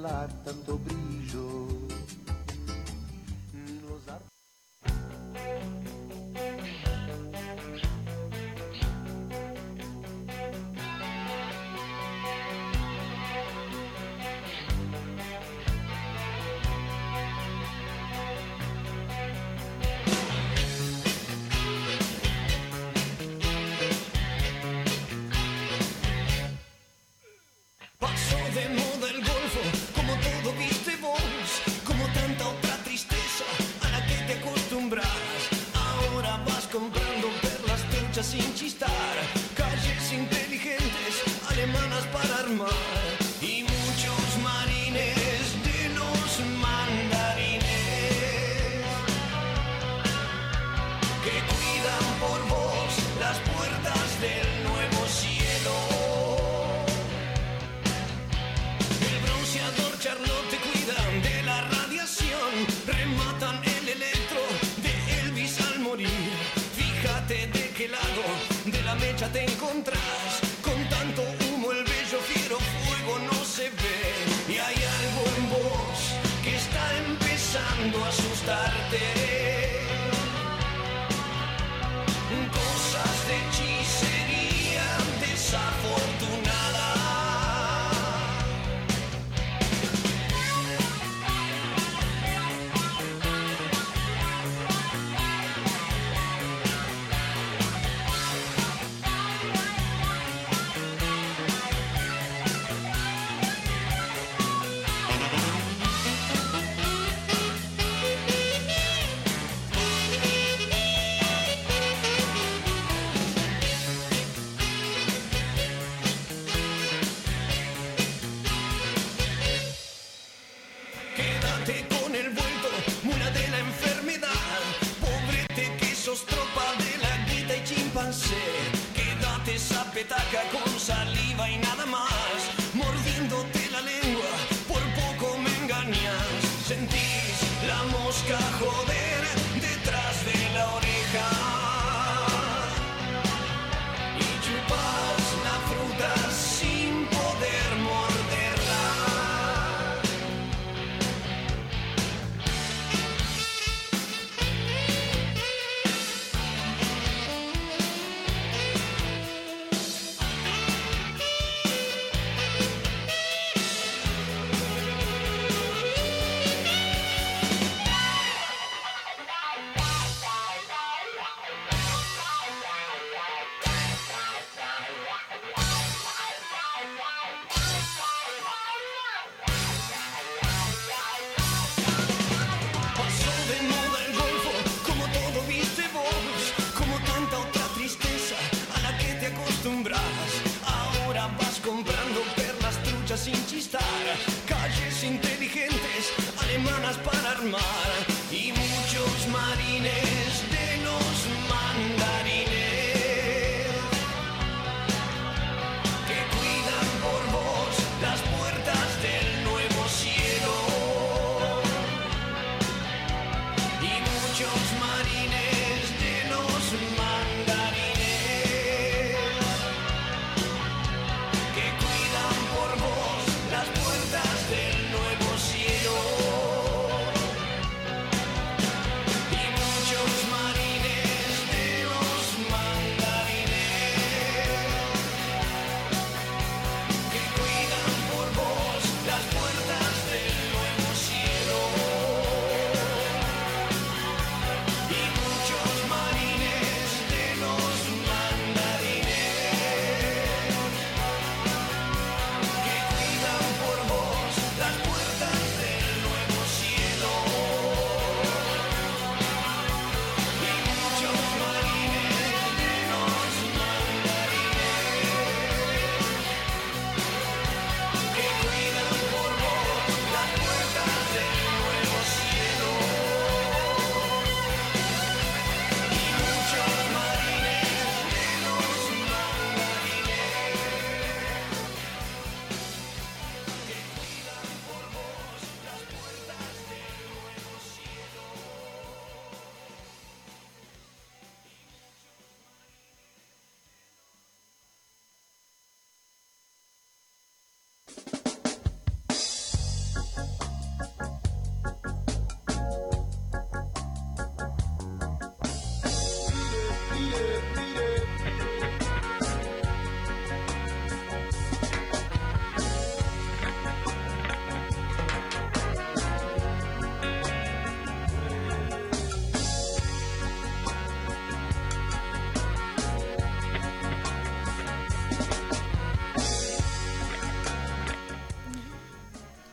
Pasó de moda el golfo, como todo viste vos, como tanta otra tristeza a la que te acostumbras. Ahora vas comprando perlas truchas sin chistar, calles inteligentes, alemanas para armar, y muchos marines de los mandarines que cuidan por vos las puertas del nuevo cielo. Charlotte te cuidan de la radiación, rematan el electro de Elvis al morir. Fíjate de qué lado de la mecha te encontrás, con tanto humo el bello fiero fuego no se ve. Y hay algo en vos que está empezando a asustarte. Cosas de hechicería desafortunada. Quédate con el vuelto, mula de la enfermedad. Pobrete que sos tropa de la guita y chimpancé. Quédate esa petaca con saliva y nada más, mordiéndote la lengua, por poco me engañas. Sentís la mosca joder detrás de la oreja y chupas la fruta sin poder morderla.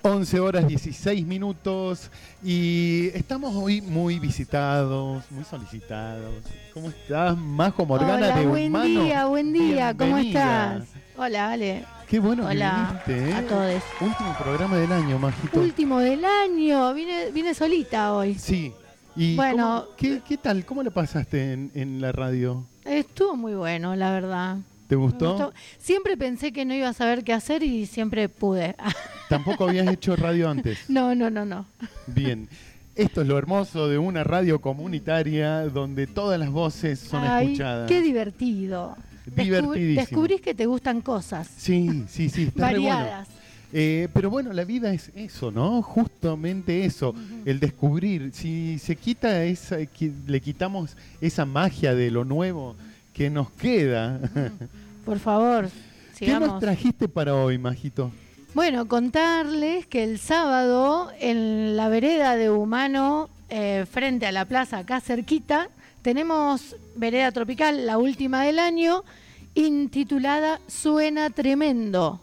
11 horas 16 minutos y estamos hoy muy visitados, muy solicitados. ¿Cómo estás, Majo Morgana? Hola, de buen Humano? buen día, ¿cómo Bienvenida. estás? Hola, Ale. Qué bueno Hola que viniste, ¿eh? a todos. Último programa del año, Majito. Último del año, vine solita hoy. Sí. Y bueno, ¿qué tal? ¿Cómo le pasaste en la radio? Estuvo muy bueno, la verdad. ¿Te Me gustó? Siempre pensé que no iba a saber qué hacer y siempre pude. ¿Tampoco habías hecho radio antes? No. Bien. Esto es lo hermoso de una radio comunitaria donde todas las voces son escuchadas. Qué divertido. Divertidísimo. Descubrís que te gustan cosas. Sí, está re bueno. Variadas. Pero bueno, la vida es eso, ¿no? Justamente eso, el descubrir. Si se quita le quitamos esa magia de lo nuevo que nos queda. Por favor, sigamos. ¿Qué nos trajiste para hoy, Majito? Bueno, contarles que el sábado en la vereda de Humano, frente a la plaza, acá cerquita, tenemos vereda tropical, la última del año, intitulada Suena Tremendo.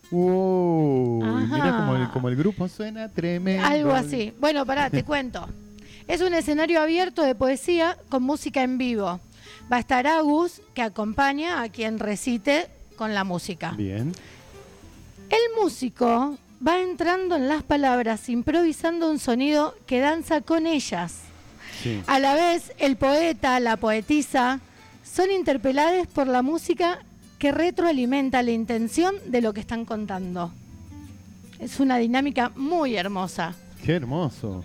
Mira como el grupo suena tremendo. Algo así. Bueno, pará, te cuento. Es un escenario abierto de poesía con música en vivo. Va a estar Agus, que acompaña a quien recite con la música. Bien. El músico va entrando en las palabras, improvisando un sonido que danza con ellas. Sí. A la vez, el poeta, la poetisa, son interpelados por la música que retroalimenta la intención de lo que están contando. Es una dinámica muy hermosa. Qué hermoso.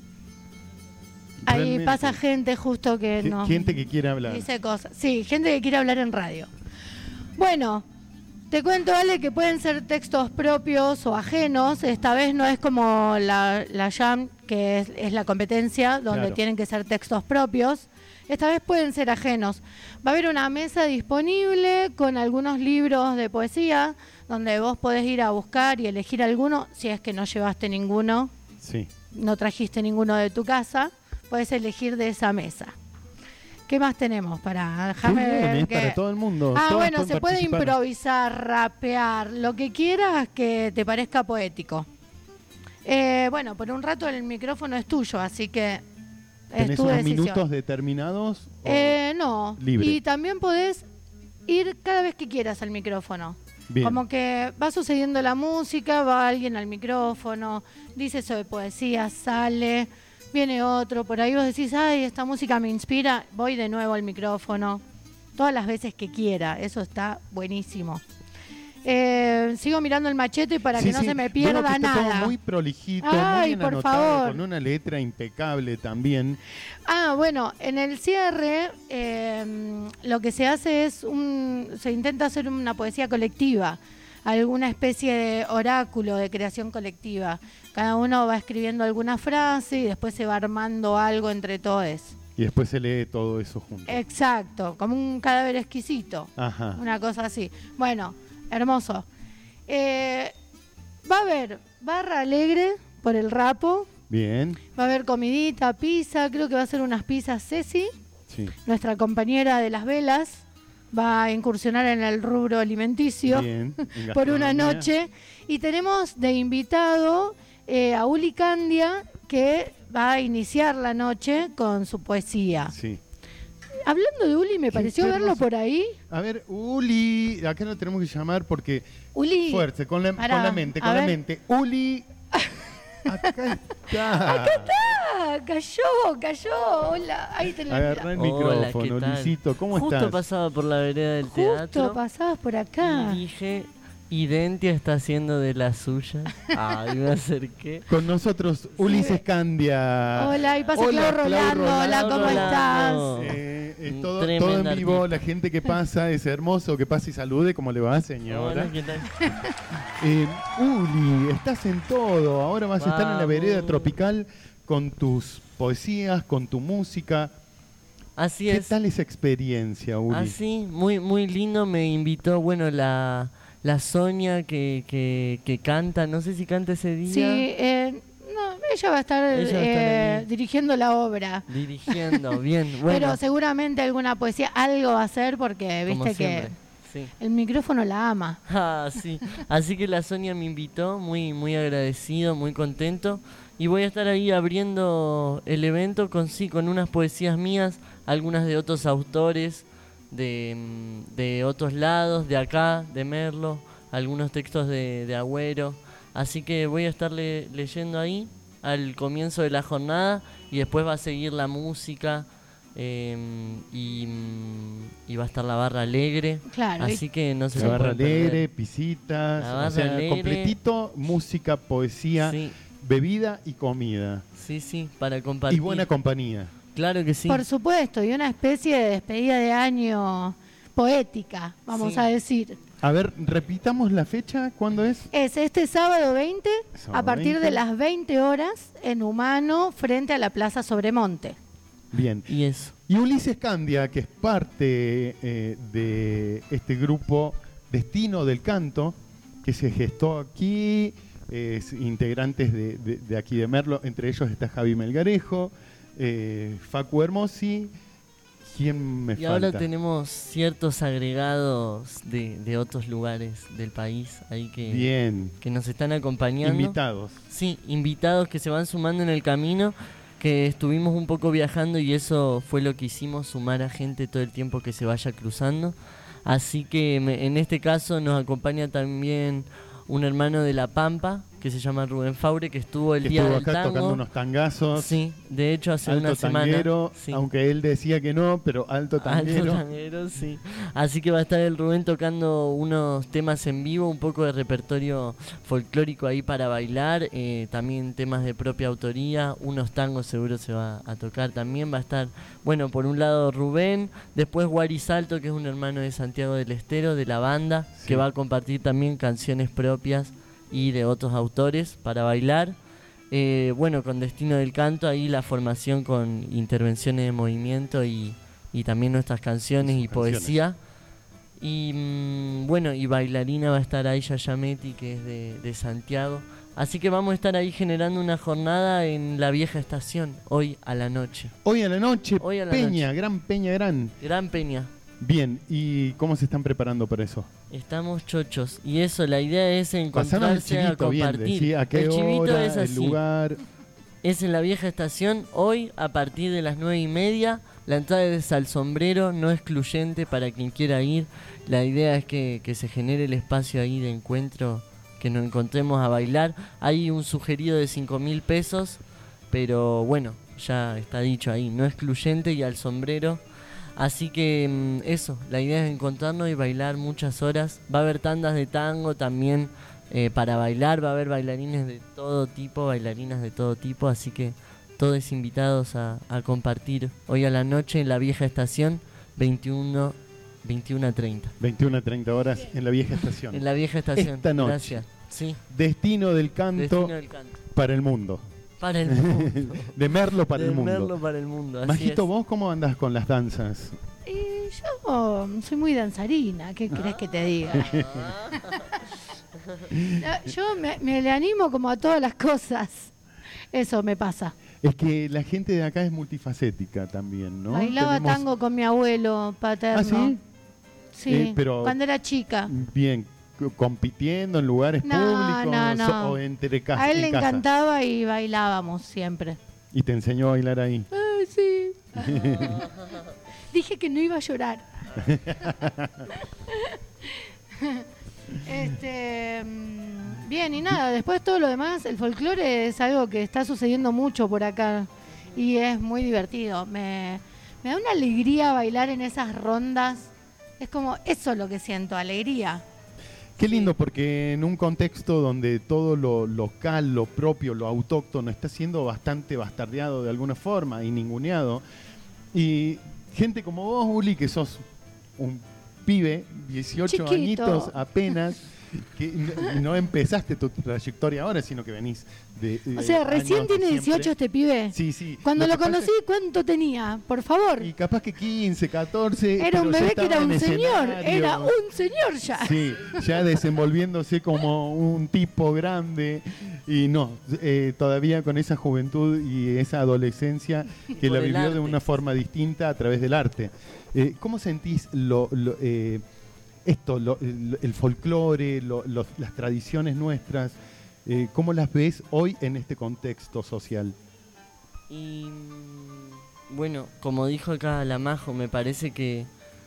Ahí Realmente. pasa gente justo que no... Gente que quiere hablar. Dice cosas. Sí, gente que quiere hablar en radio. Bueno, te cuento, Ale, que pueden ser textos propios o ajenos. Esta vez no es como la Jam, que es la competencia, donde Claro. tienen que ser textos propios. Esta vez pueden ser ajenos. Va a haber una mesa disponible con algunos libros de poesía, donde vos podés ir a buscar y elegir alguno, si es que no llevaste ninguno, Sí. no trajiste ninguno de tu casa, podés elegir de esa mesa. ¿Qué más tenemos? Déjame Muy bien, ver es qué- para todo el mundo. Ah, Todos bueno, pueden se puede participar. improvisar, rapear, lo que quieras que te parezca poético. Bueno, por un rato el micrófono es tuyo, así que es ¿Tenés tu unos decisión. minutos determinados? No. libre? Y también podés ir cada vez que quieras al micrófono. Bien. Como que va sucediendo la música, va alguien al micrófono, dice eso de poesía, sale, viene otro, por ahí vos decís, ay, esta música me inspira, voy de nuevo al micrófono, todas las veces que quiera, eso está buenísimo. Sigo mirando el machete para Sí, que no sí. se me Veo pierda que está todo nada. muy prolijito, Ay, muy bien por anotado, favor. con una letra impecable también. Ah, bueno, en el cierre lo que se hace es se intenta hacer una poesía colectiva, alguna especie de oráculo de creación colectiva. Cada uno va escribiendo alguna frase y después se va armando algo entre todos. Y después se lee todo eso junto. Exacto, como un cadáver exquisito, Ajá. una cosa así. Bueno, hermoso. Va a haber barra alegre por el rapo, Bien. va a haber comidita, pizza, creo que va a ser unas pizzas Ceci. Sí. Nuestra compañera de las velas va a incursionar en el rubro alimenticio Bien, en por una gastronomía. noche. Y tenemos de invitado a Uli Candia, que va a iniciar la noche con su poesía. Sí. Hablando de Uli, me pareció qué verlo hermoso. por ahí. A ver, Uli, acá lo tenemos que llamar porque... Uli. Fuerte, con la Pará, mente, a con la ver. mente. Uli, acá está. Acá está, cayó. Hola, ahí tenés. Agarrá el Hola, micrófono, ¿qué tal? Luisito, ¿cómo Justo estás? pasaba por la vereda del Justo teatro pasabas por acá. y dije, Identia está haciendo de las suyas. Ay, me acerqué. Con nosotros, Ulises Candia. Hola, y pasa Hola, Clau Rolando. Hola, ¿cómo Rolando. estás? Es todo Tremenda en vivo, artista. la gente que pasa, es hermoso, que pase y salude, ¿cómo le va, señora? Hola, ¿qué tal? Uli, estás en todo, ahora vas a estar en la vereda Vamos. tropical con tus poesías, con tu música. Así ¿Qué es. tal esa experiencia, Uli? Así, muy, muy lindo. Me invitó, bueno, la Sonia que canta, no sé si canta ese día. Sí, no, ella va a estar, Ella va a estar ahí. dirigiendo la obra. Dirigiendo, bien, bueno. Pero seguramente alguna poesía, algo va a hacer porque Como viste que siempre. Sí. El micrófono la ama. Ah, sí. Así que la Sonia me invitó, muy, muy agradecido, muy contento. Y voy a estar ahí abriendo el evento con unas poesías mías, algunas de otros autores de otros lados, de acá, de Merlo, algunos textos de Agüero. Así que voy a estar leyendo ahí al comienzo de la jornada y después va a seguir la música. Y va a estar la barra alegre, claro, así que no se la barra alegre, perder. pisitas, La barra o sea, alegre, completito, música, poesía, sí. Bebida y comida. Sí, para compartir. Y buena compañía. Claro que sí. Por supuesto, y una especie de despedida de año poética, vamos a decir. A ver, repitamos la fecha, ¿cuándo es? Es este sábado 20, a partir 20. de las 20 horas, en Humano, frente a la Plaza Sobremonte. Bien. Y eso. Y Ulises Candia, que es parte de este grupo Destino del Canto, que se gestó aquí, integrantes de aquí de Merlo, entre ellos está Javi Melgarejo, Facu Hermosi. ¿Quién me falta? Y ahora tenemos ciertos agregados de otros lugares del país ahí que nos están acompañando. Invitados. Sí, invitados que se van sumando en el camino, que estuvimos un poco viajando y eso fue lo que hicimos, sumar a gente todo el tiempo que se vaya cruzando. Así que en este caso nos acompaña también un hermano de La Pampa, que se llama Rubén Faure, que estuvo el día del acá tango. tocando unos tangazos. Sí, de hecho hace alto una semana. Tanguero, sí. Aunque él decía que no, pero alto tanguero. Alto tanguero, sí. Así que va a estar el Rubén tocando unos temas en vivo, un poco de repertorio folclórico ahí para bailar, también temas de propia autoría, unos tangos seguro se va a tocar también. Va a estar, bueno, por un lado Rubén, después Guari Salto, que es un hermano de Santiago del Estero, de la banda, sí, que va a compartir también canciones propias y de otros autores para bailar. Bueno, con Destino del Canto, ahí la formación con intervenciones de movimiento y también nuestras canciones y poesía. Y bueno, y bailarina va a estar ahí Yayametti, que es de Santiago. Así que vamos a estar ahí generando una jornada en la vieja estación, hoy a la noche. Hoy a la noche, hoy a la Peña, noche. Gran Peña, Gran Peña. Bien, ¿y cómo se están preparando para eso? Estamos chochos. Y eso, la idea es encontrarse Pasaron el chivito, a compartir. Bien, ¿sí? ¿A qué el chivito hora, es así. el lugar? Es en la vieja estación, hoy a partir de las 9:30. La entrada es al sombrero, no excluyente para quien quiera ir. La idea es que se genere el espacio ahí de encuentro, que nos encontremos a bailar. Hay un sugerido de 5.000 pesos, pero bueno, ya está dicho ahí, no excluyente y al sombrero. Así que eso, la idea es encontrarnos y bailar muchas horas. Va a haber tandas de tango también para bailar, va a haber bailarines de todo tipo, bailarinas de todo tipo, así que todos invitados a compartir hoy a la noche en la vieja estación, 21:30. 21:30 horas en la vieja estación. En la vieja estación. Esta noche. Gracias. Sí. Destino del Canto, para el mundo. Para el mundo. De Merlo para de el mundo. Merlo para el mundo. Así Majito, es. ¿vos cómo andás con las danzas? Yo soy muy danzarina, ¿qué crees que te diga? Yo me le animo como a todas las cosas. Eso me pasa. Es que la gente de acá es multifacética también, ¿no? Bailaba tango con mi abuelo paterno. ¿Ah, sí? Sí, pero cuando era chica. Bien, compitiendo en lugares públicos no. o entre casas. A él le encantaba y bailábamos siempre. ¿Y te enseñó a bailar ahí? Ay, sí. Dije que no iba a llorar. Bien, y nada, después todo lo demás, el folclore es algo que está sucediendo mucho por acá y es muy divertido. Me da una alegría bailar en esas rondas. Es como, eso es lo que siento, alegría. Qué lindo, porque en un contexto donde todo lo local, lo propio, lo autóctono está siendo bastante bastardeado de alguna forma y ninguneado. Y gente como vos, Uli, que sos un pibe, 18 Chiquito. añitos apenas, que no empezaste tu trayectoria ahora, sino que venís de O sea, recién años tiene siempre. 18 este pibe. Sí. Cuando lo que pasa conocí, ¿cuánto tenía? Por favor. Y capaz que 15, 14. Era un pero ya bebé que era estaba un en señor. escenario. Era un señor ya. Sí, ya desenvolviéndose como un tipo grande y no, todavía con esa juventud y esa adolescencia que Por la el vivió de arte. una forma distinta a través del arte. ¿Cómo sentís esto, el folclore, las tradiciones nuestras, ¿cómo las ves hoy en este contexto social? Y bueno, como dijo acá la Majo, me parece que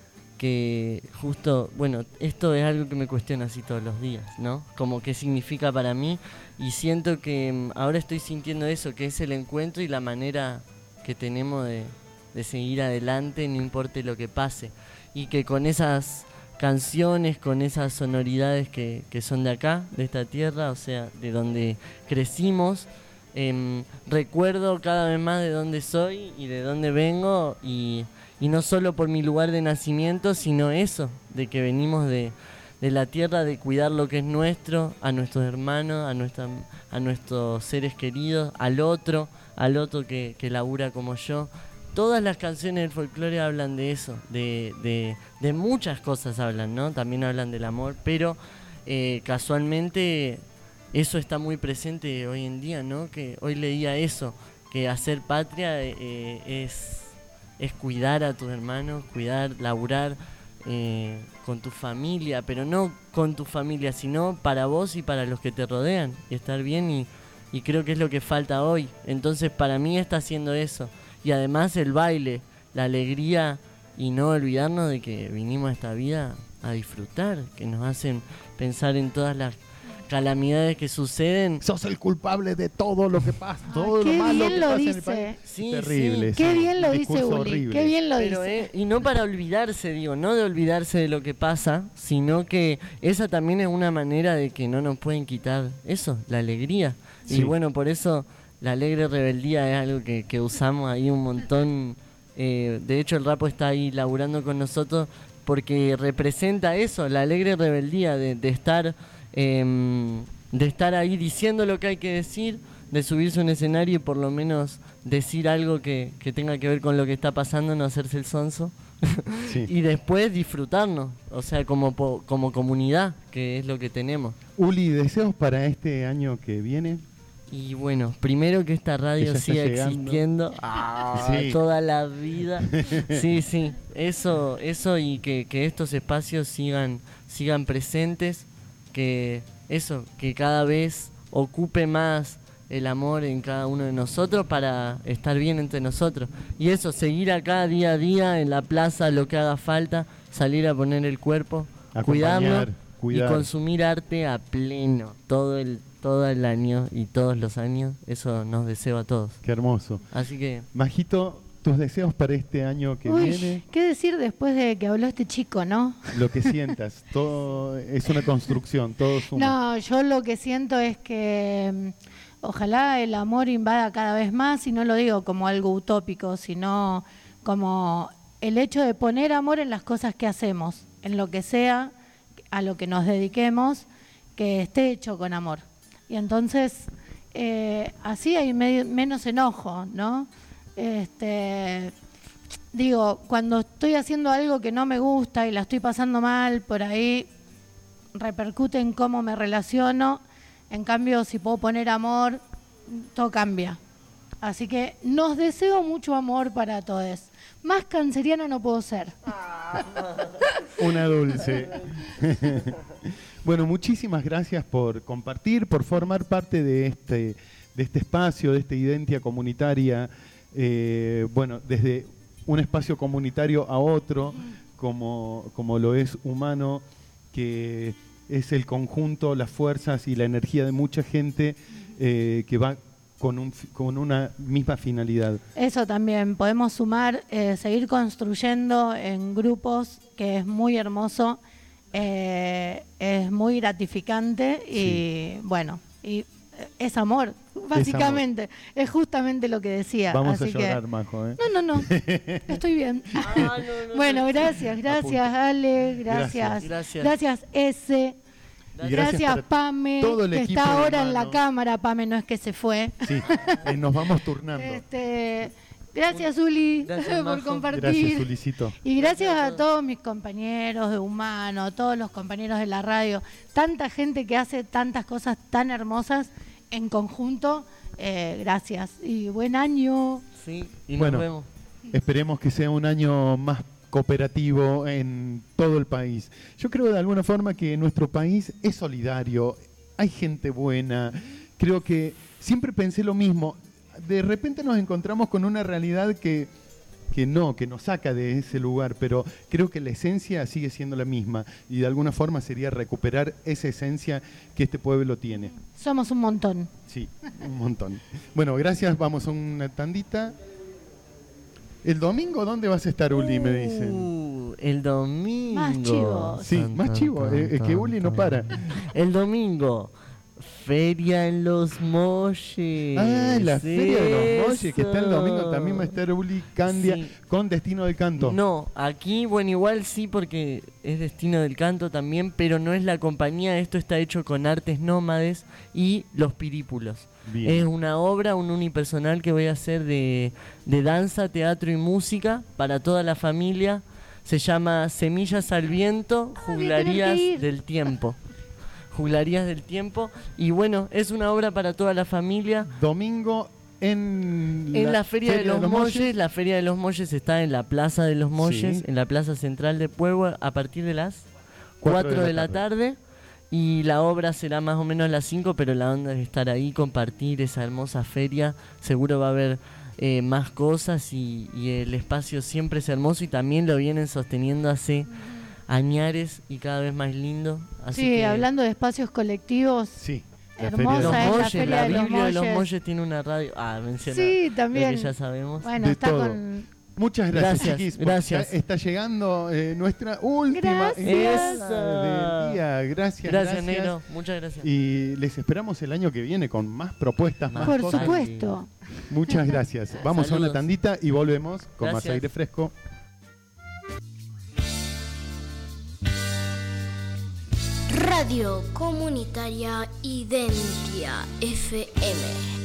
justo, bueno, esto es algo que me cuestiona así todos los días, ¿no? Como qué significa para mí, y siento que ahora estoy sintiendo eso, que es el encuentro y la manera que tenemos de seguir adelante, no importe lo que pase, y que con esas canciones, con esas sonoridades que son de acá, de esta tierra, o sea, de donde crecimos, recuerdo cada vez más de dónde soy y de dónde vengo, y no solo por mi lugar de nacimiento, sino eso, de que venimos de la tierra, de cuidar lo que es nuestro, a nuestros hermanos, a nuestros seres queridos, al otro que labura como yo. Todas las canciones del folclore hablan de eso, de muchas cosas hablan, ¿no? También hablan del amor, pero casualmente eso está muy presente hoy en día, ¿no? Que hoy leía eso, que hacer patria es cuidar a tus hermanos, laburar con tu familia, pero no con tu familia, sino para vos y para los que te rodean, y estar bien, y creo que es lo que falta hoy. Entonces para mí está haciendo eso, y además el baile, la alegría, y no olvidarnos de que vinimos a esta vida a disfrutar, que nos hacen pensar en todas las calamidades que suceden. Sos el culpable de todo lo que pasa, todo lo malo que pasa en el país. Sí, terrible. Qué bien lo dice Uli, qué bien lo dice. Y no para olvidarse, digo, no de olvidarse de lo que pasa, sino que esa también es una manera de que no nos pueden quitar eso, la alegría. Sí. Y bueno, por eso la alegre rebeldía es algo que usamos ahí un montón. De hecho, el Rapo está ahí laburando con nosotros porque representa eso, la alegre rebeldía de estar ahí diciendo lo que hay que decir, de subirse a un escenario y por lo menos decir algo que tenga que ver con lo que está pasando, no hacerse el sonso. Sí. Y después disfrutarnos, o sea, como comunidad, que es lo que tenemos. Uli, ¿deseos para este año que viene? Y bueno, primero que esta radio siga existiendo sí. Toda la vida. Sí, eso y que estos espacios sigan presentes, que cada vez ocupe más el amor en cada uno de nosotros para estar bien entre nosotros. Y eso, seguir acá día a día en la plaza, lo que haga falta, salir a poner el cuerpo, cuidarnos y consumir arte a pleno, todo el año y todos los años. Eso nos deseo a todos. Qué hermoso. Así que, Majito, tus deseos para este año que viene. ¿Qué decir después de que habló este chico, no? Lo que sientas, todo es una construcción, todo suma. No, yo lo que siento es que ojalá el amor invada cada vez más, y no lo digo como algo utópico, sino como el hecho de poner amor en las cosas que hacemos, en lo que sea, a lo que nos dediquemos, que esté hecho con amor. Y entonces así hay menos enojo, ¿no? Digo, cuando estoy haciendo algo que no me gusta y la estoy pasando mal, por ahí repercute en cómo me relaciono. En cambio, si puedo poner amor, todo cambia. Así que nos deseo mucho amor para todos. Más canceriana no puedo ser. Una dulce. Bueno, muchísimas gracias por compartir, por formar parte de este espacio, de esta Identia Comunitaria. Bueno, desde un espacio comunitario a otro, como lo es Humano, que es el conjunto, las fuerzas y la energía de mucha gente que va con una misma finalidad. Eso también, podemos sumar, seguir construyendo en grupos, que es muy hermoso, es muy gratificante y bueno, y es amor, básicamente, es justamente lo que decía. Vamos así a llorar, que... Majo, ¿eh? No, estoy bien. Bueno, gracias Ale, gracias S. Gracias Pame, que está ahora en la cámara. Pame no es que se fue. Sí, nos vamos turnando. Gracias Uli, gracias, por compartir. Gracias, Ulicito. Y gracias a todos mis compañeros de Humano, a todos los compañeros de la radio, tanta gente que hace tantas cosas tan hermosas en conjunto. Gracias y buen año. Sí, y bueno, nos vemos. Esperemos que sea un año más cooperativo en todo el país. Yo creo de alguna forma que nuestro país es solidario, hay gente buena. Creo que siempre pensé lo mismo. De repente nos encontramos con una realidad que nos saca de ese lugar, pero creo que la esencia sigue siendo la misma y de alguna forma sería recuperar esa esencia que este pueblo tiene. Somos un montón. Sí, un montón. Bueno, gracias, vamos a una tandita. ¿El domingo dónde vas a estar, Uli? Me dicen. El domingo. Más chivos. Sí, más chivo, es que Uli no para. El domingo. Feria en Los Molles. Ah, la Feria de Los Molles, que está el domingo. También va a estar Uli Candia con Destino del Canto. No, aquí, bueno, igual sí, porque es Destino del Canto también, pero no es la compañía. Esto está hecho con Artes Nómades y Los Pirípulos. Bien. Es una obra, un unipersonal que voy a hacer de danza, teatro y música para toda la familia. Se llama Semillas al Viento, Juglarías del Tiempo. Juglarías del Tiempo. Y bueno, es una obra para toda la familia. Domingo en la Feria de los Molles. La Feria de los Molles está en la Plaza de los Molles, en la Plaza Central de Pueblo, a partir de las 4 de la tarde. Y la obra será más o menos a las 5, pero la onda es estar ahí, compartir esa hermosa feria. Seguro va a haber más cosas y el espacio siempre es hermoso y también lo vienen sosteniendo hace añares y cada vez más lindo. Así sí, que hablando de espacios colectivos. Sí. Hermosa es la Feria de los Biblia de los Molles. Molles tiene una radio. Menciona. Sí, también. Lo que ya sabemos. Bueno, de está todo. con... Muchas gracias, chiquis. Gracias. Ya está llegando nuestra última del día. Gracias, Negro. Muchas gracias. Y les esperamos el año que viene con más propuestas, más Por cosas. supuesto. Muchas gracias. Vamos a una tandita y volvemos con más Gracias. aire fresco. Radio Comunitaria Identia FM.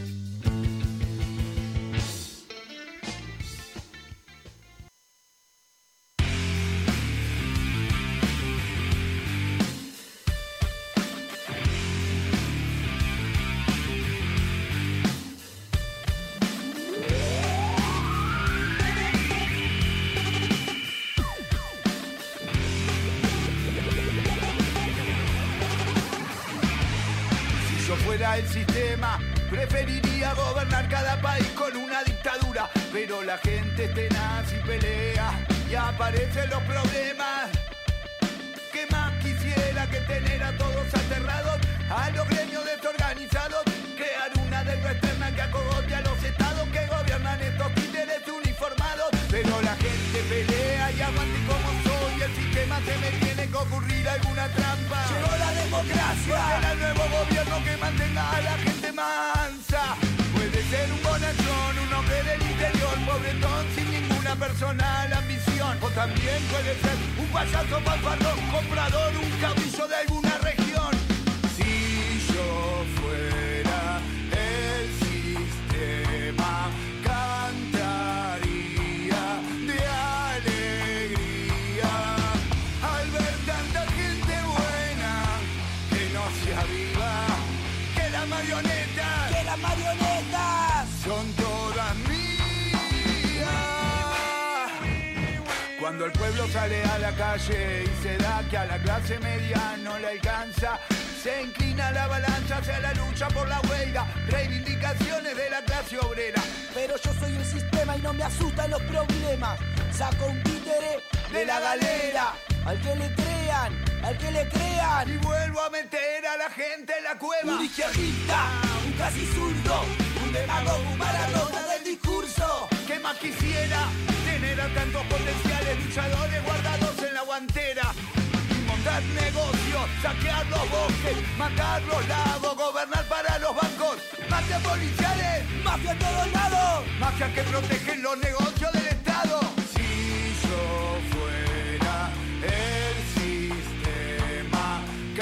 Si yo fuera el sistema, preferiría gobernar cada país con una dictadura. Pero la gente es tenaz y pelea y aparecen los problemas. ¿Qué más quisiera que tener a todos aterrados, a los gremios desorganizados? Crear una deuda externa que acogote a los estados que gobiernan estos títeres uniformados. Pero la gente pelea y aguante como soy. El sistema se me tiene que ocurrir alguna trampa. Llegó la democracia. Será el nuevo gobierno que mantenga a la gente mansa. Puede ser un bonachón, un hombre del interior, pobretón sin ninguna personal ambición. O también puede ser un payaso fanfarrón, comprador, un caudillo de alguna región. Si yo fuera el sistema, cantaría de alegría al ver tanta gente buena que no se aviva, que las marionetas son todas mías. Cuando el pueblo sale a la calle y se da que a la clase media no le alcanza, se inclina la balanza hacia la lucha por la huelga, reivindicaciones de la clase obrera. Pero yo soy el sistema y no me asustan los problemas. Saco un títere de la galera, al que le crean, y vuelvo a meter a la gente en la cueva. Un izquierdista, un casi zurdo, un demagogo, un maradona del discurso. ¿Qué más quisiera? Tener a tantos potenciales luchadores guardados en la guantera. Montar negocios, saquear los bosques, matar los lagos, gobernar para los bancos. Mafias policiales, mafia a todos lados, mafias que protegen los negocios del Estado. Si yo fuera el sistema,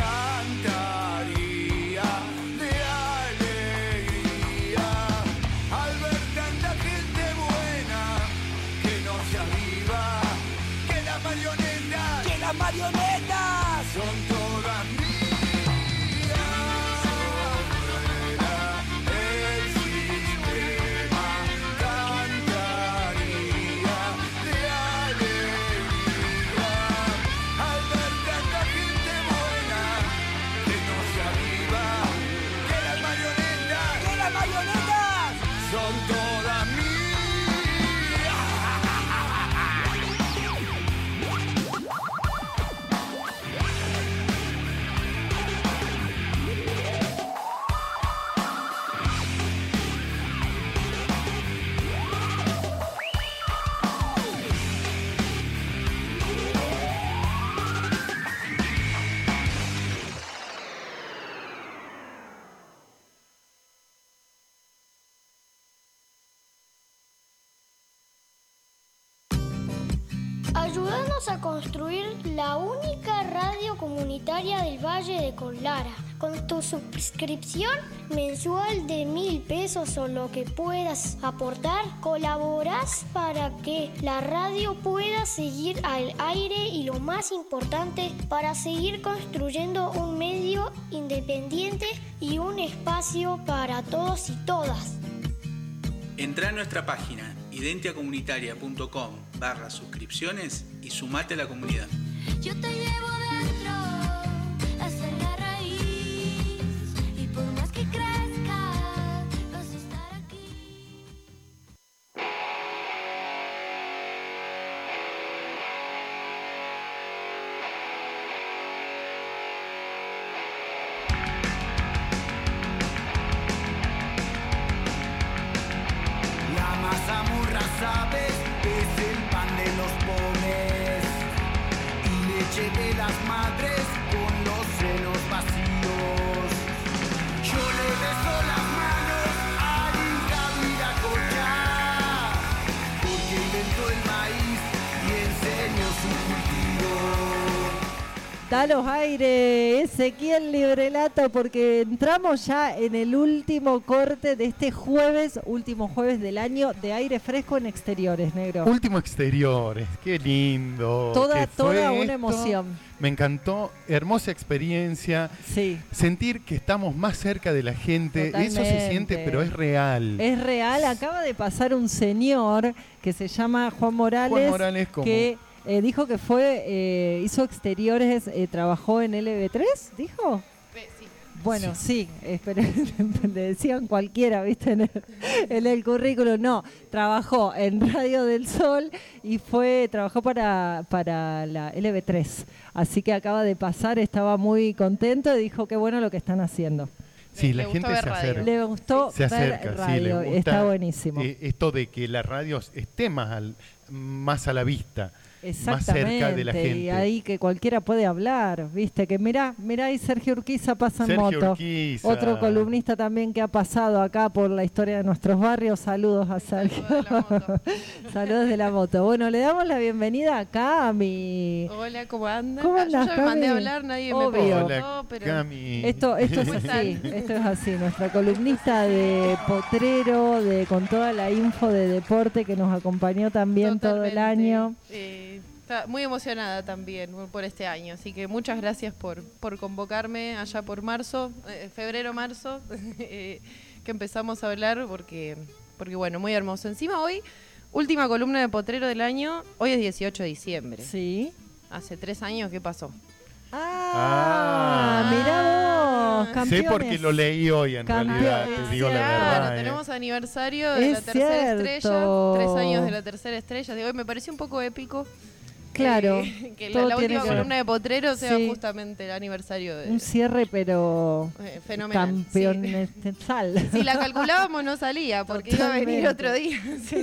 cantaría de alegría al ver tanta gente buena que no se aviva, que las marionetas son todas mías. Fuera el sistema, cantaría de alegría Vamos a construir la única radio comunitaria del Valle de Conlara. Con tu suscripción mensual de 1.000 pesos o lo que puedas aportar, colaborás para que la radio pueda seguir al aire y, lo más importante, para seguir construyendo un medio independiente y un espacio para todos y todas. Entrá a nuestra página identiacomunitaria.com/suscripciones y sumate a la comunidad. Yo te llevo dentro, hasta la raíz, y por más que crezca, vas a estar aquí. La mazamorra, sabes, es el pan de los pobres y leche de las madres con los senos vacíos. Yo le beso las manos a Inca Viracocha, porque inventó el maíz y enseñó su cultivo. Dalos aire, Ezequiel Librelato, porque entramos ya en el último corte de este jueves, último jueves del año de aire fresco en exteriores, negro. Último exteriores, qué lindo. Toda una esto. emoción. Me encantó, hermosa experiencia. Sí. Sentir que estamos más cerca de la gente, Totalmente. eso se siente, pero es real. Es real, acaba de pasar un señor que se llama Juan Morales, ¿cómo? que dijo que hizo exteriores, trabajó en LB3, ¿dijo? Sí. Bueno, sí, le decían cualquiera, ¿viste? En el currículum. No, trabajó en Radio del Sol y trabajó para la LB3. Así que acaba de pasar, estaba muy contento y dijo qué bueno lo que están haciendo. Sí, la gente se acerca. Le gustó se ver acerca, radio, sí, le gusta, está buenísimo. Esto de que la radio esté más a la vista. Más cerca de la gente. Y ahí que cualquiera puede hablar, viste, que mirá ahí Sergio Urquiza pasa en moto. Urquiza. Otro columnista también que ha pasado acá por la historia de nuestros barrios. Saludos a Sergio. Saludos de la moto. Bueno, le damos la bienvenida a Cami. Hola, ¿cómo andan? ¿Cómo andás, yo ya me mandé a Cami? hablar, nadie Obvio. me preguntó, Hola, pero... Cami. Esto es así, esto es así. Nuestra columnista de Potrero, con toda la info de deporte que nos acompañó también todo el año. Está muy emocionada también por este año, así que muchas gracias por convocarme allá por marzo, febrero-marzo, que empezamos a hablar porque bueno, muy hermoso. Encima hoy, última columna de Potrero del año, hoy es 18 de diciembre. Sí. Hace 3 años, ¿qué pasó? Mirá vos, campeones. Sé porque lo leí hoy en realidad, te digo la verdad. Tenemos aniversario de la tercera estrella, 3 años de la tercera estrella. Digo, me pareció un poco épico. Claro. Que todo la tiene última que ver. columna de Potrero sea Sí. justamente el aniversario de... Un cierre, pero fenomenal. campeonesal. Si la calculábamos no salía, porque iba a venir otro día.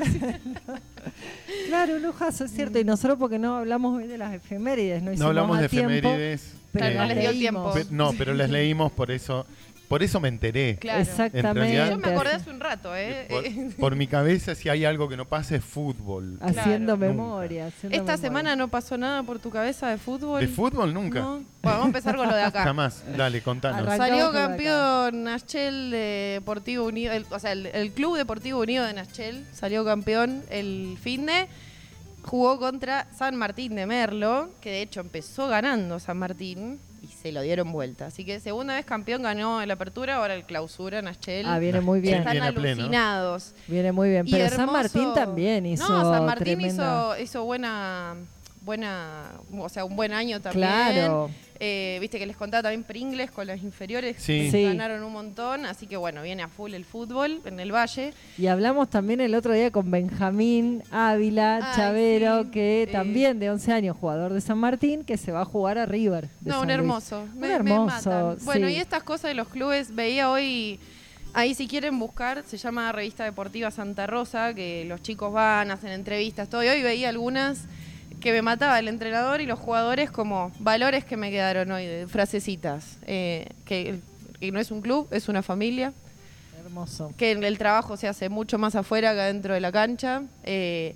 Claro, un lujazo, es cierto. Y nosotros porque no hablamos hoy de las efemérides, no hicimos hablamos a de tiempo, efemérides. pero no les dio tiempo. No, pero las leímos, por eso me enteré. Claro. Exactamente. Yo me acordé hace un rato, Por mi cabeza, si hay algo que no pasa es fútbol. Haciendo Nunca. memoria. Esta semana no pasó nada por tu cabeza de fútbol. ¿De fútbol nunca? No. Bueno, vamos a empezar con lo de acá. Jamás. Dale, contanos. Salió campeón Naschel Deportivo Unido, el Club Deportivo Unido de Naschel salió campeón el finde. Jugó contra San Martín de Merlo, que de hecho empezó ganando San Martín y se lo dieron vuelta. Así que segunda vez campeón, ganó el Apertura, ahora el Clausura, Naschel. Viene muy bien. Están Viene alucinados. Viene muy bien. Y Pero hermoso. San Martín también hizo San Martín tremenda... hizo buena, o sea, un buen año también. Claro. Viste que les contaba también Pringles con las inferiores, Sí. ganaron un montón, así que bueno, viene a full el fútbol en el Valle. Y hablamos también el otro día con Benjamín Ávila Chavero, que también de 11 años, jugador de San Martín, que se va a jugar a River. de No, San un Luis. hermoso. Un Me hermoso, matan. Bueno, sí. y estas cosas de los clubes, veía hoy, ahí si quieren buscar, se llama Revista Deportiva Santa Rosa, que los chicos van, hacen entrevistas, todo. Y hoy veía algunas que me mataba el entrenador y los jugadores como valores que me quedaron hoy, de frasecitas. Que no es un club, es una familia. Hermoso. Que el trabajo se hace mucho más afuera que dentro de la cancha.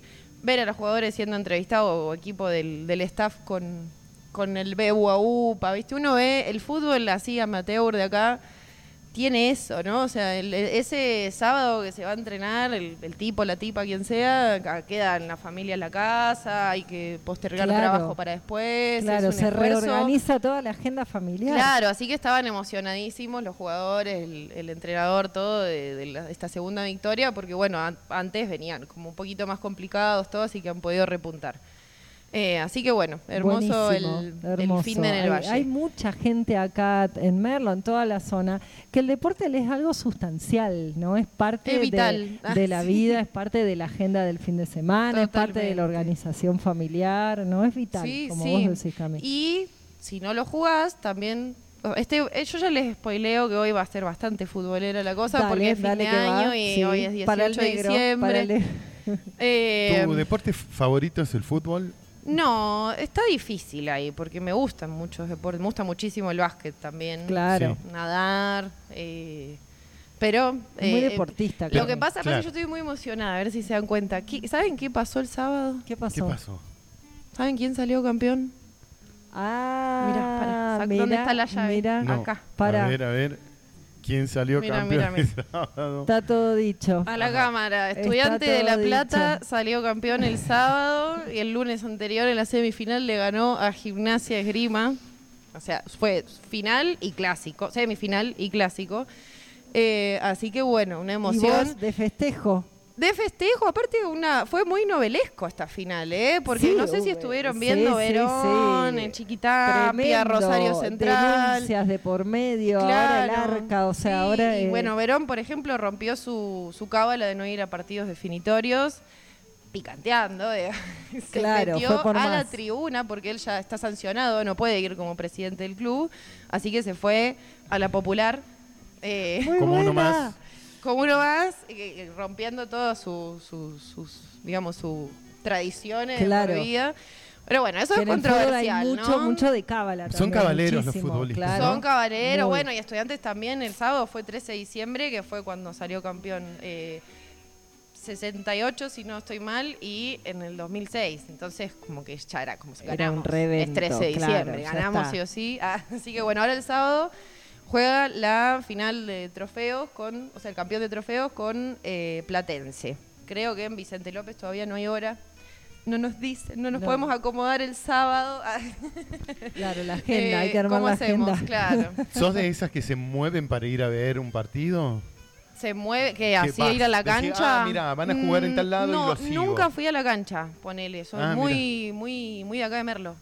ver a los jugadores siendo entrevistados o equipo del staff con el Bebu Upa, ¿viste? Uno ve el fútbol así amateur de acá, tiene eso, ¿no? O sea, ese sábado que se va a entrenar, el tipo, la tipa, quien sea, queda en la familia en la casa, hay que postergar trabajo para después. Claro, es un se esfuerzo. reorganiza toda la agenda familiar. Claro, así que estaban emocionadísimos los jugadores, el entrenador, todo de esta segunda victoria, porque bueno, antes venían como un poquito más complicados todos, así que han podido repuntar. Así que bueno, hermoso el fin de en el Valle. Hay mucha gente acá en Merlo, en toda la zona, que el deporte les es algo sustancial, ¿no? Es parte vital. de la Sí. vida, es parte de la agenda del fin de semana, es parte de la organización familiar, ¿no? Es vital, Sí, como sí. vos decís, Cami. Y si no lo jugás, también... yo ya les spoileo que hoy va a ser bastante futbolera la cosa, Dale, porque es fin dale de que va. año y Sí, hoy es 18 para el de negro, diciembre. para el ¿Tu deporte favorito es el fútbol? No, está difícil ahí, porque me gustan muchos deportes. Me gusta muchísimo el básquet también. Claro. Sí. Nadar. Pero... Muy deportista. Lo que pasa es Claro. que yo estoy muy emocionada, a ver si se dan cuenta. ¿Saben qué pasó el sábado? ¿Qué pasó? ¿Qué pasó? ¿Saben quién salió campeón? Ah, Mirá, ¿dónde está la llave? Mira, No. Acá. Para. A ver. ¿Quién salió Mira, campeón mira. el sábado? Está todo dicho. A la cámara. Está Estudiante de La todo Plata dicho. salió campeón el sábado y el lunes anterior en la semifinal le ganó a Gimnasia Esgrima. O sea, fue final y clásico, semifinal y clásico. Así que bueno, una ¿Y emoción. vos de festejo? De festejo, aparte fue muy novelesco esta final, porque Sí, no sé si estuvieron viendo sí, Verón, sí. Chiquitapia, Tremendo, Rosario Central. denuncias de por medio, Claro. ahora el Arca, o sea, Sí, ahora... y bueno, Verón, por ejemplo, rompió su cábala de no ir a partidos definitorios, picanteando. Se Claro, metió fue por a la más. tribuna porque él ya está sancionado, no puede ir como presidente del club, así que se fue a la popular. Muy Como uno buena. más. Como uno más, rompiendo todas sus digamos, sus tradiciones Claro. de por vida. Pero bueno, eso Que es en el fútbol controversial, hay ¿no? mucho de cábala Son también, cabaleros los muchísimo, futbolistas. claro. Son caballeros, Muy. bueno, y Estudiantes también. El sábado fue 13 de diciembre, que fue cuando salió campeón 68, si no estoy mal, y en el 2006. Entonces, como que ya era como si Era ganamos. un revento, Es 13 de claro, diciembre, ya ganamos está. sí o sí. Así que bueno, ahora el sábado juega la final de trofeos o sea, el campeón de trofeos con Platense. Creo que en Vicente López todavía no hay hora. No nos dicen, no nos No. podemos acomodar el sábado. Claro, la agenda, hay que armar ¿Cómo la hacemos? agenda. Claro. ¿Sos de esas que se mueven para ir a ver un partido? Se mueve, que así vas, ir a la decís, cancha. mira, van a jugar en tal lado y No, lo sigo. nunca fui a la cancha, ponele. Soy Ah, muy de acá de Merlo.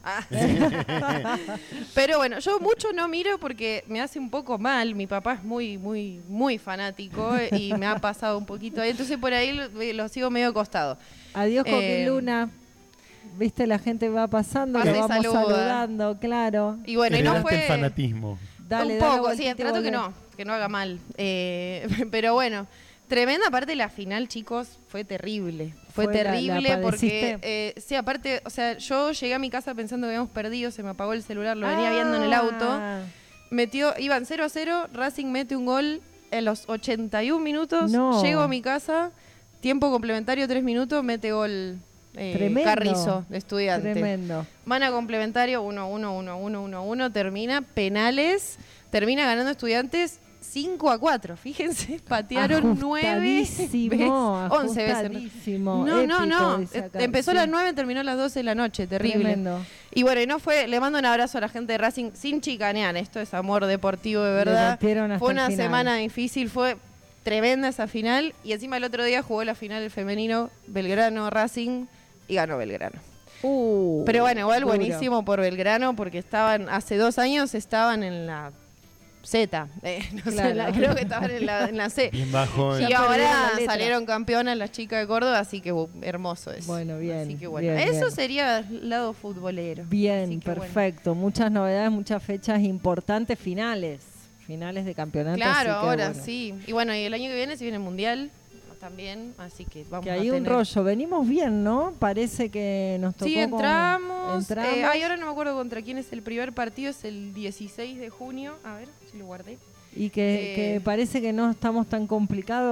Pero bueno, yo mucho no miro porque me hace un poco mal. Mi papá es muy fanático y me ha pasado un poquito ahí. Entonces por ahí lo sigo medio de costado. Adiós, Joaquín Eh, Luna. Viste, la gente va pasando, Pasa lo y vamos saluda. saludando, claro. Y bueno, y no Heredaste fue... el fanatismo. Dale, un dale poco, sí, vueltita y trato que volvé. que no haga mal. Pero bueno, tremenda parte la final, chicos, fue terrible. Fue Fue la terrible porque, padeciste. sí, aparte, o sea, yo llegué a mi casa pensando que habíamos perdido, se me apagó el celular, lo venía viendo en el auto. Iban 0-0, Racing mete un gol en los 81 minutos, No. llego a mi casa, tiempo complementario 3 minutos, mete gol Tremendo. Carrizo, de Estudiante. Tremendo. Mana complementario, 1-1, termina, penales, termina ganando Estudiantes 5-4. Fíjense, patearon 9 Ajustadísimo, 11 veces. ajustadísimo, No, épico de sacar, empezó a sí. las 9, terminó a las 12 de la noche, terrible. Tremendo. Y bueno, y no fue, le mando un abrazo a la gente de Racing sin chicanear, esto es amor deportivo de Le verdad. metieron hasta Fue el una final. semana difícil, fue tremenda esa final y encima el otro día jugó la final el femenino Belgrano Racing y ganó Belgrano. Pero bueno, igual duro. buenísimo por Belgrano porque hace 2 años estaban en la Z, no sé, Claro. creo que estaban en la C. Bien bajo. Y Ya ahora perdieron la letra. salieron campeonas las chicas de Córdoba, así que hermoso eso. Bueno, bien. Así que bueno, bien, eso bien. sería el lado futbolero. Bien, Así que bueno. perfecto. Muchas novedades, muchas fechas importantes, finales de campeonato. Claro, así que ahora bueno. sí. Y bueno, y el año que viene se viene el Mundial también, así que vamos Que a hay tener... un rollo. Venimos bien, ¿no? Parece que nos tocó. Sí, como- entramos. entramos. Ahora no me acuerdo contra quién es el primer partido, es el 16 de junio. A ver, si lo guardé. Y que parece que no estamos tan complicados.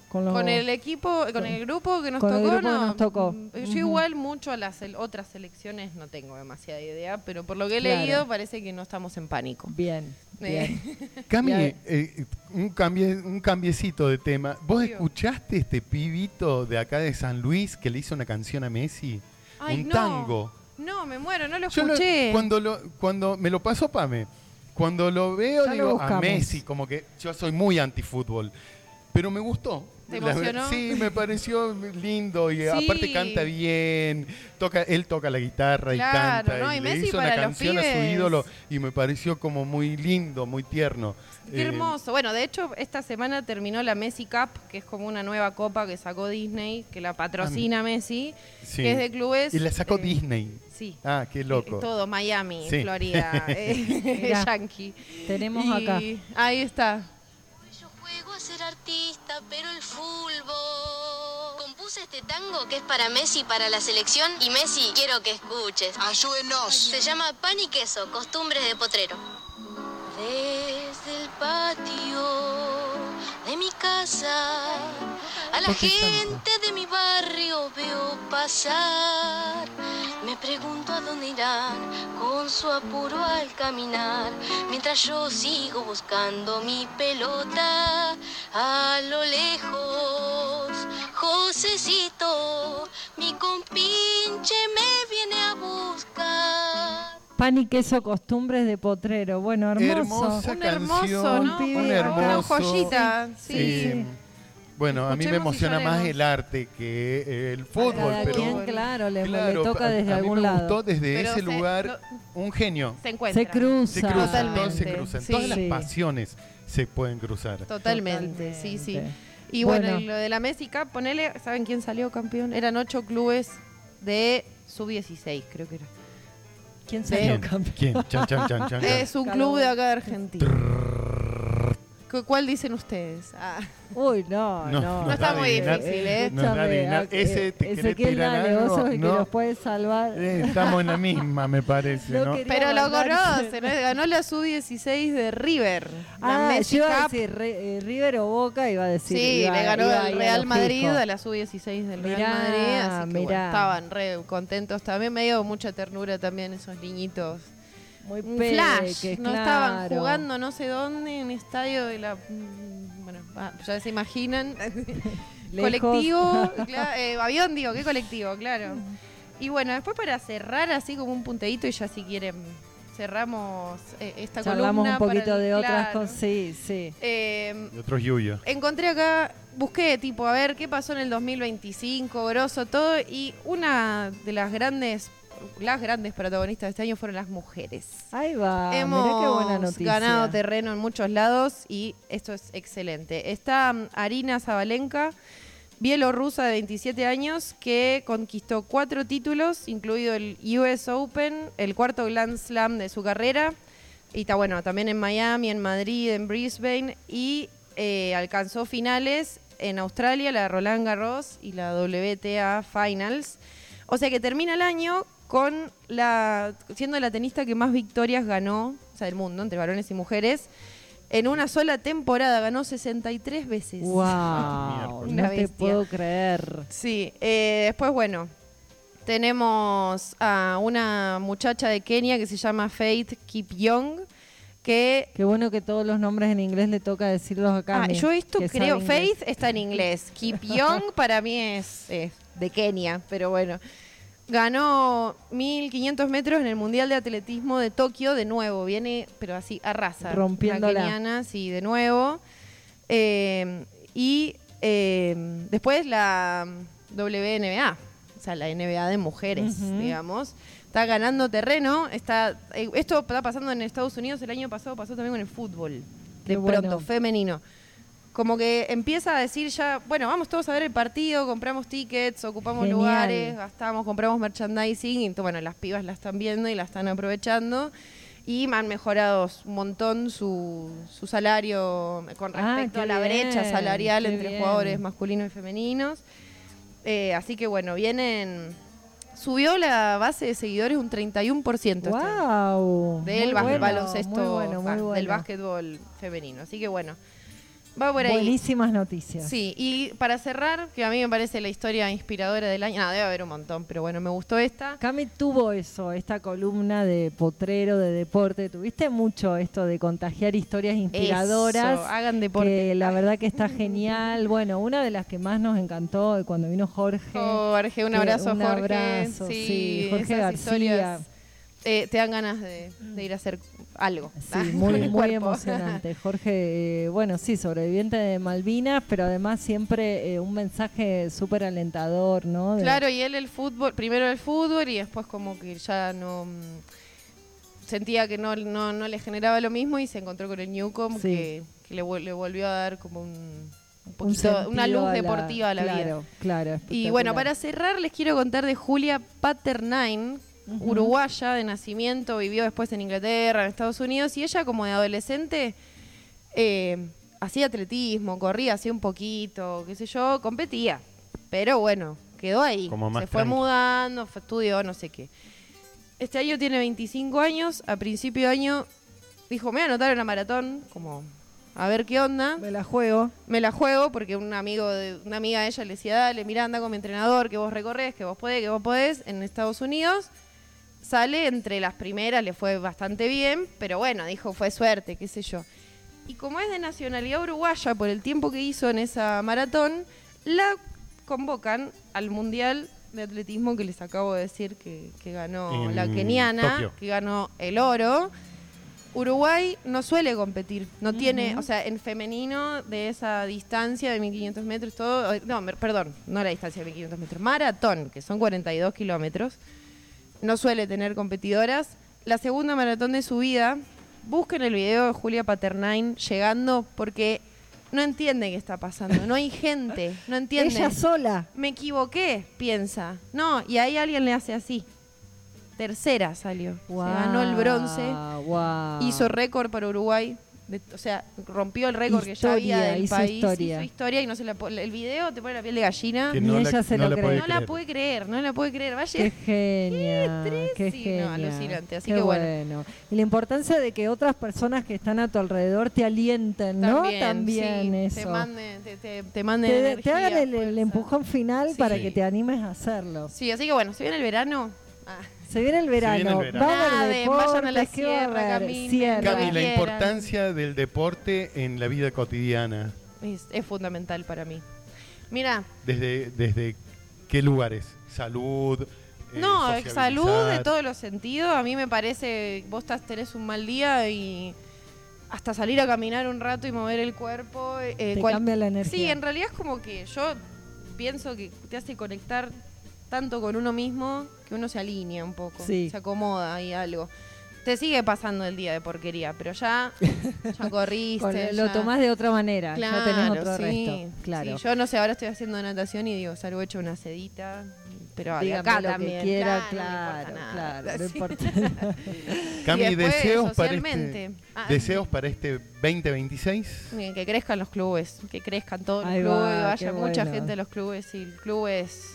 Con el equipo, con el grupo que nos tocó, Yo igual mucho a las otras selecciones no tengo demasiada idea, pero por lo que he leído parece que no estamos en pánico. Bien. Cami, un cambiecito de tema. ¿Vos escuchaste este pibito de acá de San Luis que le hizo una canción a Messi? Un tango. No, me muero, no lo escuché. Cuando me lo pasó Pame, cuando lo veo Ya digo lo a buscamos. Messi, como que yo soy muy antifútbol, pero me gustó. ¿Te emocionó? Sí, me pareció lindo y aparte canta bien, él toca la guitarra y canta, ¿no? y Y le Messi hizo una para los canción a su pibes. ídolo y me pareció como muy lindo, muy tierno. Qué hermoso. Bueno, de hecho, esta semana terminó la Messi Cup, que es como una nueva copa que sacó Disney, que la patrocina Messi, Sí. que es de clubes. Y la sacó Disney. Sí. Ah, qué loco. Todo, Miami, Sí. Florida, Mirá, Yankee. tenemos Y acá. Ahí está. Juego a ser artista, pero el fútbol. Compuse este tango que es para Messi, para la selección. Y Messi, quiero que escuches. Ayúdenos. Se llama Pan y Queso, costumbres de potrero. Desde el patio de mi casa, a la gente de mi barrio veo pasar. Me pregunto a dónde irán con su apuro al caminar, mientras yo sigo buscando mi pelota a lo lejos. Josecito, mi compinche me viene a buscar. Pan y queso, costumbres de potrero. Bueno, hermoso. Hermosa Un canción, hermoso, ¿no? un hermoso. Una joyita, sí. Bueno, a mí me Escuchemos y emociona más lloremos. el arte que el fútbol, Cada pero quien, claro, le toca desde a mí algún me lado. gustó desde Pero ese lugar un genio. Se encuentra. Se cruza. Se cruzan, Totalmente, todos se cruzan. sí. Todas las Sí. pasiones se pueden cruzar. Totalmente, sí, sí. Totalmente. Y bueno, Bueno. y lo de la Messi Cup, ponele, ¿saben quién salió campeón? Eran 8 clubes de sub-16, creo que era. ¿Quién salió campeón? ¿Quién? Chan, chan, chan, chan. Es un club de acá de Argentina. ¿Cuál dicen ustedes? Uy, no. No está muy difícil, ¿eh? No está adivinar. Ese te querés tirar dale, vos algo, sos el que no. nos puede salvar. Estamos en la misma, me parece, No ¿no? quería Pero lo mandarse. conocen, ¿no? Ganó la sub-16 de River. La Ah, Messi yo iba a Cup. decir River o Boca, iba a decir. Sí, iba- le ganó iba ahí el a Real lo Madrid fijo. a la sub-16 del Mirá, Real Madrid. Así que bueno, mirá. estaban re contentos también. Me dio mucha ternura también esos niñitos. Muy Un peques, flash. No estaban claro. jugando no sé dónde, en estadio de la... Bueno, ya se imaginan. Lejos. Colectivo, avión digo, ¿qué colectivo? Claro. Y bueno, después para cerrar así como un punteíto y ya si quieren cerramos esta Charlamos columna. un poquito para de otras claro. cosas. Sí, sí. De otros yuyos. Encontré acá, busqué tipo a ver qué pasó en el 2025, grosso, todo, y una de las grandes protagonistas de este año fueron las mujeres. Ahí va. Hemos Mirá qué buena noticia. ganado terreno en muchos lados y esto es excelente. Está Arina Zabalenka, bielorrusa de 27 años, que conquistó 4 títulos, incluido el US Open, el cuarto Grand Slam de su carrera. Y está bueno, también en Miami, en Madrid, en Brisbane. Y alcanzó finales en Australia, la Roland Garros y la WTA Finals. O sea que termina el año con siendo la tenista que más victorias ganó, o sea, del mundo, entre varones y mujeres. En una sola temporada ganó 63 veces. ¡Wow! Una No te bestia. puedo creer. Sí, después, bueno, tenemos a una muchacha de Kenia que se llama Faith Kipyegon, que... Qué bueno que todos los nombres en inglés le toca decirlos acá. yo esto que creo, sabe inglés. Faith está en inglés, Kipyegon para mí es de Kenia, pero bueno. Ganó 1500 metros en el Mundial de Atletismo de Tokio de nuevo. Viene, pero así, arrasa. Rompiéndola. La keniana, sí, de nuevo. Después la WNBA, o sea, la NBA de mujeres, digamos. Está ganando terreno. Esto está pasando en Estados Unidos. El año pasado pasó también con el fútbol. Qué De bueno. pronto, femenino. Como que empieza a decir ya, bueno, vamos todos a ver el partido, compramos tickets, ocupamos Genial. lugares, gastamos, compramos merchandising, y bueno, las pibas la están viendo y la están aprovechando. Y han mejorado un montón su salario con respecto qué a la brecha bien, salarial qué entre bien. jugadores masculinos y femeninos. Así que bueno, subió la base de seguidores un 31% este año. ¡Wow! Del Muy bueno, baloncesto, muy bueno, muy del bueno. básquetbol femenino. Así que bueno. Va por ahí. Buenísimas noticias. Sí, y para cerrar, que a mí me parece la historia inspiradora del año, debe haber un montón, pero bueno, me gustó esta. Cami tuvo eso, esta columna de potrero, de deporte. Tuviste mucho esto de contagiar historias inspiradoras. Eso, hagan deporte. Que la verdad que está genial. Bueno, una de las que más nos encantó cuando vino Jorge. Jorge, un abrazo, un Jorge. abrazo, sí, Jorge esas García. Historias, te dan ganas de ir a hacer algo. Sí, muy emocionante. Jorge, bueno, sí, sobreviviente de Malvinas, pero además siempre un mensaje súper alentador, ¿no? Claro, y él primero el fútbol y después como que ya no sentía que no le generaba lo mismo y se encontró con el Newcomb que le volvió a dar como un poquito, una luz deportiva a la vida. Claro. Y bueno, para cerrar les quiero contar de Julia Paternain, uruguaya de nacimiento, vivió después en Inglaterra, en Estados Unidos, y ella como de adolescente hacía atletismo, corría así un poquito, qué sé yo, competía, pero bueno, quedó ahí, se fue mudando, estudió, no sé qué. Este año tiene 25 años, a principio de año dijo, me voy a anotar en una maratón, como a ver qué onda. Me la juego porque una amiga de ella le decía, dale, mirá, anda con mi entrenador, que vos recorres, que vos podés, en Estados Unidos. Sale entre las primeras, le fue bastante bien, pero bueno, dijo, fue suerte, qué sé yo. Y como es de nacionalidad uruguaya, por el tiempo que hizo en esa maratón, la convocan al Mundial de Atletismo que les acabo de decir que ganó En la keniana, Tokio. que ganó el oro. Uruguay no suele competir, no tiene, o sea, en femenino de esa distancia de 1500 metros, todo, perdón, no la distancia de 1500 metros, maratón, que son 42 kilómetros. No suele tener competidoras. La segunda maratón de su vida, busquen el video de Julia Paternain llegando porque no entiende qué está pasando. No hay gente, no entiende. Ella sola. Me equivoqué, piensa. No, y ahí alguien le hace así. Tercera salió. Se ganó el bronce. Hizo récord para Uruguay. O sea, rompió el récord que ya había del país. Hizo historia y no se el video te pone la piel de gallina. Que Ni ella se lo cree. No la puede creer. Vaya. Qué genia. Qué Sí, genia. no, alucinante. Así Qué que bueno. Y la importancia de que otras personas que están a tu alrededor te alienten, ¿no? También sí, eso. Te manden energía. Te hagan el empujón final para que te animes a hacerlo. Sí, así que bueno, si viene el verano. Se viene el verano. Vayan a la sierra, caminen. Cami, la importancia del deporte en la vida cotidiana. Es fundamental para mí. Mira. ¿Desde qué lugares? Salud. Salud de todos los sentidos. A mí me parece, vos tenés un mal día y hasta salir a caminar un rato y mover el cuerpo. Te cambia la energía. Sí, en realidad es como que yo pienso que te hace conectar tanto con uno mismo que uno se alinea un poco, se acomoda y algo. Te sigue pasando el día de porquería, pero ya corriste. Lo tomás de otra manera, claro, ya tenés otro sí, resto. Claro. Sí, yo no sé, ahora estoy haciendo natación y digo, salgo hecho una sedita, pero dígame acá lo también. Que quiera, claro, no importa. Cami, deseos para este 2026. Que crezcan los clubes, que crezcan todos los clubes, vaya mucha gente a los clubes y el club es...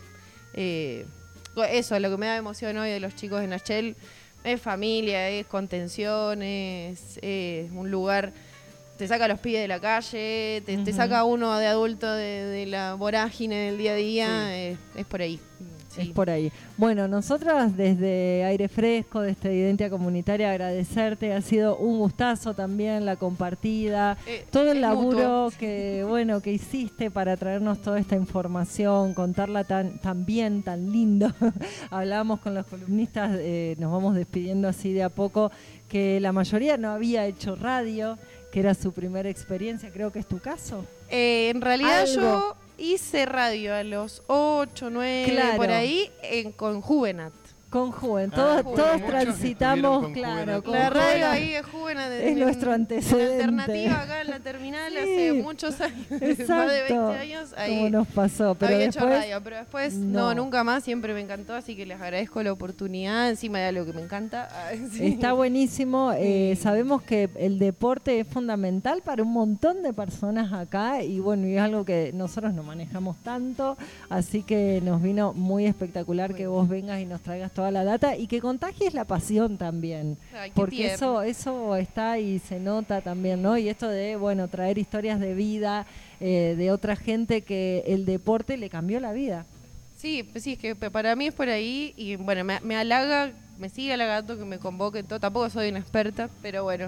eso, lo que me da emoción hoy de los chicos de Nachel es familia, es contención, es un lugar, te saca a los pibes de la calle, te saca a uno de adulto de la vorágine del día a día, es por ahí. Sí. Es por ahí. Bueno, nosotras desde Aire Fresco, desde Identia Comunitaria, agradecerte. Ha sido un gustazo también la compartida, todo el laburo que hiciste para traernos toda esta información, contarla tan bien, tan lindo. Hablábamos con los columnistas, nos vamos despidiendo así de a poco, que la mayoría no había hecho radio, que era su primera experiencia. Creo que es tu caso. En realidad yo hice radio a los 8, 9, por ahí, con Juvenat. Con Juvenat. Todos transitamos, claro. Con la radio ahí de Juvenat. Es nuestro antecedente. La alternativa acá en la terminal hace muchos años. Exacto. Más de 20 años. Ahí como nos pasó. Pero había después, hecho radio, pero después no, nunca más. Siempre me encantó, así que les agradezco la oportunidad. Encima de algo que me encanta. Sí. Está buenísimo. Sabemos que el deporte es fundamental para un montón de personas acá y bueno, y es algo que nosotros no manejamos tanto, así que nos vino muy espectacular que vos vengas y nos traigas toda toda la data y que contagies la pasión también. Ay, qué Porque tierno. eso está y se nota también, ¿no? Y esto de, bueno, traer historias de vida de otra gente que el deporte le cambió la vida. Sí, pues sí, es que para mí es por ahí y bueno, me halaga, me sigue halagando que me convoquen todo. Tampoco soy una experta, pero bueno,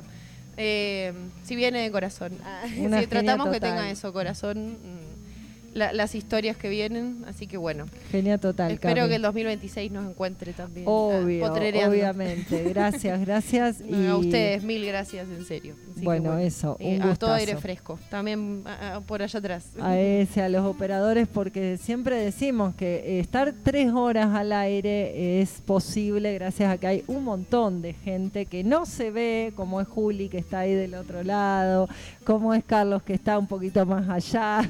si viene de corazón. Una Si tratamos genia que tenga total. eso, corazón, las historias que vienen, así que bueno. Genia total, Espero Cami. que el 2026 nos encuentre también. Obvio, potrereando. obviamente. Gracias. Y A ustedes, mil gracias, en serio. Así que Bueno, eso, un a todo gustazo. aire fresco. También por allá atrás. A los operadores, porque siempre decimos que estar 3 horas al aire es posible gracias a que hay un montón de gente que no se ve, como es Juli, que está ahí del otro lado, como es Carlos, que está un poquito más allá.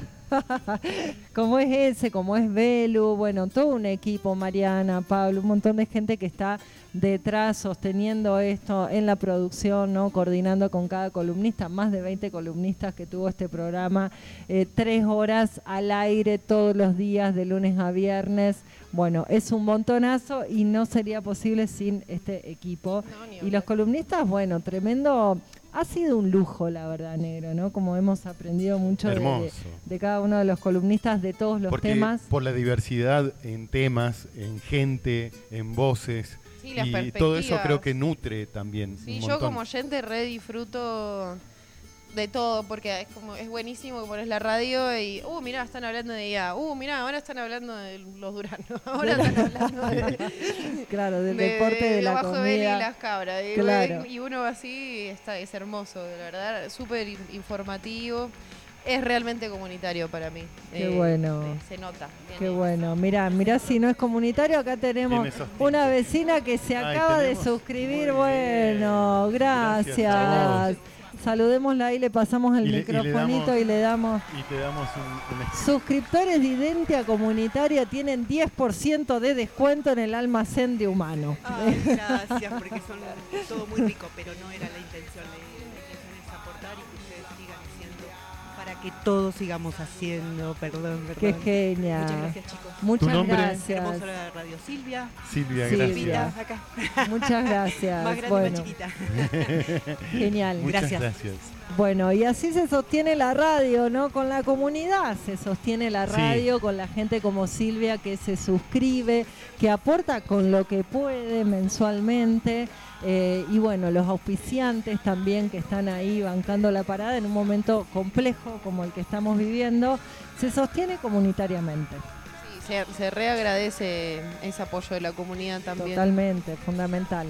Como es ese, como es Belu, bueno, todo un equipo, Mariana, Pablo, un montón de gente que está detrás sosteniendo esto en la producción, ¿no? Coordinando con cada columnista, más de 20 columnistas que tuvo este programa, 3 horas al aire todos los días, de lunes a viernes. Bueno, es un montonazo y no sería posible sin este equipo. Y los columnistas, bueno, tremendo. Ha sido un lujo, la verdad, Negro, ¿no? Como hemos aprendido mucho de cada uno de los columnistas de todos los Porque temas. por la diversidad en temas, en gente, en voces. Sí, las y perspectivas. todo eso creo que nutre también. Sí, un yo montón. como oyente re disfruto de todo, porque es buenísimo que pones la radio y, mirá, están hablando de IA, mirá, ahora están hablando de los duranos, ahora están hablando de... Claro, del deporte, de la Bajo Beni y comida. las cabras. Claro. Y uno así es hermoso, la verdad, súper informativo. Es realmente comunitario para mí. Qué bueno. Se nota. Qué bueno. Mirá si no es comunitario, acá tenemos Tiene esos una vecina que se Ay, acaba de tenemos. suscribir. Bueno, gracias. Saludémosla ahí, le pasamos el Y le microfonito damos- y le damos... Y te damos un Suscriptores de Identia Comunitaria tienen 10% de descuento en el almacén de Humano. Ay, gracias, porque son todo muy rico, pero no era la intención. La intención es aportar y que ustedes sigan haciendo para que todos sigamos haciendo. Perdón. Qué genia. Muchas gracias, chicos. Muchas ¿Tu nombre? gracias. Hermosa la radio, Silvia. Silvia, Silvia. gracias. Acá. Muchas gracias. Más grande y Bueno. más chiquita. Genial. Muchas gracias. Bueno, y así se sostiene la radio, ¿no? Con la comunidad se sostiene la Sí. radio, con la gente como Silvia que se suscribe, que aporta con lo que puede mensualmente. Y bueno, los auspiciantes también que están ahí bancando la parada en un momento complejo como el que estamos viviendo, se sostiene comunitariamente. Sí, se reagradece ese apoyo de la comunidad también. Totalmente, fundamental.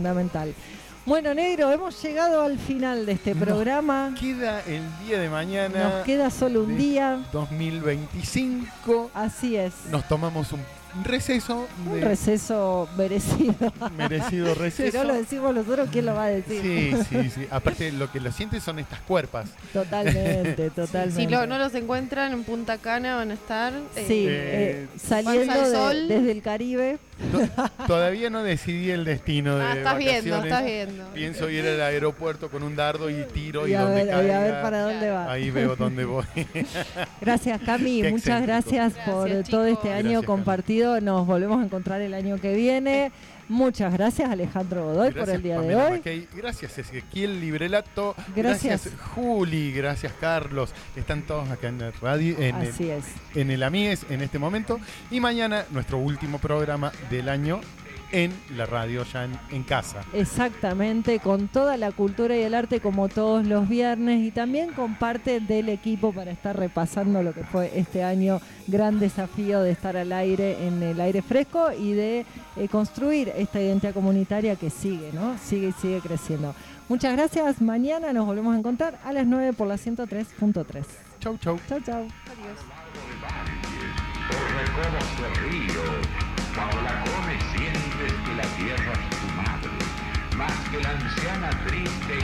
Bueno, Negro, hemos llegado al final de este programa. Queda el día de mañana. Nos queda solo un de día. 2025. Así es. Nos tomamos un receso. Un receso merecido. Merecido receso. Si no lo decimos nosotros, ¿quién lo va a decir? Sí. Aparte, lo que lo sienten son estas cuerpas. Totalmente. Si no los encuentran en Punta Cana van a estar Sí, saliendo Panza al Sol. desde el Caribe. Todavía no decidí el destino de estás viendo, vacaciones. estás viendo. Pienso ir al aeropuerto con un dardo y tiro y, Y a donde ver- caiga. y a ver para dónde va. Ahí veo dónde voy. Gracias, Cami. Qué Muchas excéntrico. gracias por todo este año Gracias, Cami. compartido. Nos volvemos a encontrar el año que viene. Muchas gracias, Alejandro Godoy, por el día de Pamela hoy. Mackey. Gracias, Ezequiel Librelato. Gracias. Juli. Gracias, Carlos. Están todos acá en la radio. Así es. En el AMIES en este momento. Y mañana, nuestro último programa del año en la radio, ya en casa. Exactamente, con toda la cultura y el arte como todos los viernes y también con parte del equipo para estar repasando lo que fue este año, gran desafío de estar al aire, en el aire fresco y de construir esta identidad comunitaria que sigue, ¿no? Sigue y sigue creciendo. Muchas gracias, mañana nos volvemos a encontrar a las 9 por la 103.3. Chau. Chau. Adiós. Recorre ese río, cuando la comes sientes que la tierra es tu madre, más que la anciana triste